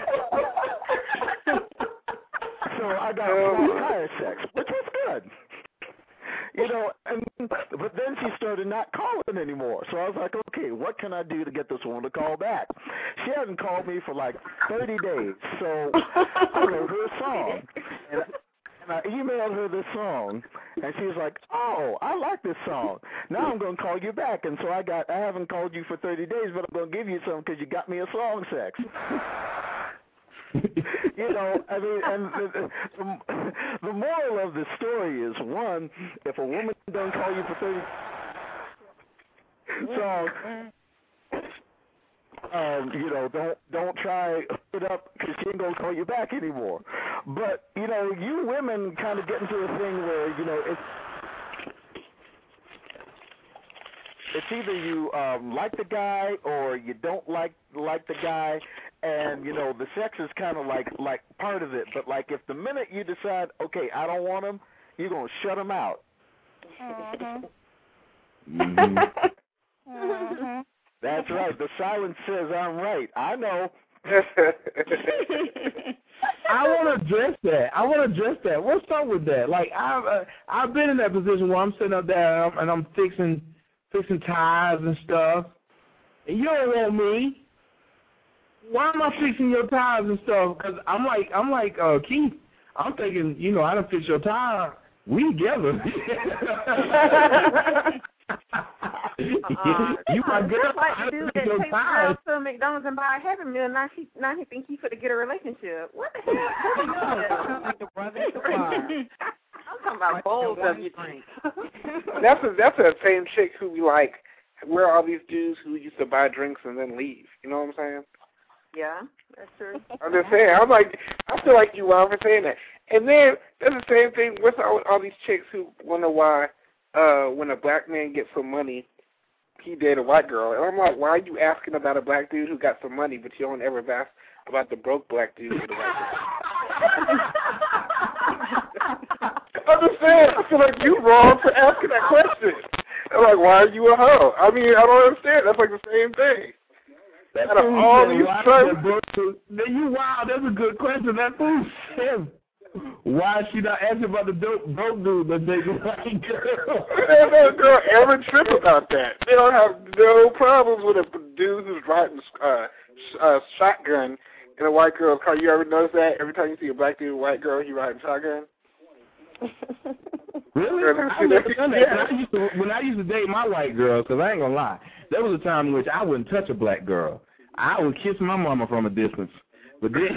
So I got flat tire sex, which was good. You know, and but then she started not calling anymore. So I was like, okay, what can I do to get this woman to call back? She hadn't called me for like thirty days. So I wrote her a song. And, and I emailed her this song, and she was like, oh, I like this song. Now I'm going to call you back. And so I got, I haven't called you for thirty days, but I'm going to give you some because you got me a song sex. You know, I mean, and the, the, the moral of the story is, one, if a woman doesn't call you for thirty songs, um, you know, don't don't try it up because she ain't gonna call you back anymore. But you know, you women kind of get into a thing where you know it's it's either you um, like the guy or you don't like like the guy, and you know the sex is kind of like like part of it. But like if the minute you decide, okay, I don't want him, you're gonna shut him out.
Mm-hmm.
Mm-hmm. That's right. The silence says I'm right. I know.
I want to address that. I want to address that. What's up with that? Like I've uh, I've been in that position where I'm sitting up there and I'm, and I'm fixing fixing tires and stuff, and you don't want me. Why am I fixing your tires and stuff? Because I'm like I'm like uh, Keith. I'm thinking, you know, I done fix your tire. We together.
Uh-uh.
You my girl.
Just like
I
the dude
done
that
fix your
takes
tires.
her to McDonald's and buy a Happy Meal, and now he now he think he finna get a relationship. What the hell? Like the brother at the bar. I'm talking about bowls of your drink.
That's a, that's that same chick who we like. We're all these dudes who used to buy drinks and then leave. You know what I'm saying?
Yeah, that's true.
I'm just saying. I'm like, I feel like you wrong for saying that. And then there's the same thing with all, all these chicks who wonder why uh, when a black man gets some money, he dated a white girl. And I'm like, why are you asking about a black dude who got some money, but you don't ever ask about the broke black dude with a white girl? I'm just saying, I feel like you're wrong for asking that question. I'm like, why are you a hoe? I mean, I don't understand. That's like the same thing.
That's
Out of all these
trucks, then you wow, that's a good question. That fool's him. Why is she not asking about the dope, broke dude that they white girl?
There's no girl ever trip about that. They don't have no problems with a dude who's riding uh, uh, shotgun in a white girl's car. You ever notice that? Every time you see a black dude and a white girl, he riding shotgun.
Really? I never done that. When, I used to, when I used to date my white girl, because I ain't gonna lie, there was a time in which I wouldn't touch a black girl. I would kiss my mama from a distance. But then,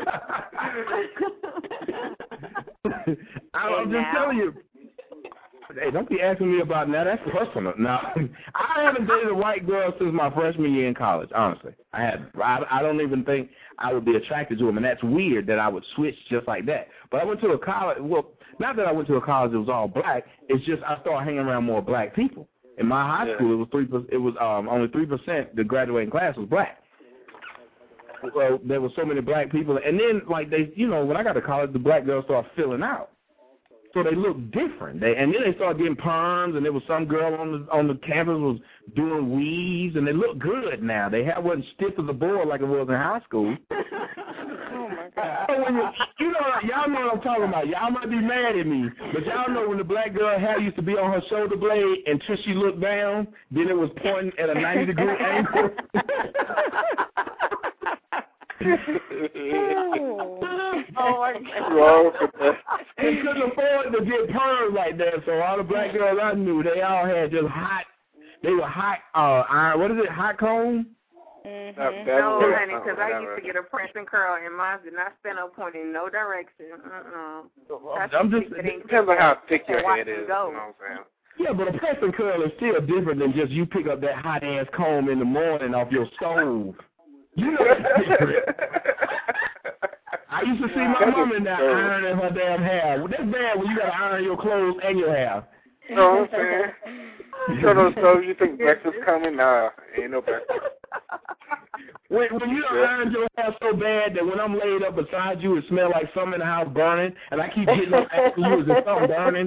I'm just telling you, Hey, don't be asking me about that. That's personal. Now, I haven't dated a white girl since my freshman year in college, honestly. I had. I, I don't even think I would be attracted to them, and that's weird that I would switch just like that. But I went to a college, well, not that I went to a college that was all black. It's just I started hanging around more black people. In my high yeah. school, it was three. It was um, only three percent. The graduating class was black. So there were so many black people, and then like they, you know, when I got to college, the black girls started filling out. So they looked different. They, and then they started getting perms, and there was some girl on the on the campus was doing weaves, and they look good now. They had, wasn't stiff as a board like it was in high school.
Oh, my God.
So when you, you know, y'all know what I'm talking about. Y'all might be mad at me, but y'all know when the black girl hair used to be on her shoulder blade until she looked down, then it was pointing at a ninety degree angle.
Oh, my God.
They couldn't afford to get perms like that, so all the black girls I knew, they all had just hot, they were hot, uh, iron, what is it, hot comb?
Mm-hmm.
No, honey, because I used to get a press and curl, and mine did not spin no point in no direction. Uh-uh.
I'm just,
it depends on how thick your head is, you know what I'm saying?
Yeah, but a press and curl is still different than just you pick up that hot-ass comb in the morning off your stove. You know that's different. I used to see my mom in there ironing her damn hair. Well, that's bad when you got to iron your clothes and your hair.
You know what I'm saying? You turn on the stove, you think breakfast coming? Nah, ain't no breakfast.
When, when you don't iron your hair so bad that when I'm laid up beside you, it smells like something in the house burning, and I keep getting up after you, is it something burning?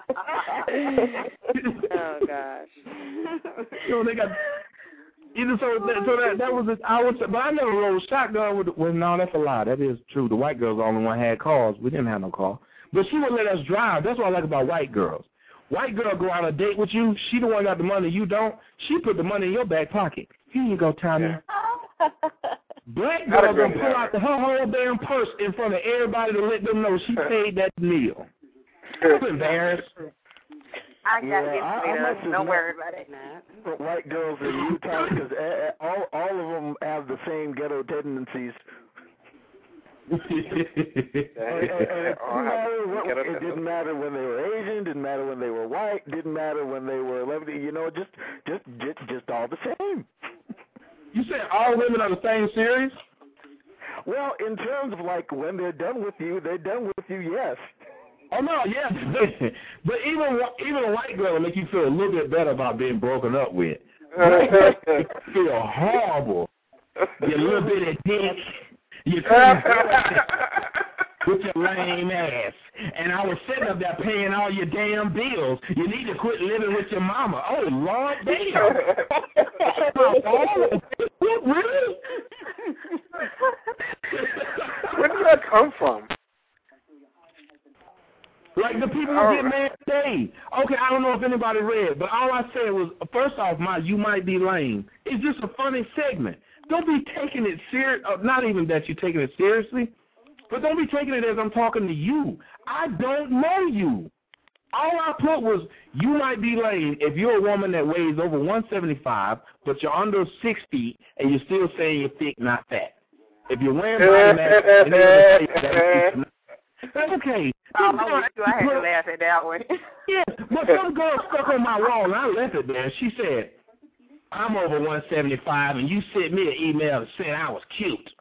Oh, gosh.
You know, they got... Either so that, so that that was it. I was, but I never rode shotgun with. Well, no, that's a lie. That is true. The white girls the only one had cars. We didn't have no car. But she would let us drive. That's what I like about white girls. White girl go on a date with you. She the one got the money. You don't. She put the money in your back pocket. Here you go, Tommy. Yeah. Black girl gonna pull out the, her whole damn purse in front of everybody to let them know she paid that meal. I'm embarrassed.
I got
yeah,
it. Don't worry about it.
White girls in Utah, because all all of them have the same ghetto tendencies. and, and, and it, what, it didn't matter when they were Asian, didn't matter when they were white, didn't matter when they were eleven. You know, just just just just all the same.
You said all women are the same series?
Well, in terms of like when they're done with you, they're done with you. Yes.
Oh no, yeah, but even even a white girl will make you feel a little bit better about being broken up with. You feel horrible. You little bit of dick. You with your lame ass. And I was sitting up there paying all your damn bills. You need to quit living with your mama. Oh Lord, damn. Really?
Where did that come from?
Like the people who get mad today. Okay, I don't know if anybody read, but all I said was, first off, my you might be lame. It's just a funny segment. Don't be taking it serious. Uh, not even that you're taking it seriously, but don't be taking it as I'm talking to you. I don't know you. All I put was, you might be lame if you're a woman that weighs over one seventy-five, but you're under six feet, and you're still saying you're thick, not fat. If you're wearing body mass, and they're gonna say that, okay.
Um, I, I had to laugh at that one.
Yeah, but some girl stuck on my wall, and I left it there. She said, I'm over one seventy-five, and you sent me an email that said I was cute.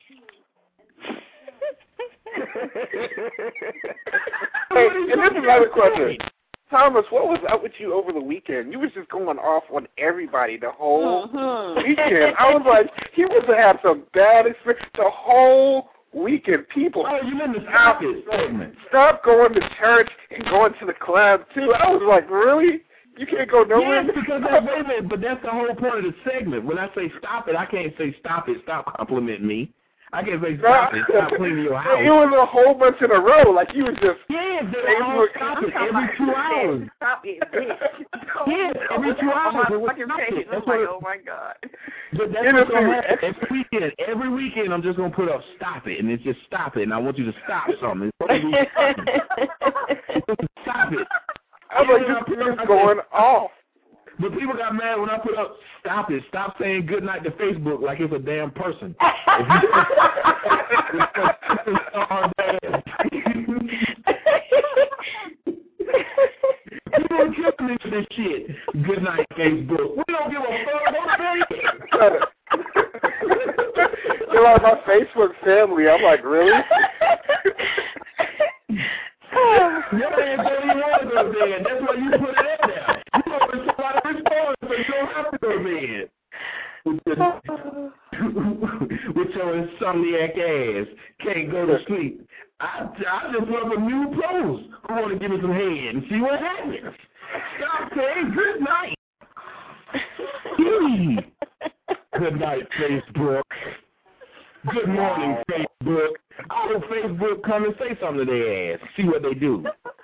Hey, and this is another question. Thomas, what was up with you over the weekend? You was just going off on everybody the whole mm-hmm. weekend. I was like, he must have had some bad experience the whole weekend. People,
oh, you meant to stop it segment.
Stop going to church and going to the club too. I was like, really? You can't go nowhere?
Yes, because that's, wait a minute, but that's the whole point of the segment. When I say stop it, I can't say stop it, stop complimenting me. I can't say stop it, stop cleaning your house.
It was a whole bunch in a row. Like you was just.
Yeah, they all stop it every two hours.
Stop it, bitch.
Yeah, every two hours.
Oh, my fucking face. That's like, oh my God.
But that's what's going to happen. Every weekend, every weekend, I'm just going to put up stop it, and it's just stop it, and I want you to stop something. Stop it.
I was like, this is going off.
But people got mad when I put up, stop it, stop saying good night to Facebook like it's a damn person. People kill with this shit. Good night, Facebook. We don't give a fuck about it.
You're like my Facebook family. I'm like, really?
Your ass don't even want to go to bed. That's why you put it in there. You want to somebody respond so you don't have to go to bed. With, the, with your insomniac ass. Can't go to sleep. I, I just love a new pros who want to give me some head and see what happens. Stop saying good night. Good night, Facebook. Good morning, Facebook. I hope Facebook come and say something to their ass. See what they do.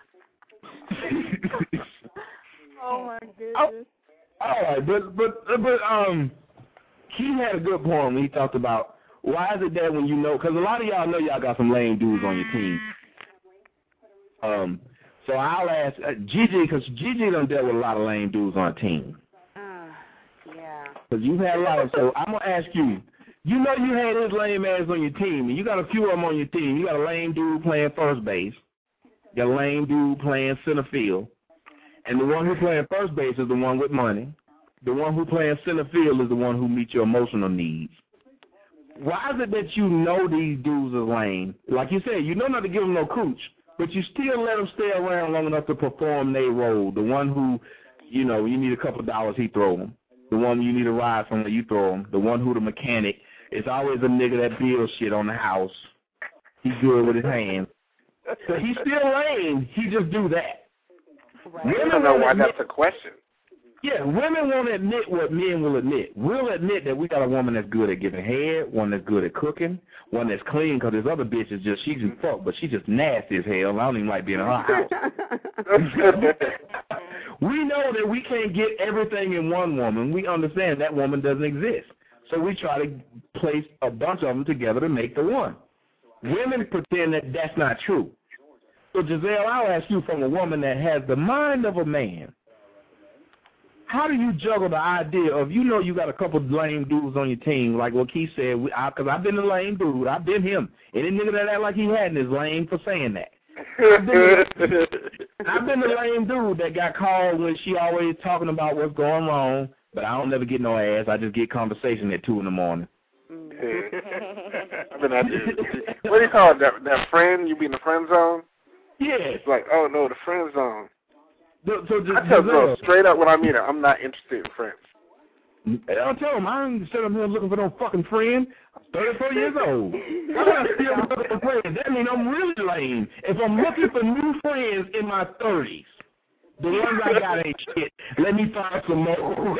Oh my goodness.
Oh, all right, but but but um, he had a good point when he talked about why is it that when you know, because a lot of y'all know y'all got some lame dudes on your team. Um, so I'll ask uh, Gigi, because Gigi done dealt with a lot of lame dudes on a team.
Uh, yeah.
Because you've had a lot of, so I'm gonna ask you. You know you had his lame ass on your team, and you got a few of them on your team. You got a lame dude playing first base, you got a lame dude playing center field, and the one who playing first base is the one with money. The one who playing center field is the one who meets your emotional needs. Why is it that you know these dudes are lame? Like you said, you know not to give them no cooch, but you still let them stay around long enough to perform their role. The one who, you know, you need a couple of dollars, he throw them. The one you need a ride from, you throw them. The one who the mechanic. It's always a nigga that builds shit on the house. He's good with his hands. So he's still lame. He just do that.
Right. I don't know why admit, that's a question.
Yeah, women won't admit what men will admit. We'll admit that we got a woman that's good at giving head, one that's good at cooking, one that's clean, because this other bitch is just, she can fuck, but she just nasty as hell. I don't even like being in her house. We know that we can't get everything in one woman. We understand that woman doesn't exist. So we try to place a bunch of them together to make the one. Women pretend that that's not true. So, Giselle, I'll ask you from a woman that has the mind of a man, how do you juggle the idea of, you know you got a couple of lame dudes on your team, like what Keith said, because I've been a lame dude. I've been him. Any nigga that act like he hadn't is lame for saying that. I've been, I've been the lame dude that got called when she always talking about what's going wrong. But I don't never get no ass. I just get conversation at two in the morning.
I've been at the, what do you call it? That that friend? You be in the friend zone?
Yeah.
It's like, oh no, the friend zone.
So, so just,
I tell girls straight up when I meet her, I'm not interested in friends.
I'll tell them I ain't sitting here looking for no fucking friend. I'm thirty-four years old. I'm not still looking for friends. That means I'm really lame. If I'm looking for new friends in my thirties. The ones I got ain't shit. Let me find some more.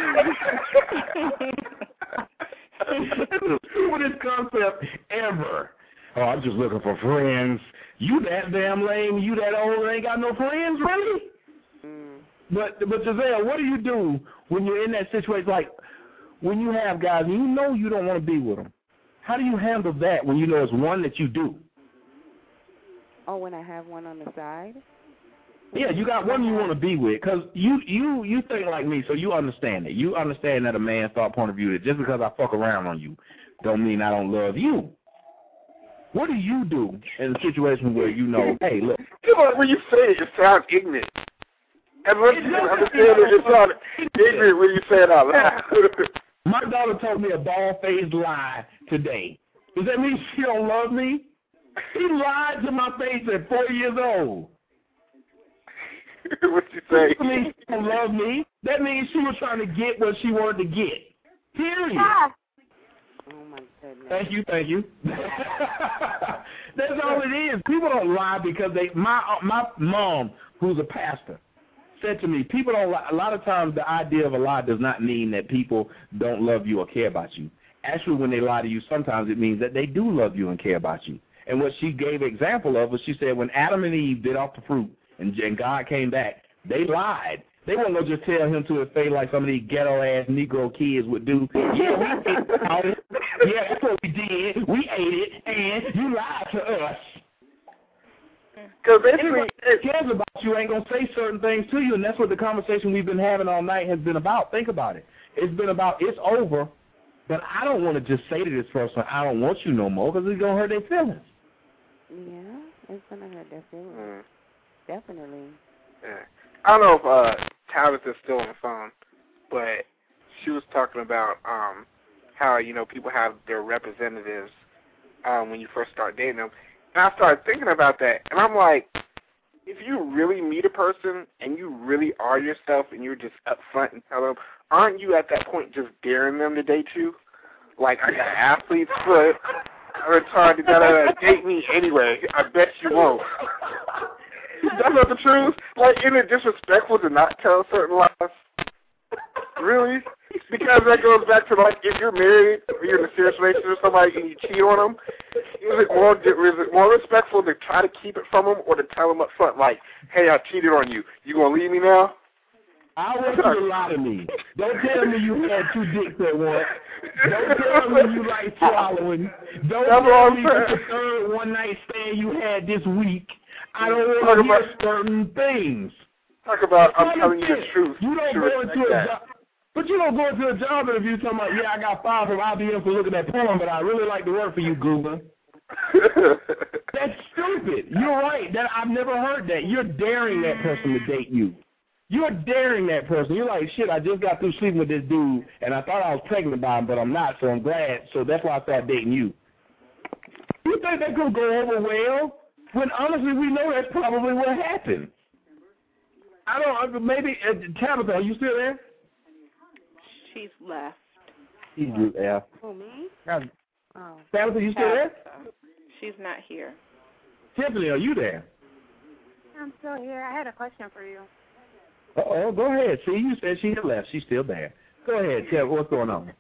Stupidest concept ever. Oh, I'm just looking for friends. You that damn lame, you that old, ain't got no friends, really? Mm. But, but Giselle, what do you do when you're in that situation? Like, when you have guys and you know you don't want to be with them, how do you handle that when you know it's one that you do?
Oh, when I have one on the side?
Yeah, you got one you want to be with, because you, you, you think like me, so you understand it. You understand that a man's thought point of view that just because I fuck around on you don't mean I don't love you. What do you do in a situation where you know, hey, look.
You know, when you say it, it sounds ignorant. And when you understand it, it sounds ignorant when you say it out loud.
My daughter told me a bald-faced lie today. Does that mean she don't love me? She lied to my face at four years old.
What you say?
That means she don't love me. That means she was trying to get what she wanted to get. Period.
Ah. Oh my goodness.
Thank you, thank you. That's all it is. People don't lie because they. My my mom, who's a pastor, said to me, people don't lie. A lot of times, the idea of a lie does not mean that people don't love you or care about you. Actually, when they lie to you, sometimes it means that they do love you and care about you. And what she gave example of was she said when Adam and Eve bit off the fruit and, and God came back, they lied. They weren't going to just tell him to his face like some of these ghetto-ass Negro kids would do. Yeah, we ate it. Yeah, that's what we did. We ate it, and you lied to us.
Because anybody
that cares about you ain't going to say certain things to you, and that's what the conversation we've been having all night has been about. Think about it. It's been about it's over, but I don't want to just say to this person, I don't want you no more, because it's going to hurt their feelings.
Yeah, it's going to hurt their feelings. Mm. Definitely.
Yeah. I don't know if uh, Tabitha's still on the phone, but she was talking about um, how, you know, people have their representatives um, when you first start dating them. And I started thinking about that, and I'm like, if you really meet a person and you really are yourself and you're just upfront and tell them, aren't you at that point just daring them to date you? Like, I got an athlete's foot, I'm retarded, gotta date me anyway. I bet you won't. That's not the truth. Like, isn't it disrespectful to not tell certain lies? Really? Because that goes back to, like, if you're married or you're in a serious relationship with somebody and you cheat on them, is it more, is it more respectful to try to keep it from them or to tell them up front, like, hey, I cheated on you. You going to leave me now?
I want you to lie to me. Don't tell me you had two dicks at once. Don't tell me you like swallowing. Don't That's tell me the third one-night stand you had this week. I don't want to hear certain things.
Talk about, I'm telling you the truth.
You don't go into a job. But you don't go into a job interview talking about, yeah, I got fired from I B M for looking at porn, but I really like to work for you, Google. That's stupid. You're right. That I've never heard that. You're daring that person to date you. You're daring that person. You're like, shit, I just got through sleeping with this dude, and I thought I was pregnant by him, but I'm not, so I'm glad. So that's why I started dating you. You think that could go over well? When honestly, we know that's probably what happened. I don't, maybe, uh, Tabitha, are you still there?
She's left.
She's left.
Who, me?
Oh. Tabitha, you still there?
She's not here.
Tiffany, are you there?
I'm still here. I had a question for you.
Uh-oh, go ahead. See, you said she had left. She's still there. Go ahead, Tara. What's going on?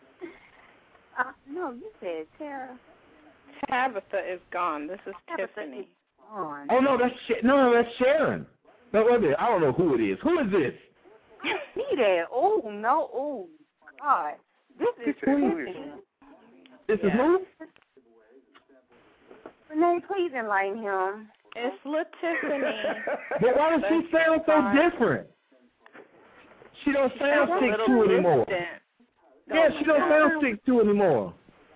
Uh, no, you said Tara.
Tabitha is gone. This is
Tabitha
Tiffany.
Is gone.
Oh, no, that's Sh- no, that's Sharon. No, wait a minute. I don't know who it is. Who is this?
See that? Oh, no. Oh, God. This is Tiffany.
This is who?
Renee, please enlighten him.
It's LaTiffany.
But why does she sound so different? She don't sound six two anymore. Yeah, she don't sound six two anymore.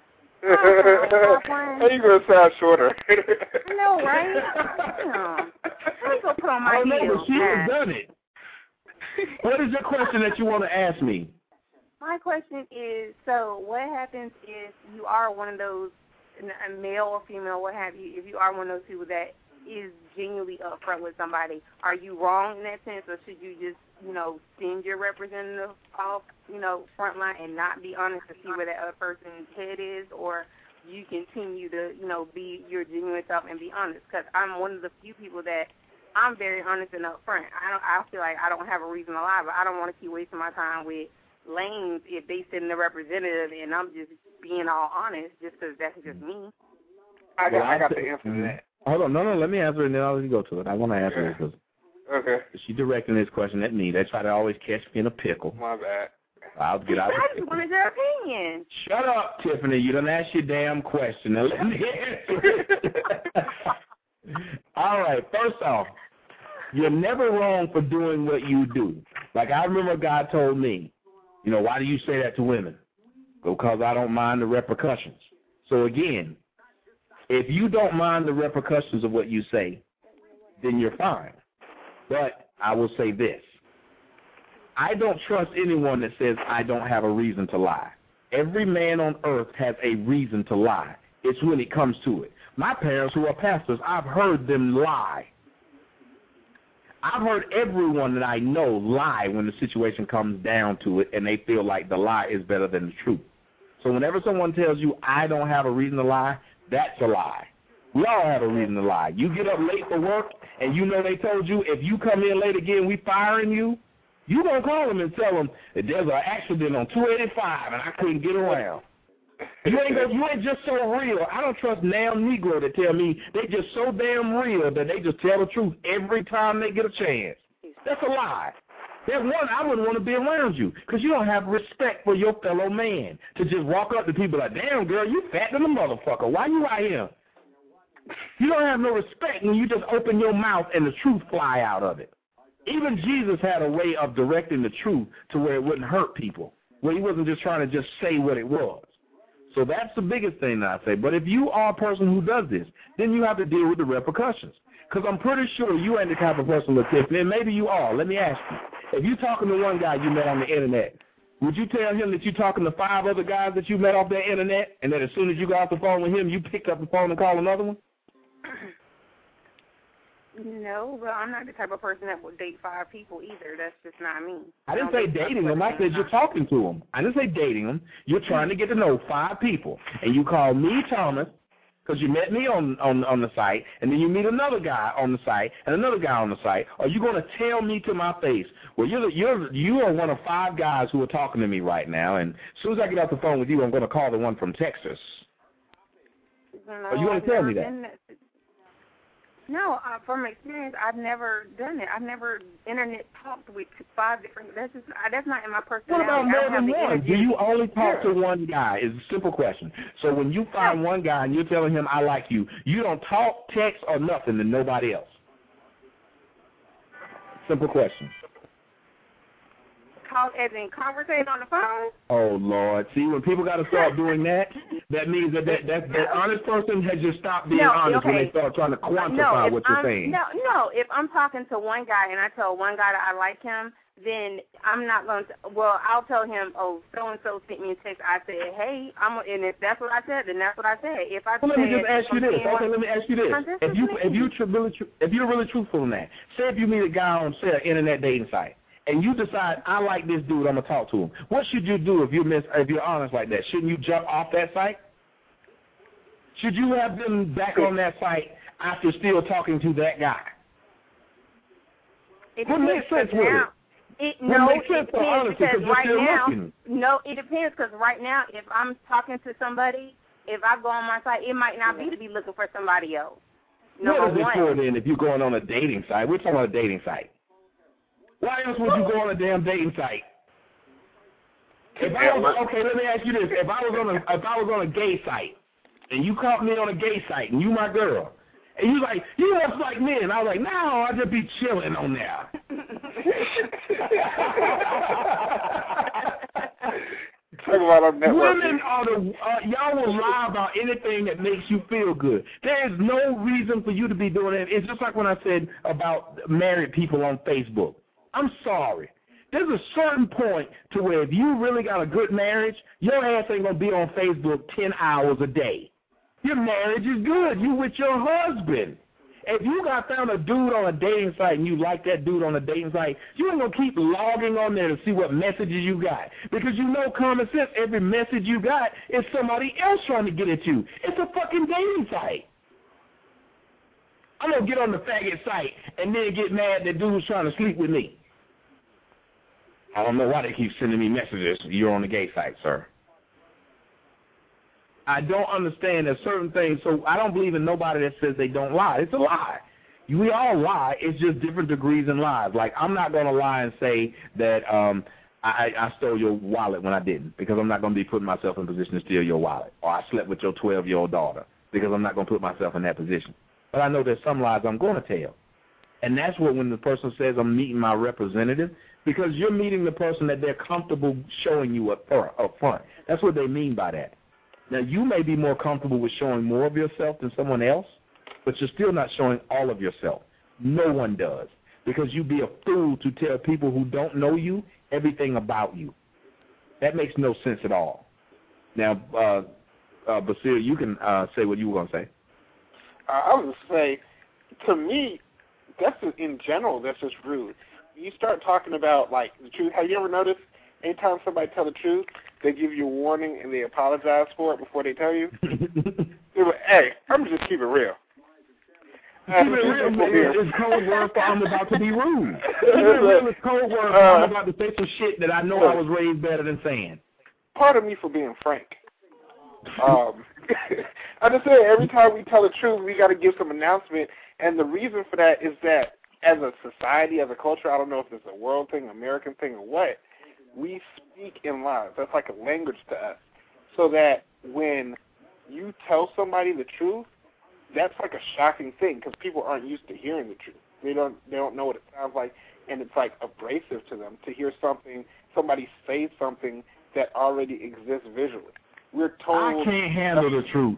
How you gonna sound shorter?
I know, right? Yeah. I'm gonna put on my
I know,
heels.
but she has done it. What is your question that you want to ask me?
My question is, so what happens if you are one of those, a male or female, what have you, if you are one of those people that is genuinely upfront with somebody, are you wrong in that sense, or should you just, you know, send your representative off, you know, front line and not be honest to see where that other person's head is, or you continue to, you know, be your genuine self and be honest? Because I'm one of the few people that I'm very honest and upfront. I don't. I feel like I don't have a reason to lie, but I don't want to keep wasting my time with lanes if they send the representative and I'm just being all honest just because that's just me.
I got, well, I got the answer to that.
Hold on, no, no, let me answer it and then I'll let you go to it. I want to answer it because
okay.
She's directing this question at me. They try to always catch me in a pickle.
My bad.
I'll get out of
I just wanted your opinion.
Shut up, Tiffany. You done asked your damn question. Now let me answer it. All right, first off, you're never wrong for doing what you do. Like I remember a guy told me, you know, why do you say that to women? Because I don't mind the repercussions. So again, if you don't mind the repercussions of what you say, then you're fine. But I will say this. I don't trust anyone that says I don't have a reason to lie. Every man on earth has a reason to lie. It's when it comes to it. My parents, who are pastors, I've heard them lie. I've heard everyone that I know lie when the situation comes down to it and they feel like the lie is better than the truth. So whenever someone tells you I don't have a reason to lie, that's a lie. We all have a reason to lie. You get up late for work and you know they told you if you come in late again, we firing you. You going to call them and tell them that there's an accident on two eighty-five and I couldn't get around. You ain't, gonna, you ain't just so real. I don't trust damn Negro that tell me they just so damn real that they just tell the truth every time they get a chance. That's a lie. There's one, I wouldn't want to be around you because you don't have respect for your fellow man to just walk up to people like, damn, girl, you fat than a motherfucker. Why you right here? You don't have no respect when you just open your mouth and the truth fly out of it. Even Jesus had a way of directing the truth to where it wouldn't hurt people, where he wasn't just trying to just say what it was. So that's the biggest thing that I say. But if you are a person who does this, then you have to deal with the repercussions. Because I'm pretty sure you ain't the type of person, LaTiffany, and maybe you are. Let me ask you. if you're talking to one guy you met on the internet, would you tell him that you're talking to five other guys that you met off the internet, and that as soon as you got off the phone with him, you picked up the phone and called another one?
No, but I'm not the type of person that would date five people either. That's just not me.
I didn't say dating them. I said you're talking to them. I didn't say dating them. You're trying to get to know five people, and you call me Thomas because you met me on, on, on the site, and then you meet another guy on the site and another guy on the site. Are you going to tell me to my face, well, you're, the, you're, you are one of five guys who are talking to me right now, and as soon as I get off the phone with you, I'm going to call the one from Texas?
No,
are you going to tell me that?
that? No, uh, from experience, I've never done it. I've never internet talked with five different. That's just uh, that's not in my personality.
What about more than one?
energy.
Do you only talk to one guy? It's a simple question. So when you find one guy and you're telling him, I like you, you don't talk, text, or nothing to nobody else? Simple question.
Call as in conversate on the phone?
Oh, Lord. See, when people got to start doing that, that means that that, that, that honest person has just stopped being
no,
honest
okay.
when they start trying to quantify
no,
what you're
I'm,
saying.
No, no. If I'm talking to one guy and I tell one guy that I like him, then I'm not going to, well, I'll tell him, oh, so-and-so sent me a text. I said, hey, I'm, and if that's what I said, then that's what I said. If I
well,
said,
let me just ask you this. Okay, let me ask you this. If, you, if, you tr- really tr- if you're really truthful in that, say if you meet a guy on, say, an internet dating site, and you decide, I like this dude, I'm going to talk to him. What should you do if you're, mis- if you're honest like that? Shouldn't you jump off that site? Should you have them back on that site after still talking to that guy?
It
what makes sense with
now,
it?
it no,
what makes sense
it
for
depends
honesty
because
because you're
right
still
now,
looking?
no, it depends because right now, if I'm talking to somebody, if I go on my site, it might not be to be looking for somebody else. Number
what is
one.
it for then if you're going on a dating site? We're talking about a dating site. Why else would you go on a damn dating site? If I was, okay, let me ask you this: If I was on a if I was on a gay site, and you caught me on a gay site, and you my girl, and you like you must like me, and I was like, no, I'll just be chilling on there.
Talk about on network.
Women are the uh, y'all will lie about anything that makes you feel good. There is no reason for you to be doing it. It's just like when I said about married people on Facebook. I'm sorry. There's a certain point to where if you really got a good marriage, your ass ain't going to be on Facebook ten hours a day. Your marriage is good. You with your husband. If you got found a dude on a dating site and you like that dude on a dating site, you ain't going to keep logging on there to see what messages you got. Because you know common sense, every message you got is somebody else trying to get at you. It's a fucking dating site. I'm going to get on the faggot site and then get mad that dude's trying to sleep with me. I don't know why they keep sending me messages. You're on the gay site, sir. I don't understand there's certain things. So I don't believe in nobody that says they don't lie. It's a lie. We all lie. It's just different degrees in lies. Like, I'm not going to lie and say that um, I, I stole your wallet when I didn't, because I'm not going to be putting myself in a position to steal your wallet. Or I slept with your twelve-year-old daughter, because I'm not going to put myself in that position. But I know there's some lies I'm going to tell. And that's what when the person says I'm meeting my representative, because you're meeting the person that they're comfortable showing you up front. That's what they mean by that. Now, you may be more comfortable with showing more of yourself than someone else, but you're still not showing all of yourself. No one does, because you'd be a fool to tell people who don't know you everything about you. That makes no sense at all. Now, uh, uh, Basir, you can uh, say what you were going to say.
Uh, I was going to say, to me, that's just, in general, that's just rude. You start talking about, like, the truth. Have you ever noticed anytime somebody tell the truth, they give you a warning and they apologize for it before they tell you? They're like, hey, I'm just keep it real.
Keep it real is code word for I'm about to be rude. Keep it real is code word for I'm about to say some shit that I know I was raised better than saying.
Pardon me for being frank. Um, I just say every time we tell the truth, we got to give some announcement, and the reason for that is that as a society, as a culture, I don't know if it's a world thing, American thing, or what, we speak in lies. That's like a language to us. So that when you tell somebody the truth, that's like a shocking thing because people aren't used to hearing the truth. They don't they don't know what it sounds like, and it's like abrasive to them to hear something, somebody say something that already exists visually. We're told
I can't handle the truth.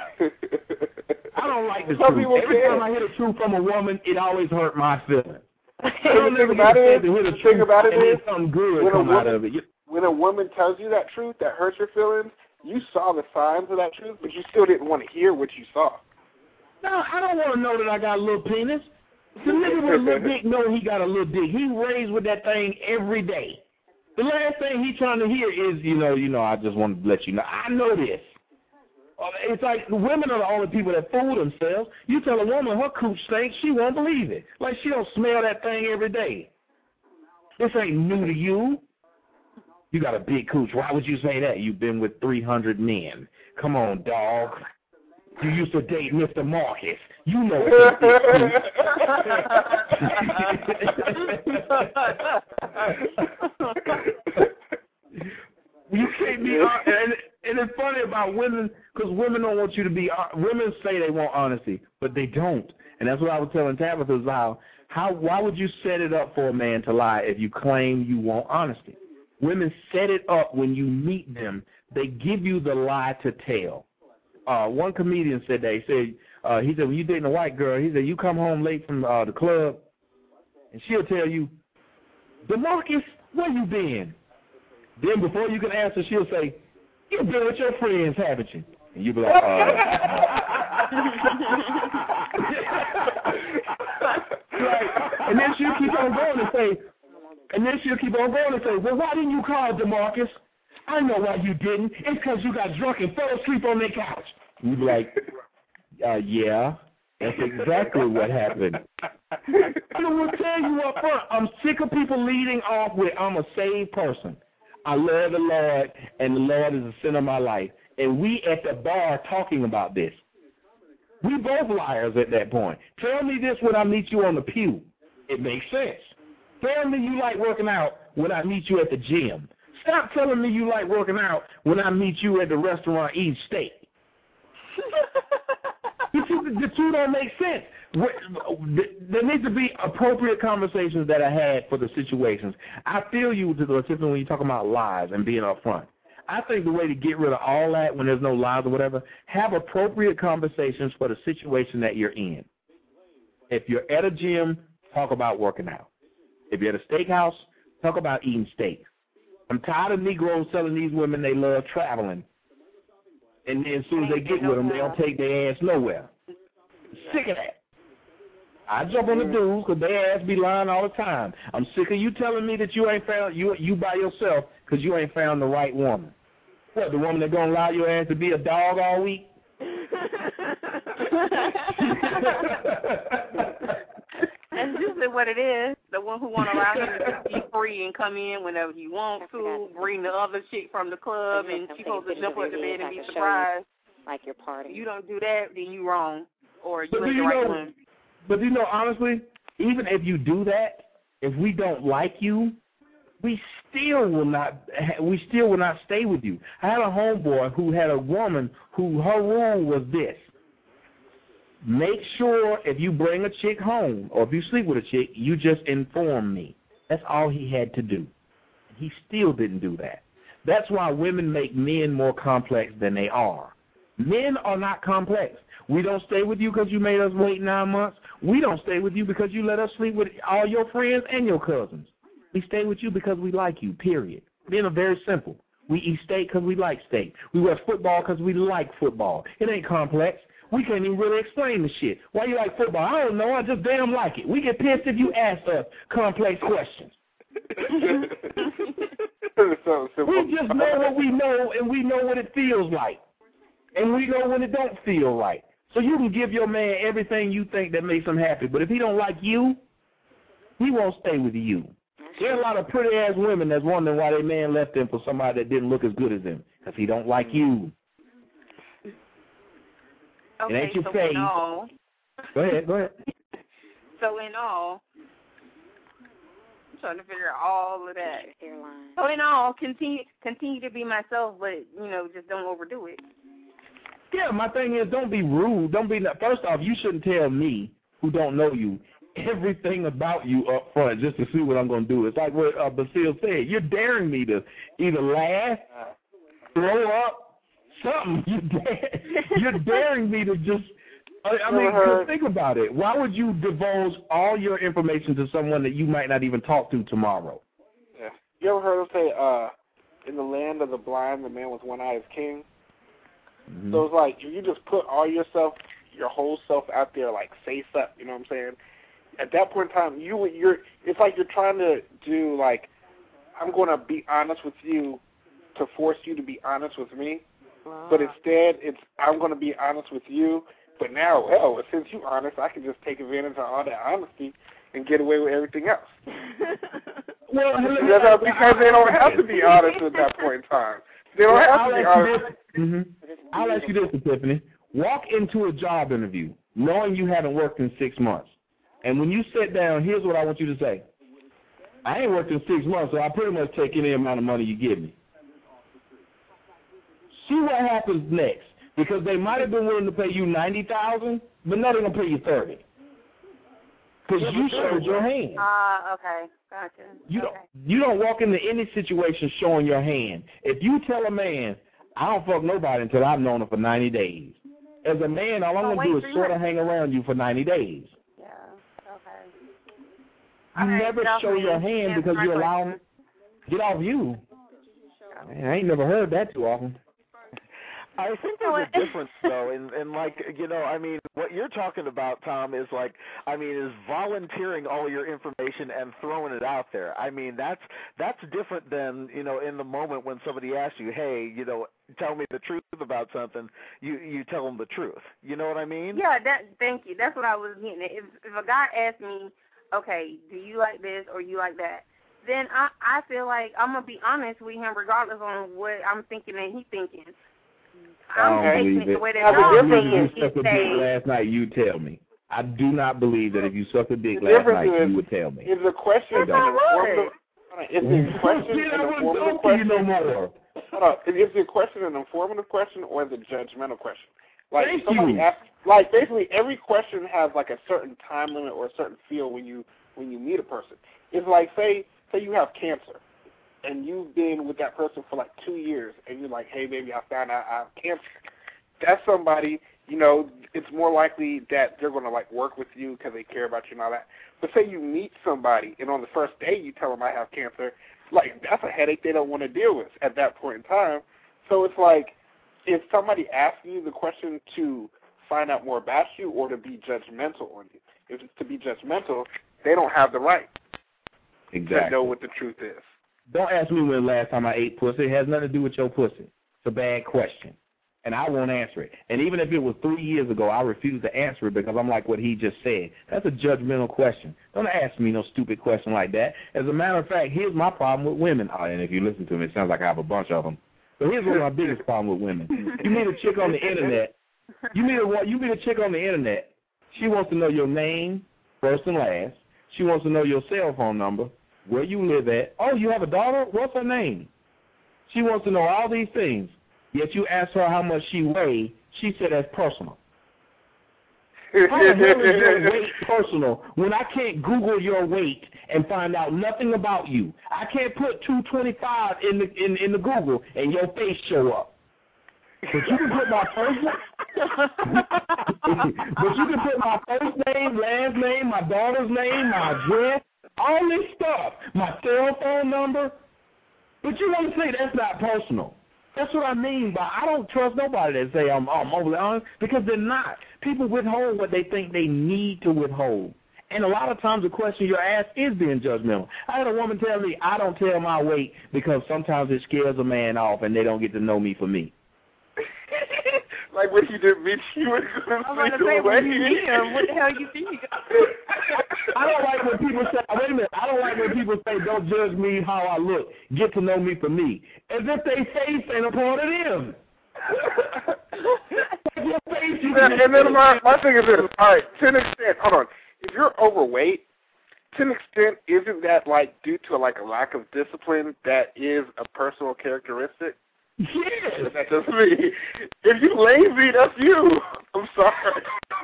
I don't like the
Some
truth.
people
Every
can.
time I hear the truth from a woman, it always hurt my feelings.
the thing about it is, the thing about it is,
something good
when a
come out
woman,
of it.
when a woman tells you that truth that hurts your feelings, you saw the signs of that truth, but you still didn't want to hear what you saw.
No, I don't want to know that I got a little penis. The nigga with a little dick know he got a little dick. He raised with that thing every day. The last thing he trying to hear is, you know, you know, I just want to let you know. I know this. It's like the women are the only people that fool themselves. You tell a woman her cooch stinks, she won't believe it. Like she don't smell that thing every day. This ain't new to you. You got a big cooch. Why would you say that? You've been with three hundred men. Come on, dog. You used to date Mister Marcus. You know his big cooch. You can't be, uh, and, and it's funny about women, because women don't want you to be, uh, women say they want honesty, but they don't. And that's what I was telling Tabitha, is how, how, why would you set it up for a man to lie if you claim you want honesty? Women set it up when you meet them. They give you the lie to tell. Uh, one comedian said that. He said, uh, he said, when you're dating a white girl, he said, you come home late from uh, the club, and she'll tell you, DeMarcus, where you been? Then before you can answer, she'll say, you've been with your friends, haven't you? And you'll be like, uh. Right. And then she'll keep on going and say, and then she'll keep on going and say, well, why didn't you call DeMarcus? I know why you didn't. It's because you got drunk and fell asleep on their couch. And you'll be like, uh, yeah, that's exactly what happened. I will tell you up front, I'm sick of people leading off with, I'm a saved person. I love the Lord, and the Lord is the center of my life. And we at the bar talking about this. We both liars at that point. Tell me this when I meet you on the pew. It makes sense. Tell me you like working out when I meet you at the gym. Stop telling me you like working out when I meet you at the restaurant eating steak. The two don't make sense. There needs to be appropriate conversations that are had for the situations. I feel you, particularly when you're talking about lies and being upfront. I think the way to get rid of all that when there's no lies or whatever, have appropriate conversations for the situation that you're in. If you're at a gym, talk about working out. If you're at a steakhouse, talk about eating steak. I'm tired of Negroes telling these women they love traveling. And then as soon as they get with them, they don't take their ass nowhere. Sick of that. I jump on the dudes because their ass be lying all the time. I'm sick of you telling me that you ain't found, you you by yourself because you ain't found the right woman. What, the woman that going to allow your ass to be a dog all week?
That's usually what it is. The one who want to allow you to be free and come in whenever you want to, bring the other chick from the club, and she's supposed to jump up the bed and be surprised.
Like your party.
You don't do that, then you wrong. Or you
but
ain't
you
the right
know,
one.
But you know, honestly, even if you do that, if we don't like you, we still will not. We still will not stay with you. I had a homeboy who had a woman who her rule was this: make sure if you bring a chick home or if you sleep with a chick, you just inform me. That's all he had to do. He still didn't do that. That's why women make men more complex than they are. Men are not complex. We don't stay with you because you made us wait nine months. We don't stay with you because you let us sleep with all your friends and your cousins. We stay with you because we like you, period. Men are very simple. We eat steak because we like steak. We watch football because we like football. It ain't complex. We can't even really explain the shit. Why you like football? I don't know. I just damn like it. We get pissed if you ask us complex questions. We just know what we know, and we know what it feels like. And we know when it don't feel right. So you can give your man everything you think that makes him happy. But if he don't like you, he won't stay with you. There are a lot of pretty-ass women that's wondering why their man left them for somebody that didn't look as good as him. Because he don't like you.
Okay,
it ain't your
so
face.
in all,
Go ahead, go ahead.
So in all, I'm trying to figure out all of that. So in all, continue continue to be myself, but, you know, just don't overdo it.
Yeah, my thing is don't be rude. Don't be. First off, you shouldn't tell me, who don't know you, everything about you up front just to see what I'm going to do. It's like what uh, Basile said. You're daring me to either laugh, throw up, something. You're, da- you're daring me to just I, I mean, cause think about it. Why would you divulge all your information to someone that you might not even talk to tomorrow?
Yeah. You ever heard them say, uh, in the land of the blind, the man with one eye is king? Mm-hmm. So it's like, if you just put all yourself, your whole self out there, like, face up, you know what I'm saying? At that point in time, you, you're, it's like you're trying to do, like, I'm going to be honest with you to force you to be honest with me. Wow. But instead, it's I'm going to be honest with you. But now, well, since you're honest, I can just take advantage of all that honesty and get away with everything else.
Well,
because, uh, because they don't have to be honest at that point in time. They don't
well,
have
I'll
to be honest.
Mm-hmm. I'll ask you this, Epiphany. Walk into a job interview knowing you haven't worked in six months. And when you sit down, here's what I want you to say. I ain't worked in six months, so I pretty much take any amount of money you give me. See what happens next. Because they might have been willing to pay you ninety thousand dollars, but now they're going to pay you thirty thousand dollars. Because you showed your hand.
Ah, uh, okay. Gotcha.
You
okay.
don't you don't walk into any situation showing your hand. If you tell a man, I don't fuck nobody until I've known him for ninety days. As a man, all I'm
oh,
going to do is sort of hang around you for ninety days.
Yeah, okay.
You
okay,
never show your hand because you allow him get off you. Man, I ain't never heard that too often.
I think there's a difference, though, in, in, like, you know, I mean, what you're talking about, Tom, is like, I mean, is volunteering all your information and throwing it out there. I mean, that's that's different than, you know, in the moment when somebody asks you, hey, you know, tell me the truth about something, you you tell them the truth. You know what I mean?
Yeah, that. Thank you. That's what I was getting at. If, if a guy asks me, okay, do you like this or you like that, then I, I feel like I'm going to be honest with him regardless on what I'm thinking and he thinking. I'm
I don't
taking
believe
it
it.
the way that
I
y'all
believe
think
if you
it
sucked a dick
stays.
last night, you tell me. I do not believe that if you sucked a dick
The
last
difference
night,
is,
you would tell me.
Is the question
Yes,
an
I
informative? Is the question
Shit, I
an
wouldn't
informative
talk to you
question?
no more.
Hold on. Is the question an informative question or the judgmental question? Like
Thank
somebody
you.
asks, like basically every question has like a certain time limit or a certain feel when you when you meet a person. It's like say say you have cancer. And you've been with that person for like two years, and you're like, hey, baby, I found out I have cancer. That's somebody, you know, it's more likely that they're going to, like, work with you because they care about you and all that. But say you meet somebody, and on the first day you tell them I have cancer, like, that's a headache they don't want to deal with at that point in time. So it's like, is somebody asking you the question to find out more about you or to be judgmental on you? If it's to be judgmental, they don't have the right
Exactly.
to know what the truth is.
Don't ask me when the last time I ate pussy. It has nothing to do with your pussy. It's a bad question. And I won't answer it. And even if it was three years ago, I refuse to answer it because I'm like what he just said. That's a judgmental question. Don't ask me no stupid question like that. As a matter of fact, here's my problem with women. Oh, and if you listen to me, it sounds like I have a bunch of them. But here's one of my biggest problems with women. You meet a chick on the Internet. You meet a, you meet a chick on the Internet. She wants to know your name, first and last. She wants to know your cell phone number, where you live at. Oh, you have a daughter? What's her name? She wants to know all these things. Yet you ask her how much she weighs, she said that's personal. How the hell is your weight personal when I can't Google your weight and find out nothing about you? I can't put two twenty-five in the in, in the Google and your face show up. But you can put my first but you can put my first name, last name, my daughter's name, my address, all this stuff, my cell phone number. But you want to say that's not personal. That's what I mean by I don't trust nobody that say I'm, I'm overly honest because they're not. People withhold what they think they need to withhold. And a lot of times the question you're asked is being judgmental. I had a woman tell me I don't tell my weight because sometimes it scares a man off and they don't get to know me for me.
Like when you didn't meet you, were going to
I'm say when you meet him, what the hell you think?
I don't like when people say, wait a minute, I don't like when people say, don't judge me how I look. Get to know me for me. As if they face ain't a part of them. Your face, you
and, and then my, my thing is this, all right, to an extent, hold on, if you're overweight, to an extent, isn't that like due to like a lack of discipline that is a personal characteristic?
Yes.
That doesn't mean, if you lazy, that's you. I'm sorry.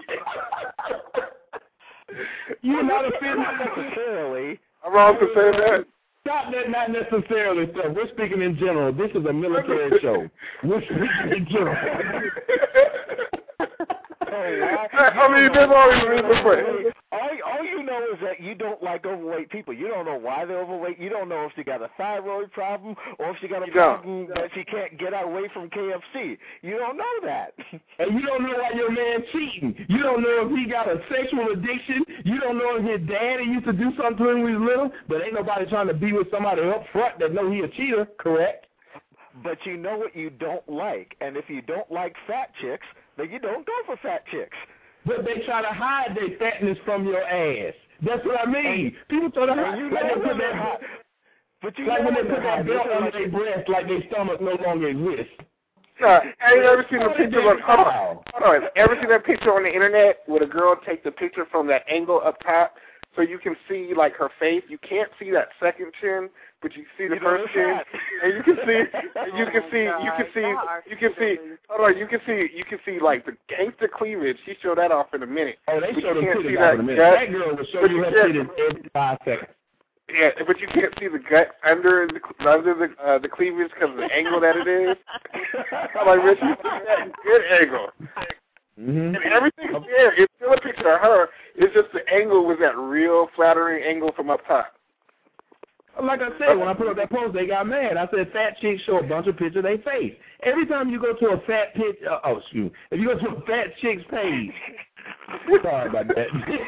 You're not offended necessarily.
I'm wrong to say that.
Stop that, not necessarily, sir. We're speaking in general. This is a military show. We're speaking in general.
Oh, why.
I mean, there's always a reason for it.
All, all you know is that you don't like overweight people. You don't know why they're overweight. You don't know if she got a thyroid problem or if she got a
You
problem
don't.
that she can't get away from K F C. You don't know that.
And you don't know why your man cheating. You don't know if he got a sexual addiction. You don't know if his daddy used to do something to him when he was little. But ain't nobody trying to be with somebody up front that know he a cheater, correct?
But you know what you don't like. And if you don't like fat chicks, then you don't go for fat chicks.
But they try to hide their fatness from your ass. That's what I mean.
And,
People try to hide.
you
Like
know
they put that,
hot. But you
like
know
when they
they're
put that
hot.
belt
They're
on
like-
their breast, like their stomach no longer exists.
No, have you ever seen the picture of, hold on, hold on, ever seen that picture on the internet where the girl takes the picture from that angle up top so you can see, like, her face? You can't see that second chin, but you see the
You
first
know,
chin, and you can see, and you can
Oh,
see, you can see, you can see, hold on, you can see, you can see, like, the gangster cleavage. She showed that off in a minute.
Oh, they
But
showed
you
them
can't
titties
see
off in a
that
minute.
gut.
That girl will show
But
you
you
her
can't-
titties every five seconds.
Yeah, but you can't see the gut under the under the uh, the cleavage because of the angle that it is. I'm like, Rich, you see that good angle.
Mm-hmm.
And everything's there. It's still a picture of her. It's just the angle was that real flattering angle from up top.
Like I said, when I put up that post, they got mad. I said, fat chicks show a bunch of pictures of their face. Every time you go to a fat pic, uh, oh, excuse me, if you go to a fat chick's page, sorry about that.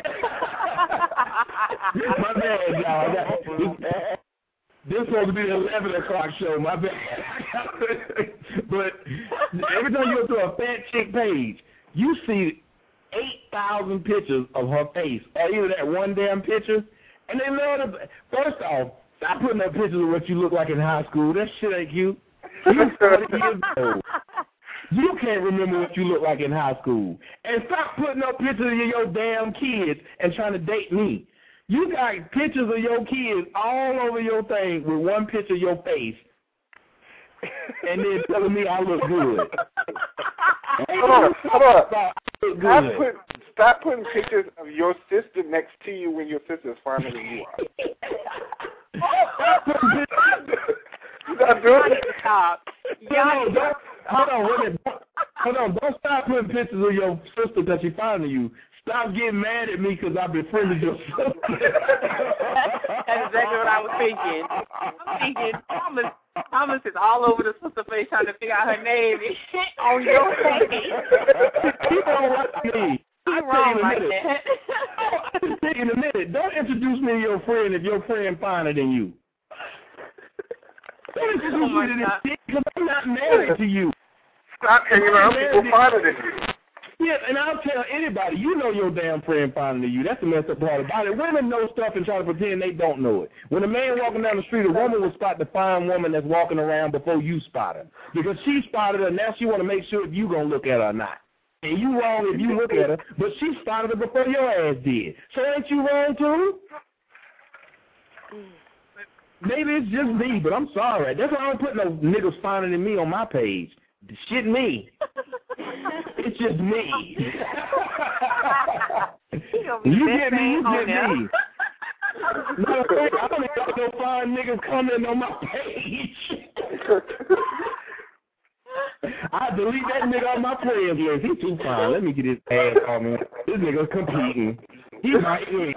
My bad, y'all. This is supposed to be the eleven o'clock show. My bad. But every time you go to a fat chick page, you see eight thousand pictures of her face, or either that one damn picture. And they love to, first off, stop putting up pictures of what you look like in high school. That shit ain't cute. You forty years old. You can't remember what you look like in high school. And stop putting up pictures of your damn kids and trying to date me. You got pictures of your kids all over your thing with one picture of your face. And then telling me I look good.
Hold on, hold on.
I look
Stop,
good.
put, stop putting pictures of your sister next to you when your sister's finer than you are. You not doing it?
Stop.
Hold on, don't, hold on, wait a minute. Hold on, don't stop putting pictures of your sister because she's finer than you. Stop getting mad at me because I befriended your sister.
That's exactly what I was thinking. I'm thinking Thomas, Thomas is all over the sister face trying to figure out her name on your face.
He don't like me.
He's
I'll
wrong
tell you in a
like
minute.
that.
I'll tell you in a minute. Don't introduce me to your friend if your friend finer than you. Don't introduce
Oh my
me to this
God.
shit because I'm not married to you.
Stop hanging around people finer than you.
Yeah, and I'll tell anybody, you know your damn friend finer than you. That's the messed up part about it. Women know stuff and try to pretend they don't know it. When a man walking down the street, a woman will spot the fine woman that's walking around before you spot her. Because she spotted her, now she want to make sure if you going to look at her or not. And you wrong if you look at her, but she spotted her before your ass did. So ain't you wrong too? Maybe it's just me, but I'm sorry. That's why I don't put no niggas finer than me on my page. Shit me. It's just me. You get me, you get me. No, I don't got no fine niggas coming on my page. I delete that nigga on my friends list. He too fine. Let me get his ass on me. This nigga's competing. He might win.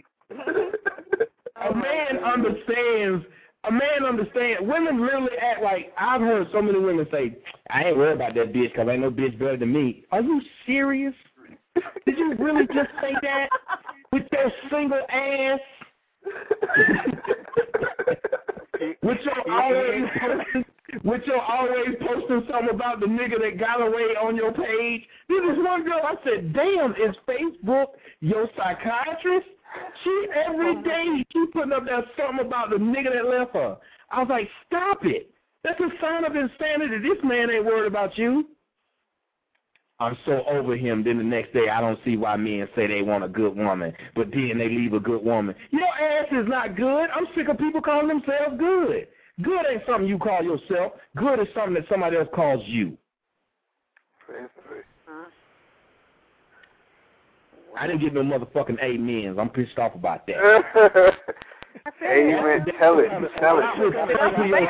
A man understands. A man understands. Women literally act like, I've heard so many women say, I ain't worried about that bitch because ain't no bitch better than me. Are you serious? Did you really just say that with your single ass? with your always posting, with your always posting something about the nigga that got away on your page? This is one girl. I said, damn, is Facebook your psychiatrist? She every day she putting up that something about the nigga that left her. I was like, stop it. That's a sign of insanity. This man ain't worried about you. I'm so over him. Then the next day, I don't see why men say they want a good woman, but then they leave a good woman. Your ass is not good. I'm sick of people calling themselves good. Good ain't something you call yourself. Good is something that somebody else calls you. I didn't get no motherfucking amens. I'm pissed off about that.
Amen. Tell it. Tell it.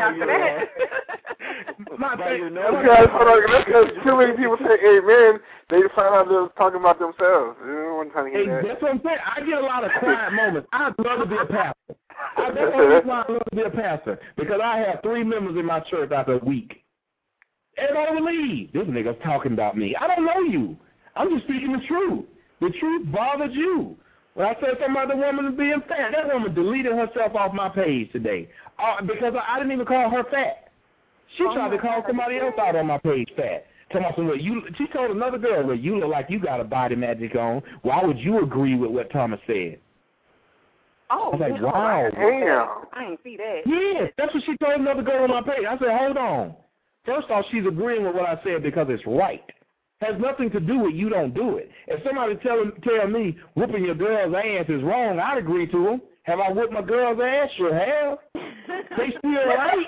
My
because, hold on, because too many people say amen
They find out they was talking about themselves. They don't want to hear
Hey,
that.
that's what I'm saying. I get a lot of quiet moments. I'd love to be a pastor. I, that's the only reason why I love to be a pastor, because I have three members in my church after a week. Everybody would leave. This nigga's talking about me. I don't know you. I'm just speaking the truth. The truth bothers you. When I said something about the woman being fat, that woman deleted herself off my page today uh, because I, I didn't even call her fat. She oh tried to call somebody else out on my page fat. Tell me something. You, she told another girl, well, you look like you got a body magic on. Why would you agree with what Thomas said?
Oh,
I was like,
no,
wow.
Damn. I didn't see that.
Yeah, that's what she told another girl on my page. I said, hold on. First off, she's agreeing with what I said because it's right. Has nothing to do with you don't do it. If somebody tell, tell me whooping your girl's ass is wrong, I'd agree to them. Have I whooped my girl's ass? Sure have. They still right.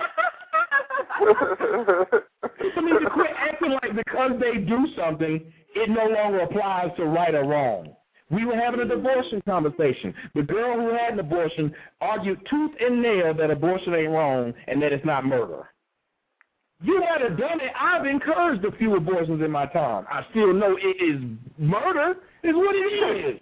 People need to quit acting like because they do something, it no longer applies to right or wrong. We were having a abortion conversation. The girl who had an abortion argued tooth and nail that abortion ain't wrong and that it's not murder. You had have done it. I've encouraged a few abortions in my time. I still know it is murder. Is what it is.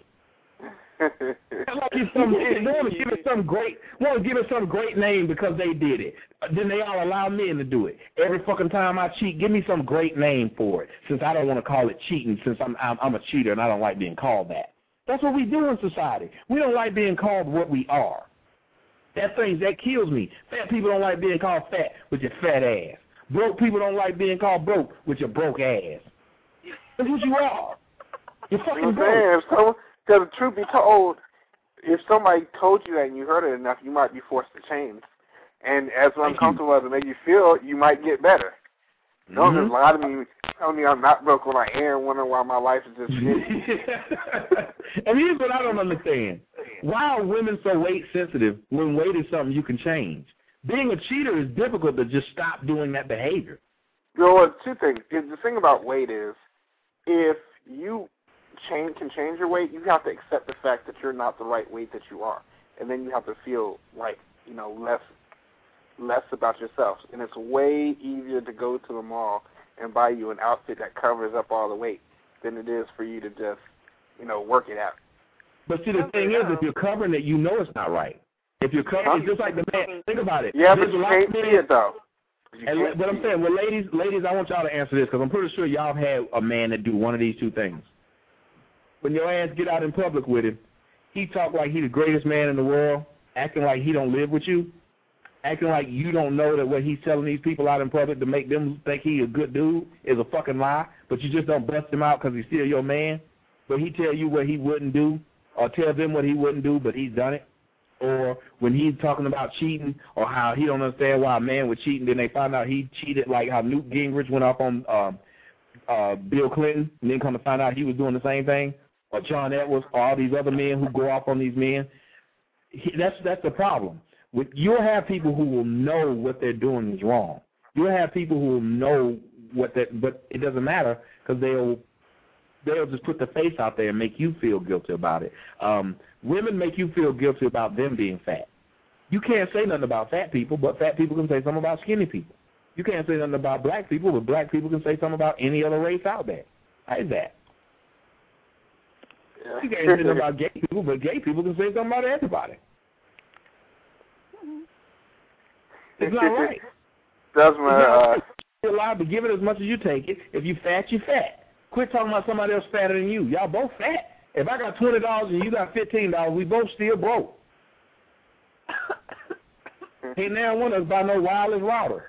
Like it's some, they want to give it some great, want to give it some great name because they did it. Then they all allow men to do it. Every fucking time I cheat, give me some great name for it. Since I don't want to call it cheating, since I'm, I'm I'm a cheater and I don't like being called that. That's what we do in society. We don't like being called what we are. That thing that kills me. Fat people don't like being called fat with your fat ass. Broke people don't like being called broke with your broke ass. That's what you are. You're fucking broke.
So, because the truth be told, if somebody told you that and you heard it enough, you might be forced to change. And as uncomfortable as it makes you feel, you might get better. Mm-hmm. Don't just lie to me, tell me I'm not broke when I am, wondering why my life is just shitty.
And here's what I don't understand. Why are women so weight sensitive when weight is something you can change? Being a cheater is difficult to just stop doing that behavior.
You know what, two things. The thing about weight is, if you change can change your weight, you have to accept the fact that you're not the right weight that you are. And then you have to feel like, you know, less less about yourself. And it's way easier to go to the mall and buy you an outfit that covers up all the weight than it is for you to just, you know, work it out.
But see, the thing is, if you're covering it, you know it's not right. If you're covering it's just like the man, think about it.
Yeah, but you can't see it, though.
And what I'm saying, well, ladies, ladies, I want y'all to answer this because I'm pretty sure y'all have had a man that do one of these two things. When your ass get out in public with him, he talk like he the greatest man in the world, acting like he don't live with you, acting like you don't know that what he's telling these people out in public to make them think he a good dude is a fucking lie, but you just don't bust him out because he's still your man. But he tell you what he wouldn't do, or tell them what he wouldn't do, but he's done it. Or when he's talking about cheating, or how he don't understand why a man would cheat, and then they find out he cheated, like how Newt Gingrich went off on um, uh, Bill Clinton, and then come to find out he was doing the same thing, or John Edwards, or all these other men who go off on these men. He, that's that's the problem. With, you'll have people who will know what they're doing is wrong. You'll have people who will know what that, but it doesn't matter because they'll they'll just put the face out there and make you feel guilty about it. Um, women make you feel guilty about them being fat. You can't say nothing about fat people, but fat people can say something about skinny people. You can't say nothing about black people, but black people can say something about any other race out there. How is that? Yeah. You can't say nothing about gay people, but gay people can say something about everybody. It's not right.
That's my. Uh...
You're allowed to give it as much as you take it. If you fat, you fat. Quit talking about somebody else fatter than you. Y'all both fat. If I got twenty dollars and you got fifteen dollars, we both still broke. Ain't now one of us buy no wireless router.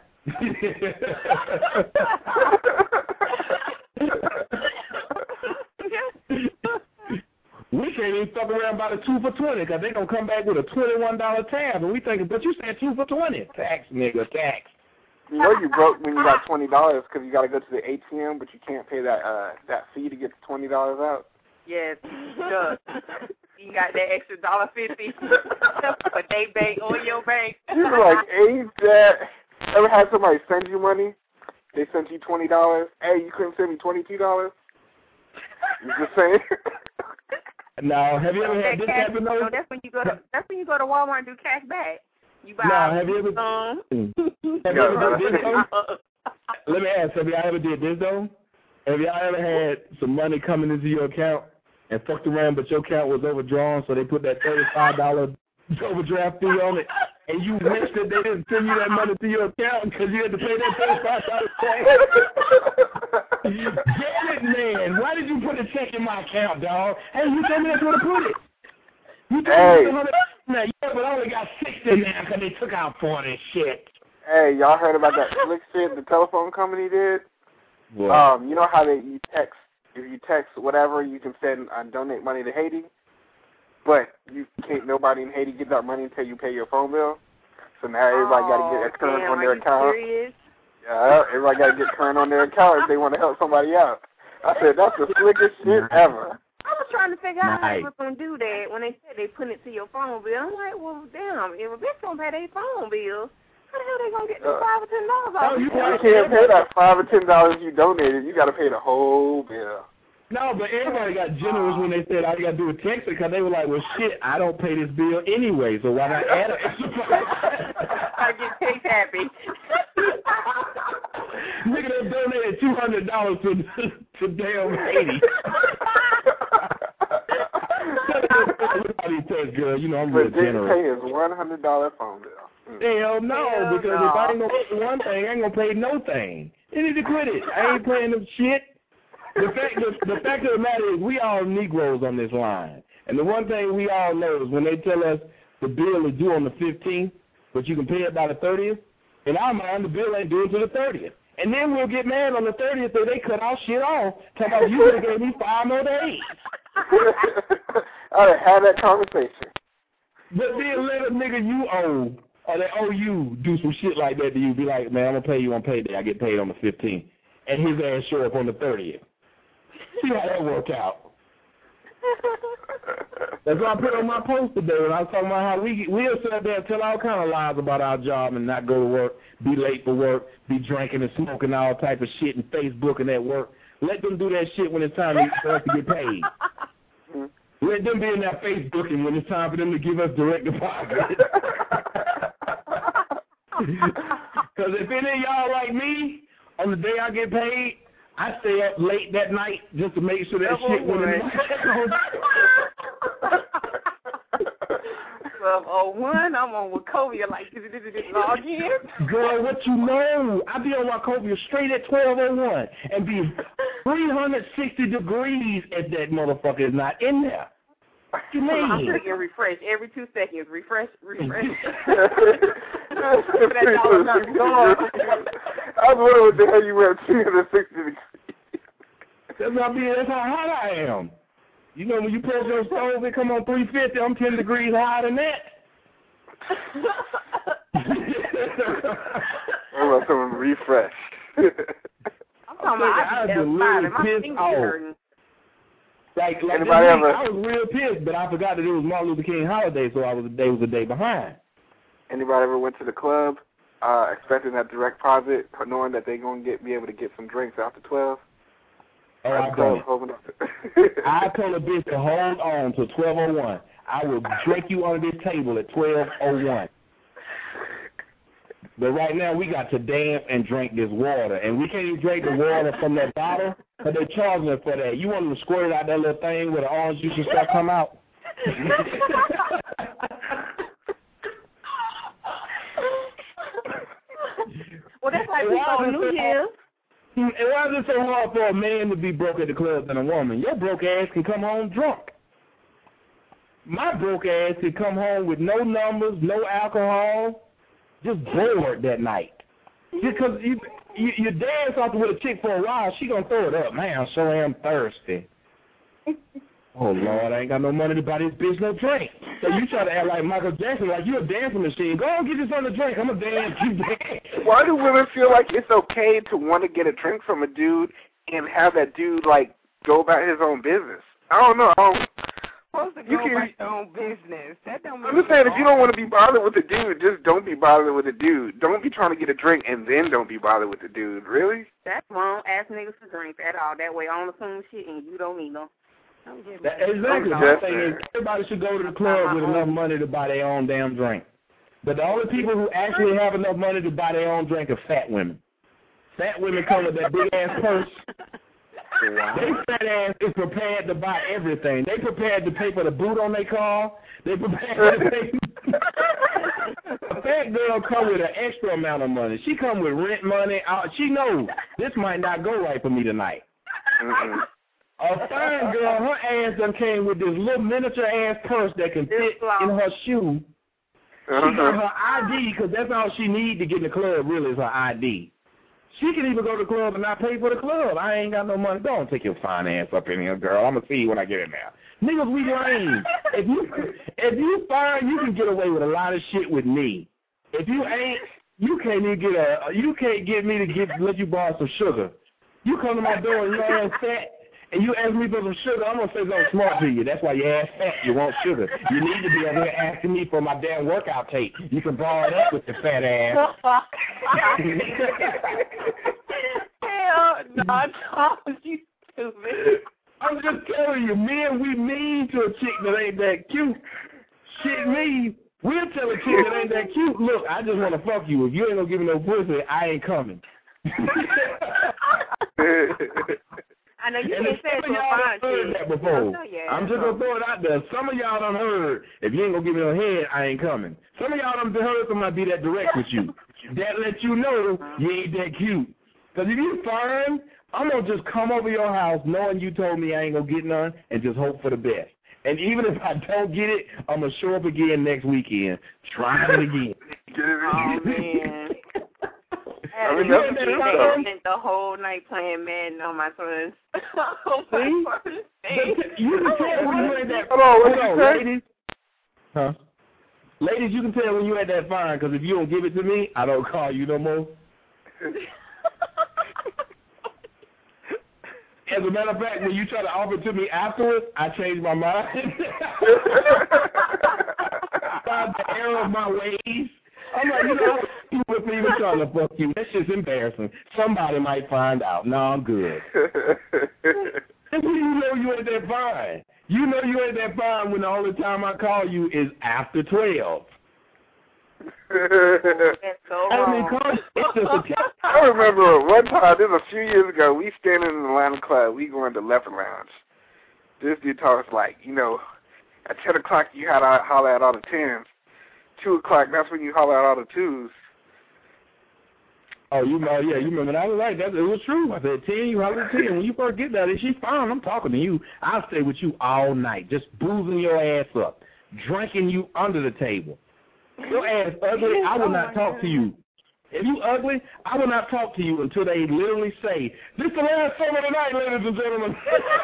We can't even fuck around about a two for twenty because they're going to come back with a twenty-one dollar tab. And we thinking, but you said two for twenty. Tax, nigga, tax.
You know you broke when you got twenty dollars because you got to go to the A T M, but you can't pay that uh, that fee to get the twenty dollars out.
Yes, sure. You got that extra dollar fifty for day bank on your bank.
You were like, ain't that? Ever had somebody send you money? They sent you twenty dollars. Hey, you couldn't send me twenty-two dollars? You just saying?
No, have you ever had this
cash,
happen?
No, that's when you go to that's when you go to Walmart and do cash back. You buy.
No, have you ever? Um, have you ever did this though? Let me ask. Have you ever did this though? Have y'all ever had some money coming into your account and fucked around, but your account was overdrawn, so they put that thirty-five dollars overdraft fee on it, and you wish that they didn't send you that money to your account because you had to pay that thirty-five dollars tax? Damn it, man. Why did you put a check in my account, dog? Hey, you told me that's where to put it. You told
Hey.
me one hundred dollars now, yeah, but I only got sixty now because they took out forty shit.
Hey, y'all heard about that slick shit the telephone company did?
What?
Um, you know how they you text if you text whatever you can send uh, donate money to Haiti, but you can't. Nobody in Haiti get that money until you pay your phone bill. So now everybody got to get current
damn,
on their
are you
account.
serious?
Yeah, everybody got to get current on their account if they want to help somebody out. I said that's the slickest shit ever.
I was trying to figure out how they
Nice.
were going to do that when they said they put it to your phone bill. I'm like, well, damn, if a bitch going to pay their phone bill, how the hell they going to get the
Uh,
five or ten dollars
Oh,
off?
you
You can't pay that five or ten dollars you donated. You got to pay the whole bill.
No, but everybody got generous when they said all you got to do is text it because they were like, well, shit, I don't pay this bill anyway, so why not add it?
I get case happy.
Nigga, they donated two hundred dollars to, to damn Haiti. Everybody text, girl. You know I'm real
But didn't
generous.
pay his one hundred dollar phone bill. Mm.
Hell no,
Hell
because
no.
if I ain't gonna pay one thing, I ain't gonna pay no thing. They need to quit it. I ain't paying them shit. The fact, the, the fact of the matter is we all Negroes on this line. And the one thing we all know is when they tell us the bill is due on the fifteenth, but you can pay it by the thirtieth, in our mind, the bill ain't due until the thirtieth. And then we'll get mad on the thirtieth that they cut our shit off, talking about you could have gave me five more days.
I done had that conversation.
But then let a nigga you owe, or they owe you, do some shit like that to you. Be like, man, I'm going to pay you on payday. I get paid on the fifteenth. And his ass show up on the thirtieth. See how that worked out. That's what I put on my post today when I was talking about how we, we'll sit up there and tell all kind of lies about our job and not go to work, be late for work, be drinking and smoking all type of shit and Facebook and at work. Let them do that shit when it's time for us to get paid. Let them be in that Facebooking when it's time for them to give us direct deposit. Because if any of y'all like me, on the day I get paid, I stay up late that night just to make sure that
Double
shit went in
twelve oh one, I'm on Wachovia like log in.
Girl, what you know? I be on Wachovia straight at twelve oh one and be three hundred sixty degrees if that motherfucker is not in there. What you mean?
I'm clicking refresh every two seconds. Refresh, refresh.
I was wondering what the hell you were three hundred sixty degrees.
That's how, that's how hot I am. You know, when you press your stove, it come on three fifty, I'm ten degrees higher than that.
I'm about to refresh.
I'm talking about I
I
be
was
outside
literally
and my
pissed
fingers
off.
hurting.
Like, like this
Anybody
week,
ever-
I was real pissed, but I forgot that it was Martin Luther King holiday, so I was a day was a day behind.
Anybody ever went to the club uh, expecting that direct deposit, knowing that they're going to get be able to get some drinks after twelve?
Oh,
Right,
I
the club
don't.
open up.
I told a bitch to hold on to twelve oh one. I will drink you under this table at twelve oh one. But right now, we got to dance and drink this water. And we can't even drink the water from that bottle, but they're charging us for that. You want them to squirt it out that little thing where the orange juice and stuff come out?
Well, that's like we on New Year's.
It wasn't so hard for a man to be broke at the club than a woman. Your broke ass can come home drunk. My broke ass can come home with no numbers, no alcohol, just bored that night. Because you, you you dance off with a chick for a while, she gonna throw it up. Man, I sure am thirsty. Oh, Lord, I ain't got no money to buy this bitch no drink. So you try to act like Michael Jackson, like you a dancing machine. Go on, get this on the drink. I'm a dance. You dance.
Why do women feel like it's okay to want to get a drink from a dude and have that dude, like, go about his own business? I don't know. I don't,
Supposed to
You
go
can-
about your own business. That don't
I'm just saying, if you don't want to be bothered with the dude, just don't be bothered with the dude. Don't be trying to get a drink and then don't be bothered with the dude. Really?
That's wrong. Ask niggas for drinks at all. That way on the phone shit and you don't need them.
That, exactly. My thing is, everybody should go to the club with enough money to buy their own damn drink. But the only people who actually have enough money to buy their own drink are fat women. Fat women come with that big ass purse, Wow. They fat ass is prepared to buy everything. They prepared to pay for the boot on their car. They prepared to pay. A fat girl come with an extra amount of money. She come with rent money. Uh, she knows this might not go right for me tonight. Mm-hmm. A fine girl, her ass done came with this little miniature ass purse that can fit in her shoe. Uh-huh. She got her I D because that's all she need to get in the club. Really, is her I D. She can even go to the club and not pay for the club. I ain't got no money. Don't take your fine ass up in here, girl. I'm gonna see you when I get in there. Niggas, we lame. If you if you fine, you can get away with a lot of shit with me. If you ain't, you can't even get a. You can't get me to get let you borrow some sugar. You come to my door and your ass fat, and you ask me for some sugar. I'm gonna say something smart to you. That's why your ass fat. You want sugar. You need to be over here asking me for my damn workout tape. You can borrow that with your fat ass.
Hell no, no, you stupid.
I'm just telling you, men, we mean to a chick that ain't that cute. Shit me. We'll tell a chick that ain't that cute, look, I just want to fuck you. If you ain't gonna give me no pussy, I ain't coming.
I know you
and
can't say it to a fine
heard that before.
Yeah,
I'm just gonna throw it out there. Some of y'all done heard, if you ain't gonna give me no head, I ain't coming. Some of y'all done heard somebody be that direct with you. That lets you know you ain't that cute. Because if you fine, I'm going to just come over your house knowing you told me I ain't going to get none and just hope for the best. And even if I don't get it, I'm going to show up again next weekend. Try it again.
Oh, man.
I mean,
I spent the whole night playing Madden on my son's. on my
See? You can tell when you ain't that.
Hold on, what
Hold
you
on,
say?
ladies. Huh? Ladies, you can tell when you ain't that fine, because if you don't give it to me, I don't call you no more. As a matter of fact, when you try to offer it to me afterwards, I change my mind. By the error of my ways. I'm like, you know, you with me even trying to fuck you. That's just embarrassing. Somebody might find out. No, I'm good. And you know you ain't that fine. You know you ain't that fine when the only time I call you is after twelve.
That's so
I mean,
wrong.
call, it's just a test.
I remember one time, this was a few years ago, we standing in the Atlanta Club, we going to Leopard Lounge. This dude told us, like, you know, at ten o'clock you had to holler at all the tens. two o'clock, that's when you holler at all the twos.
Oh, you know, yeah, you remember that? I was right. That, it was true. I said, ten, you holler at ten. When you first get that, if she's fine, I'm talking to you. I'll stay with you all night, just boozing your ass up, drinking you under the table. Your ass ugly, I will not talk to you. If you ugly, I will not talk to you until they literally say, this is the last song of the night, ladies and gentlemen.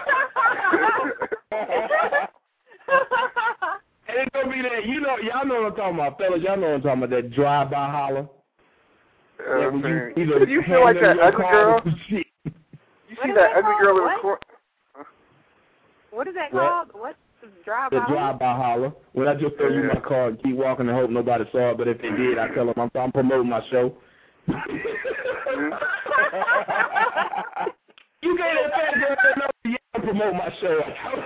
And it's going to be that, you know, y'all know what I'm talking about, fellas. Y'all know what I'm talking about, that drive-by holler.
Uh,
yeah, when
man.
you, either
you feel like that ugly girl?
You
see that ugly girl in the corner?
What is that
What?
called? What? Drive
The
by?
drive-by holler. When I just throw you my car and keep walking and hope nobody saw it, but if they did, I tell them I'm, I'm promoting my show. You can't have fat girl that knows you don't promote my show.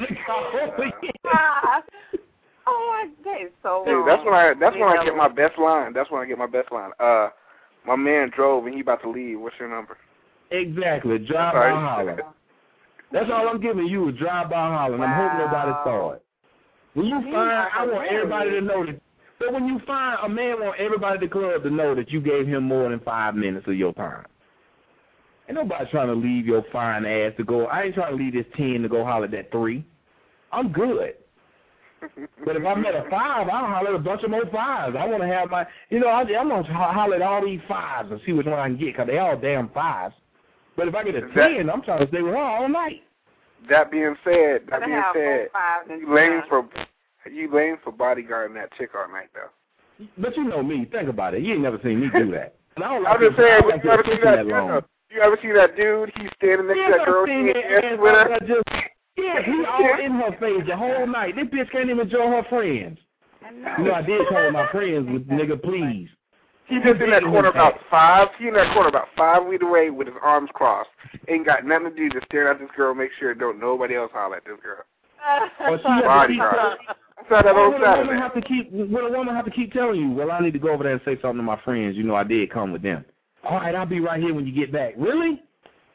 Oh, that is so
Dude,
wrong.
that's when I that's when I get my best line. That's when I get my best line. Uh, my man drove and he about to leave. What's your number?
Exactly, drive-by holler. That's all I'm giving you is drive-by holler, and wow. I'm hoping nobody saw it. When you find, I want everybody to know that. So when you find, a man want everybody at the club to know that you gave him more than five minutes of your time. Ain't nobody trying to leave your fine ass to go. I ain't trying to leave this ten to go holler at that three. I'm good. But if I met a five, I'll holler at a bunch of more fives. I want to have my, you know, I, I'm going to holler at all these fives and see which one I can get because they all damn fives. But if I get a that, ten, I'm trying to stay with her all night.
That being said, that being said,
you
lame for you lame for bodyguarding that chick all night though.
But you know me. Think about it. You ain't never seen me do that. And I don't like
I'm just saying,
like
you ever see that, that dude? You ever see that dude? He's standing next to that girl. He ain't with her.
Just, yeah, he all in her face the whole night. This bitch can't even enjoy her friends.
I know.
You know, I did call my friends with nigga, please.
He just in that corner about five. He in that corner about five feet away with his arms crossed. Ain't got nothing to do. Just stare at this girl. Make sure don't nobody else holler at this girl.
Or she has to keep
telling, that
well, would a woman have to keep? Would a woman have to keep telling you? Well, I need to go over there and say something to my friends. You know, I did come with them. All right, I'll be right here when you get back. Really?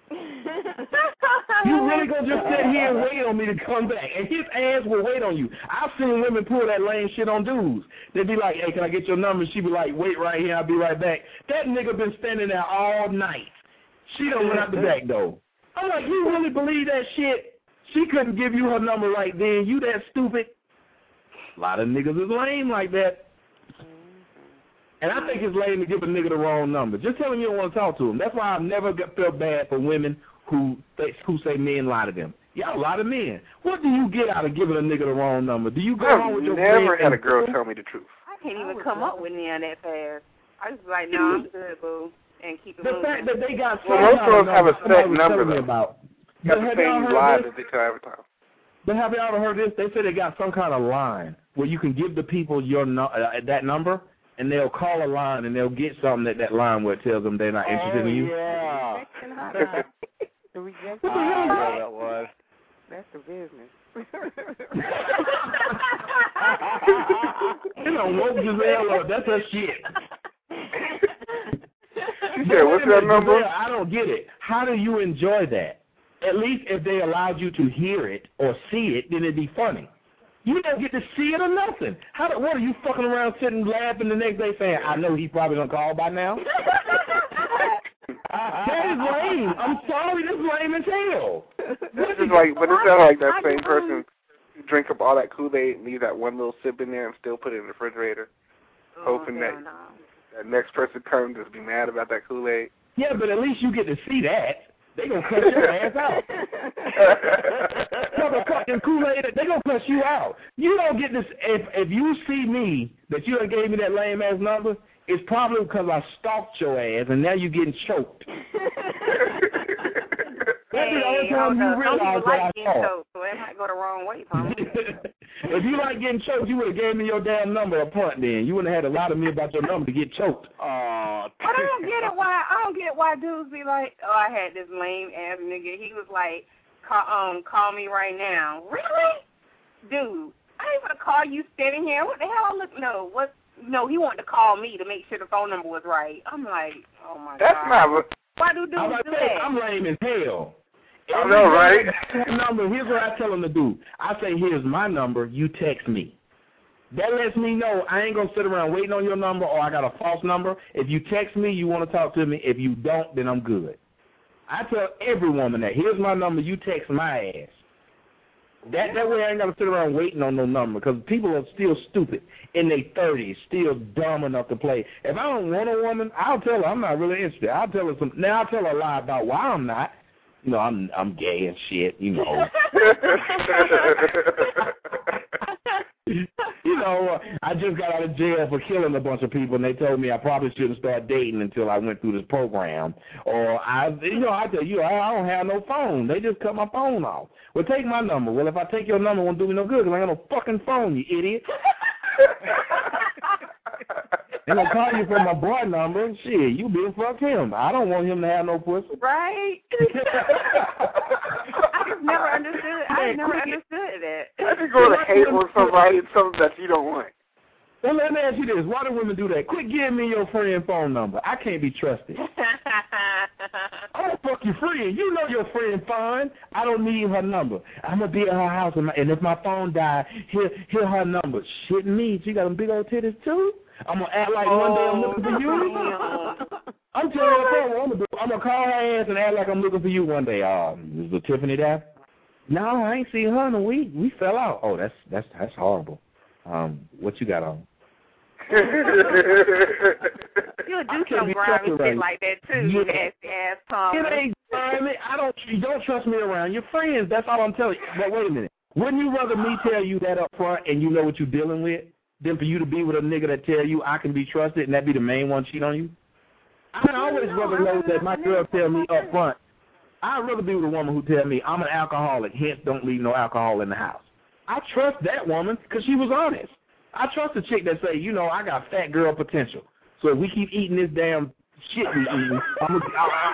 You really gonna just sit here and wait on me to come back? And his ass will wait on you. I've seen women pull that lame shit on dudes. They'd be like, hey, can I get your number? She'd be like, wait right here, I'll be right back. That nigga been standing there all night. She done went out the back door. I'm like, you really believe that shit? She couldn't give you her number right then. You that stupid? A lot of niggas is lame like that. And I think it's lame to give a nigga the wrong number. Just tell him you don't want to talk to him. That's why I've never got, felt bad for women who th- who say men lie to them. Y'all lie to men. What do you get out of giving a nigga the wrong number? Do you go
I've
home with your
never
friend
had a
and-
girl tell me the truth.
I can't even come up with none that fast. I just like, no, I'm good, boo, and keep it
The
moving.
fact that they got
Well,
some
most
kind of
girls have a
number, somebody
set
was
number,
telling me
though.
about.
You got
But
to
have
say
y'all
you
heard
lied
this?
that they tell every time.
But have y'all ever heard this? They say they got some kind of line where you can give the people your no, uh, that number, and they'll call a line, and they'll get something at that line where it tells them they're not interested
Oh,
in you.
yeah.
The rejection.
What the hell is that?
that was.
That's the business.
You know, woke Giselle up. That's her shit.
She said, what's that number?
Giselle, I don't get it. How do you enjoy that? At least if they allowed you to hear it or see it, then it'd be funny. You don't get to see it or nothing. How? Do, what are you fucking around sitting laughing the next day saying, I know he probably done called by now? That is lame. I'm sorry, that's lame as hell.
This is like, but it's not like that same person who drink up all that Kool-Aid and leave that one little sip in there and still put it in the refrigerator, hoping that that next person comes just be mad about that Kool-Aid.
Yeah, but at least you get to see that. They gonna cut your ass out. Fucking fucking Kool-Aid, they gonna cut you out. You don't get this. If if you see me that you done gave me that lame ass number, it's probably because I stalked your ass and now you're getting choked. That's the only time you realize that I saw.
Choked, so it might go the wrong way, Tom.
If you like getting choked, you would have gave me your damn number up front then. You wouldn't have had to lie to me about your number to get choked.
Oh,
But I don't get it why I don't get why dudes be like, oh, I had this lame ass nigga. He was like, call, um, call me right now. Really, dude? I ain't gonna call you standing here. What the hell? Look, no, what? No, he wanted to call me to make sure the phone number was right. I'm like, oh my
That's
god.
not what.
Why do dudes
I'm,
do
say,
that?
I'm lame as hell.
I know, right?
Number. Here's what I tell them to do. I say, here's my number. You text me. That lets me know I ain't going to sit around waiting on your number or I got a false number. If you text me, you want to talk to me. If you don't, then I'm good. I tell every woman that. Here's my number. You text my ass. That that way I ain't got to sit around waiting on no number because people are still stupid in their thirties, still dumb enough to play. If I don't want a woman, I'll tell her I'm not really interested. I'll tell her some. Now I'll tell her a lie about why I'm not. You know, I'm I'm gay and shit. You know. You know, I just got out of jail for killing a bunch of people, and they told me I probably shouldn't start dating until I went through this program. Or I, you know, I tell you, I don't have no phone. They just cut my phone off. Well, take my number. Well, if I take your number, it won't do me no good because I ain't got no fucking phone, you idiot. They're going to call you from my boy number. Shit, you been fuck him. I don't want him to have no pussy.
Right? I just never understood. I never understood that.
I just go to hate on somebody and something that you don't want.
Well, let me ask you this. Why do women do that? Quit giving me your friend phone number. I can't be trusted. I'm going to fuck your friend. You know your friend fine. I don't need her number. I'm going to be at her house, and, my, and if my phone died, here, here her number. Shit me. She got them big old titties, too? I'm going to act like oh, one day I'm looking for you? I'm telling you what I'm going to do. I'm going to call her ass and act like I'm looking for you one day. Uh, is the Tiffany there? No, I ain't seen her in a week. We fell out. Oh, that's that's that's horrible. Um, what you got on?
You'll do some grimy shit like that too, you
yeah.
nasty ass Tom.
It ain't grimy. I don't. You don't trust me around your friends. That's all I'm telling you. But wait a minute. Wouldn't you rather me tell you that up front and you know what you're dealing with, than for you to be with a nigga that tell you I can be trusted and that be the main one cheat on you? I'd always no, rather know that my girl tell me up front. I'd rather be with a woman who tell me I'm an alcoholic, hence don't leave no alcohol in the house. I trust that woman because she was honest. I trust a chick that say, you know, I got fat girl potential. So if we keep eating this damn shit we eating, I'm gonna, I,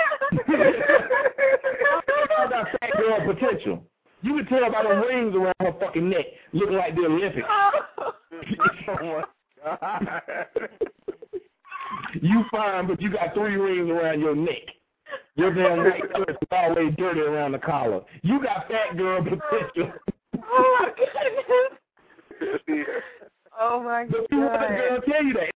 I got fat girl potential. You can tell by the rings around her fucking neck, looking like the Olympics. Oh my God. You fine, but you got three rings around your neck. Your damn white shirt is always dirty around the collar. You got fat girl potential.
Oh my goodness. Oh my god.
But you want the girl to tell you that.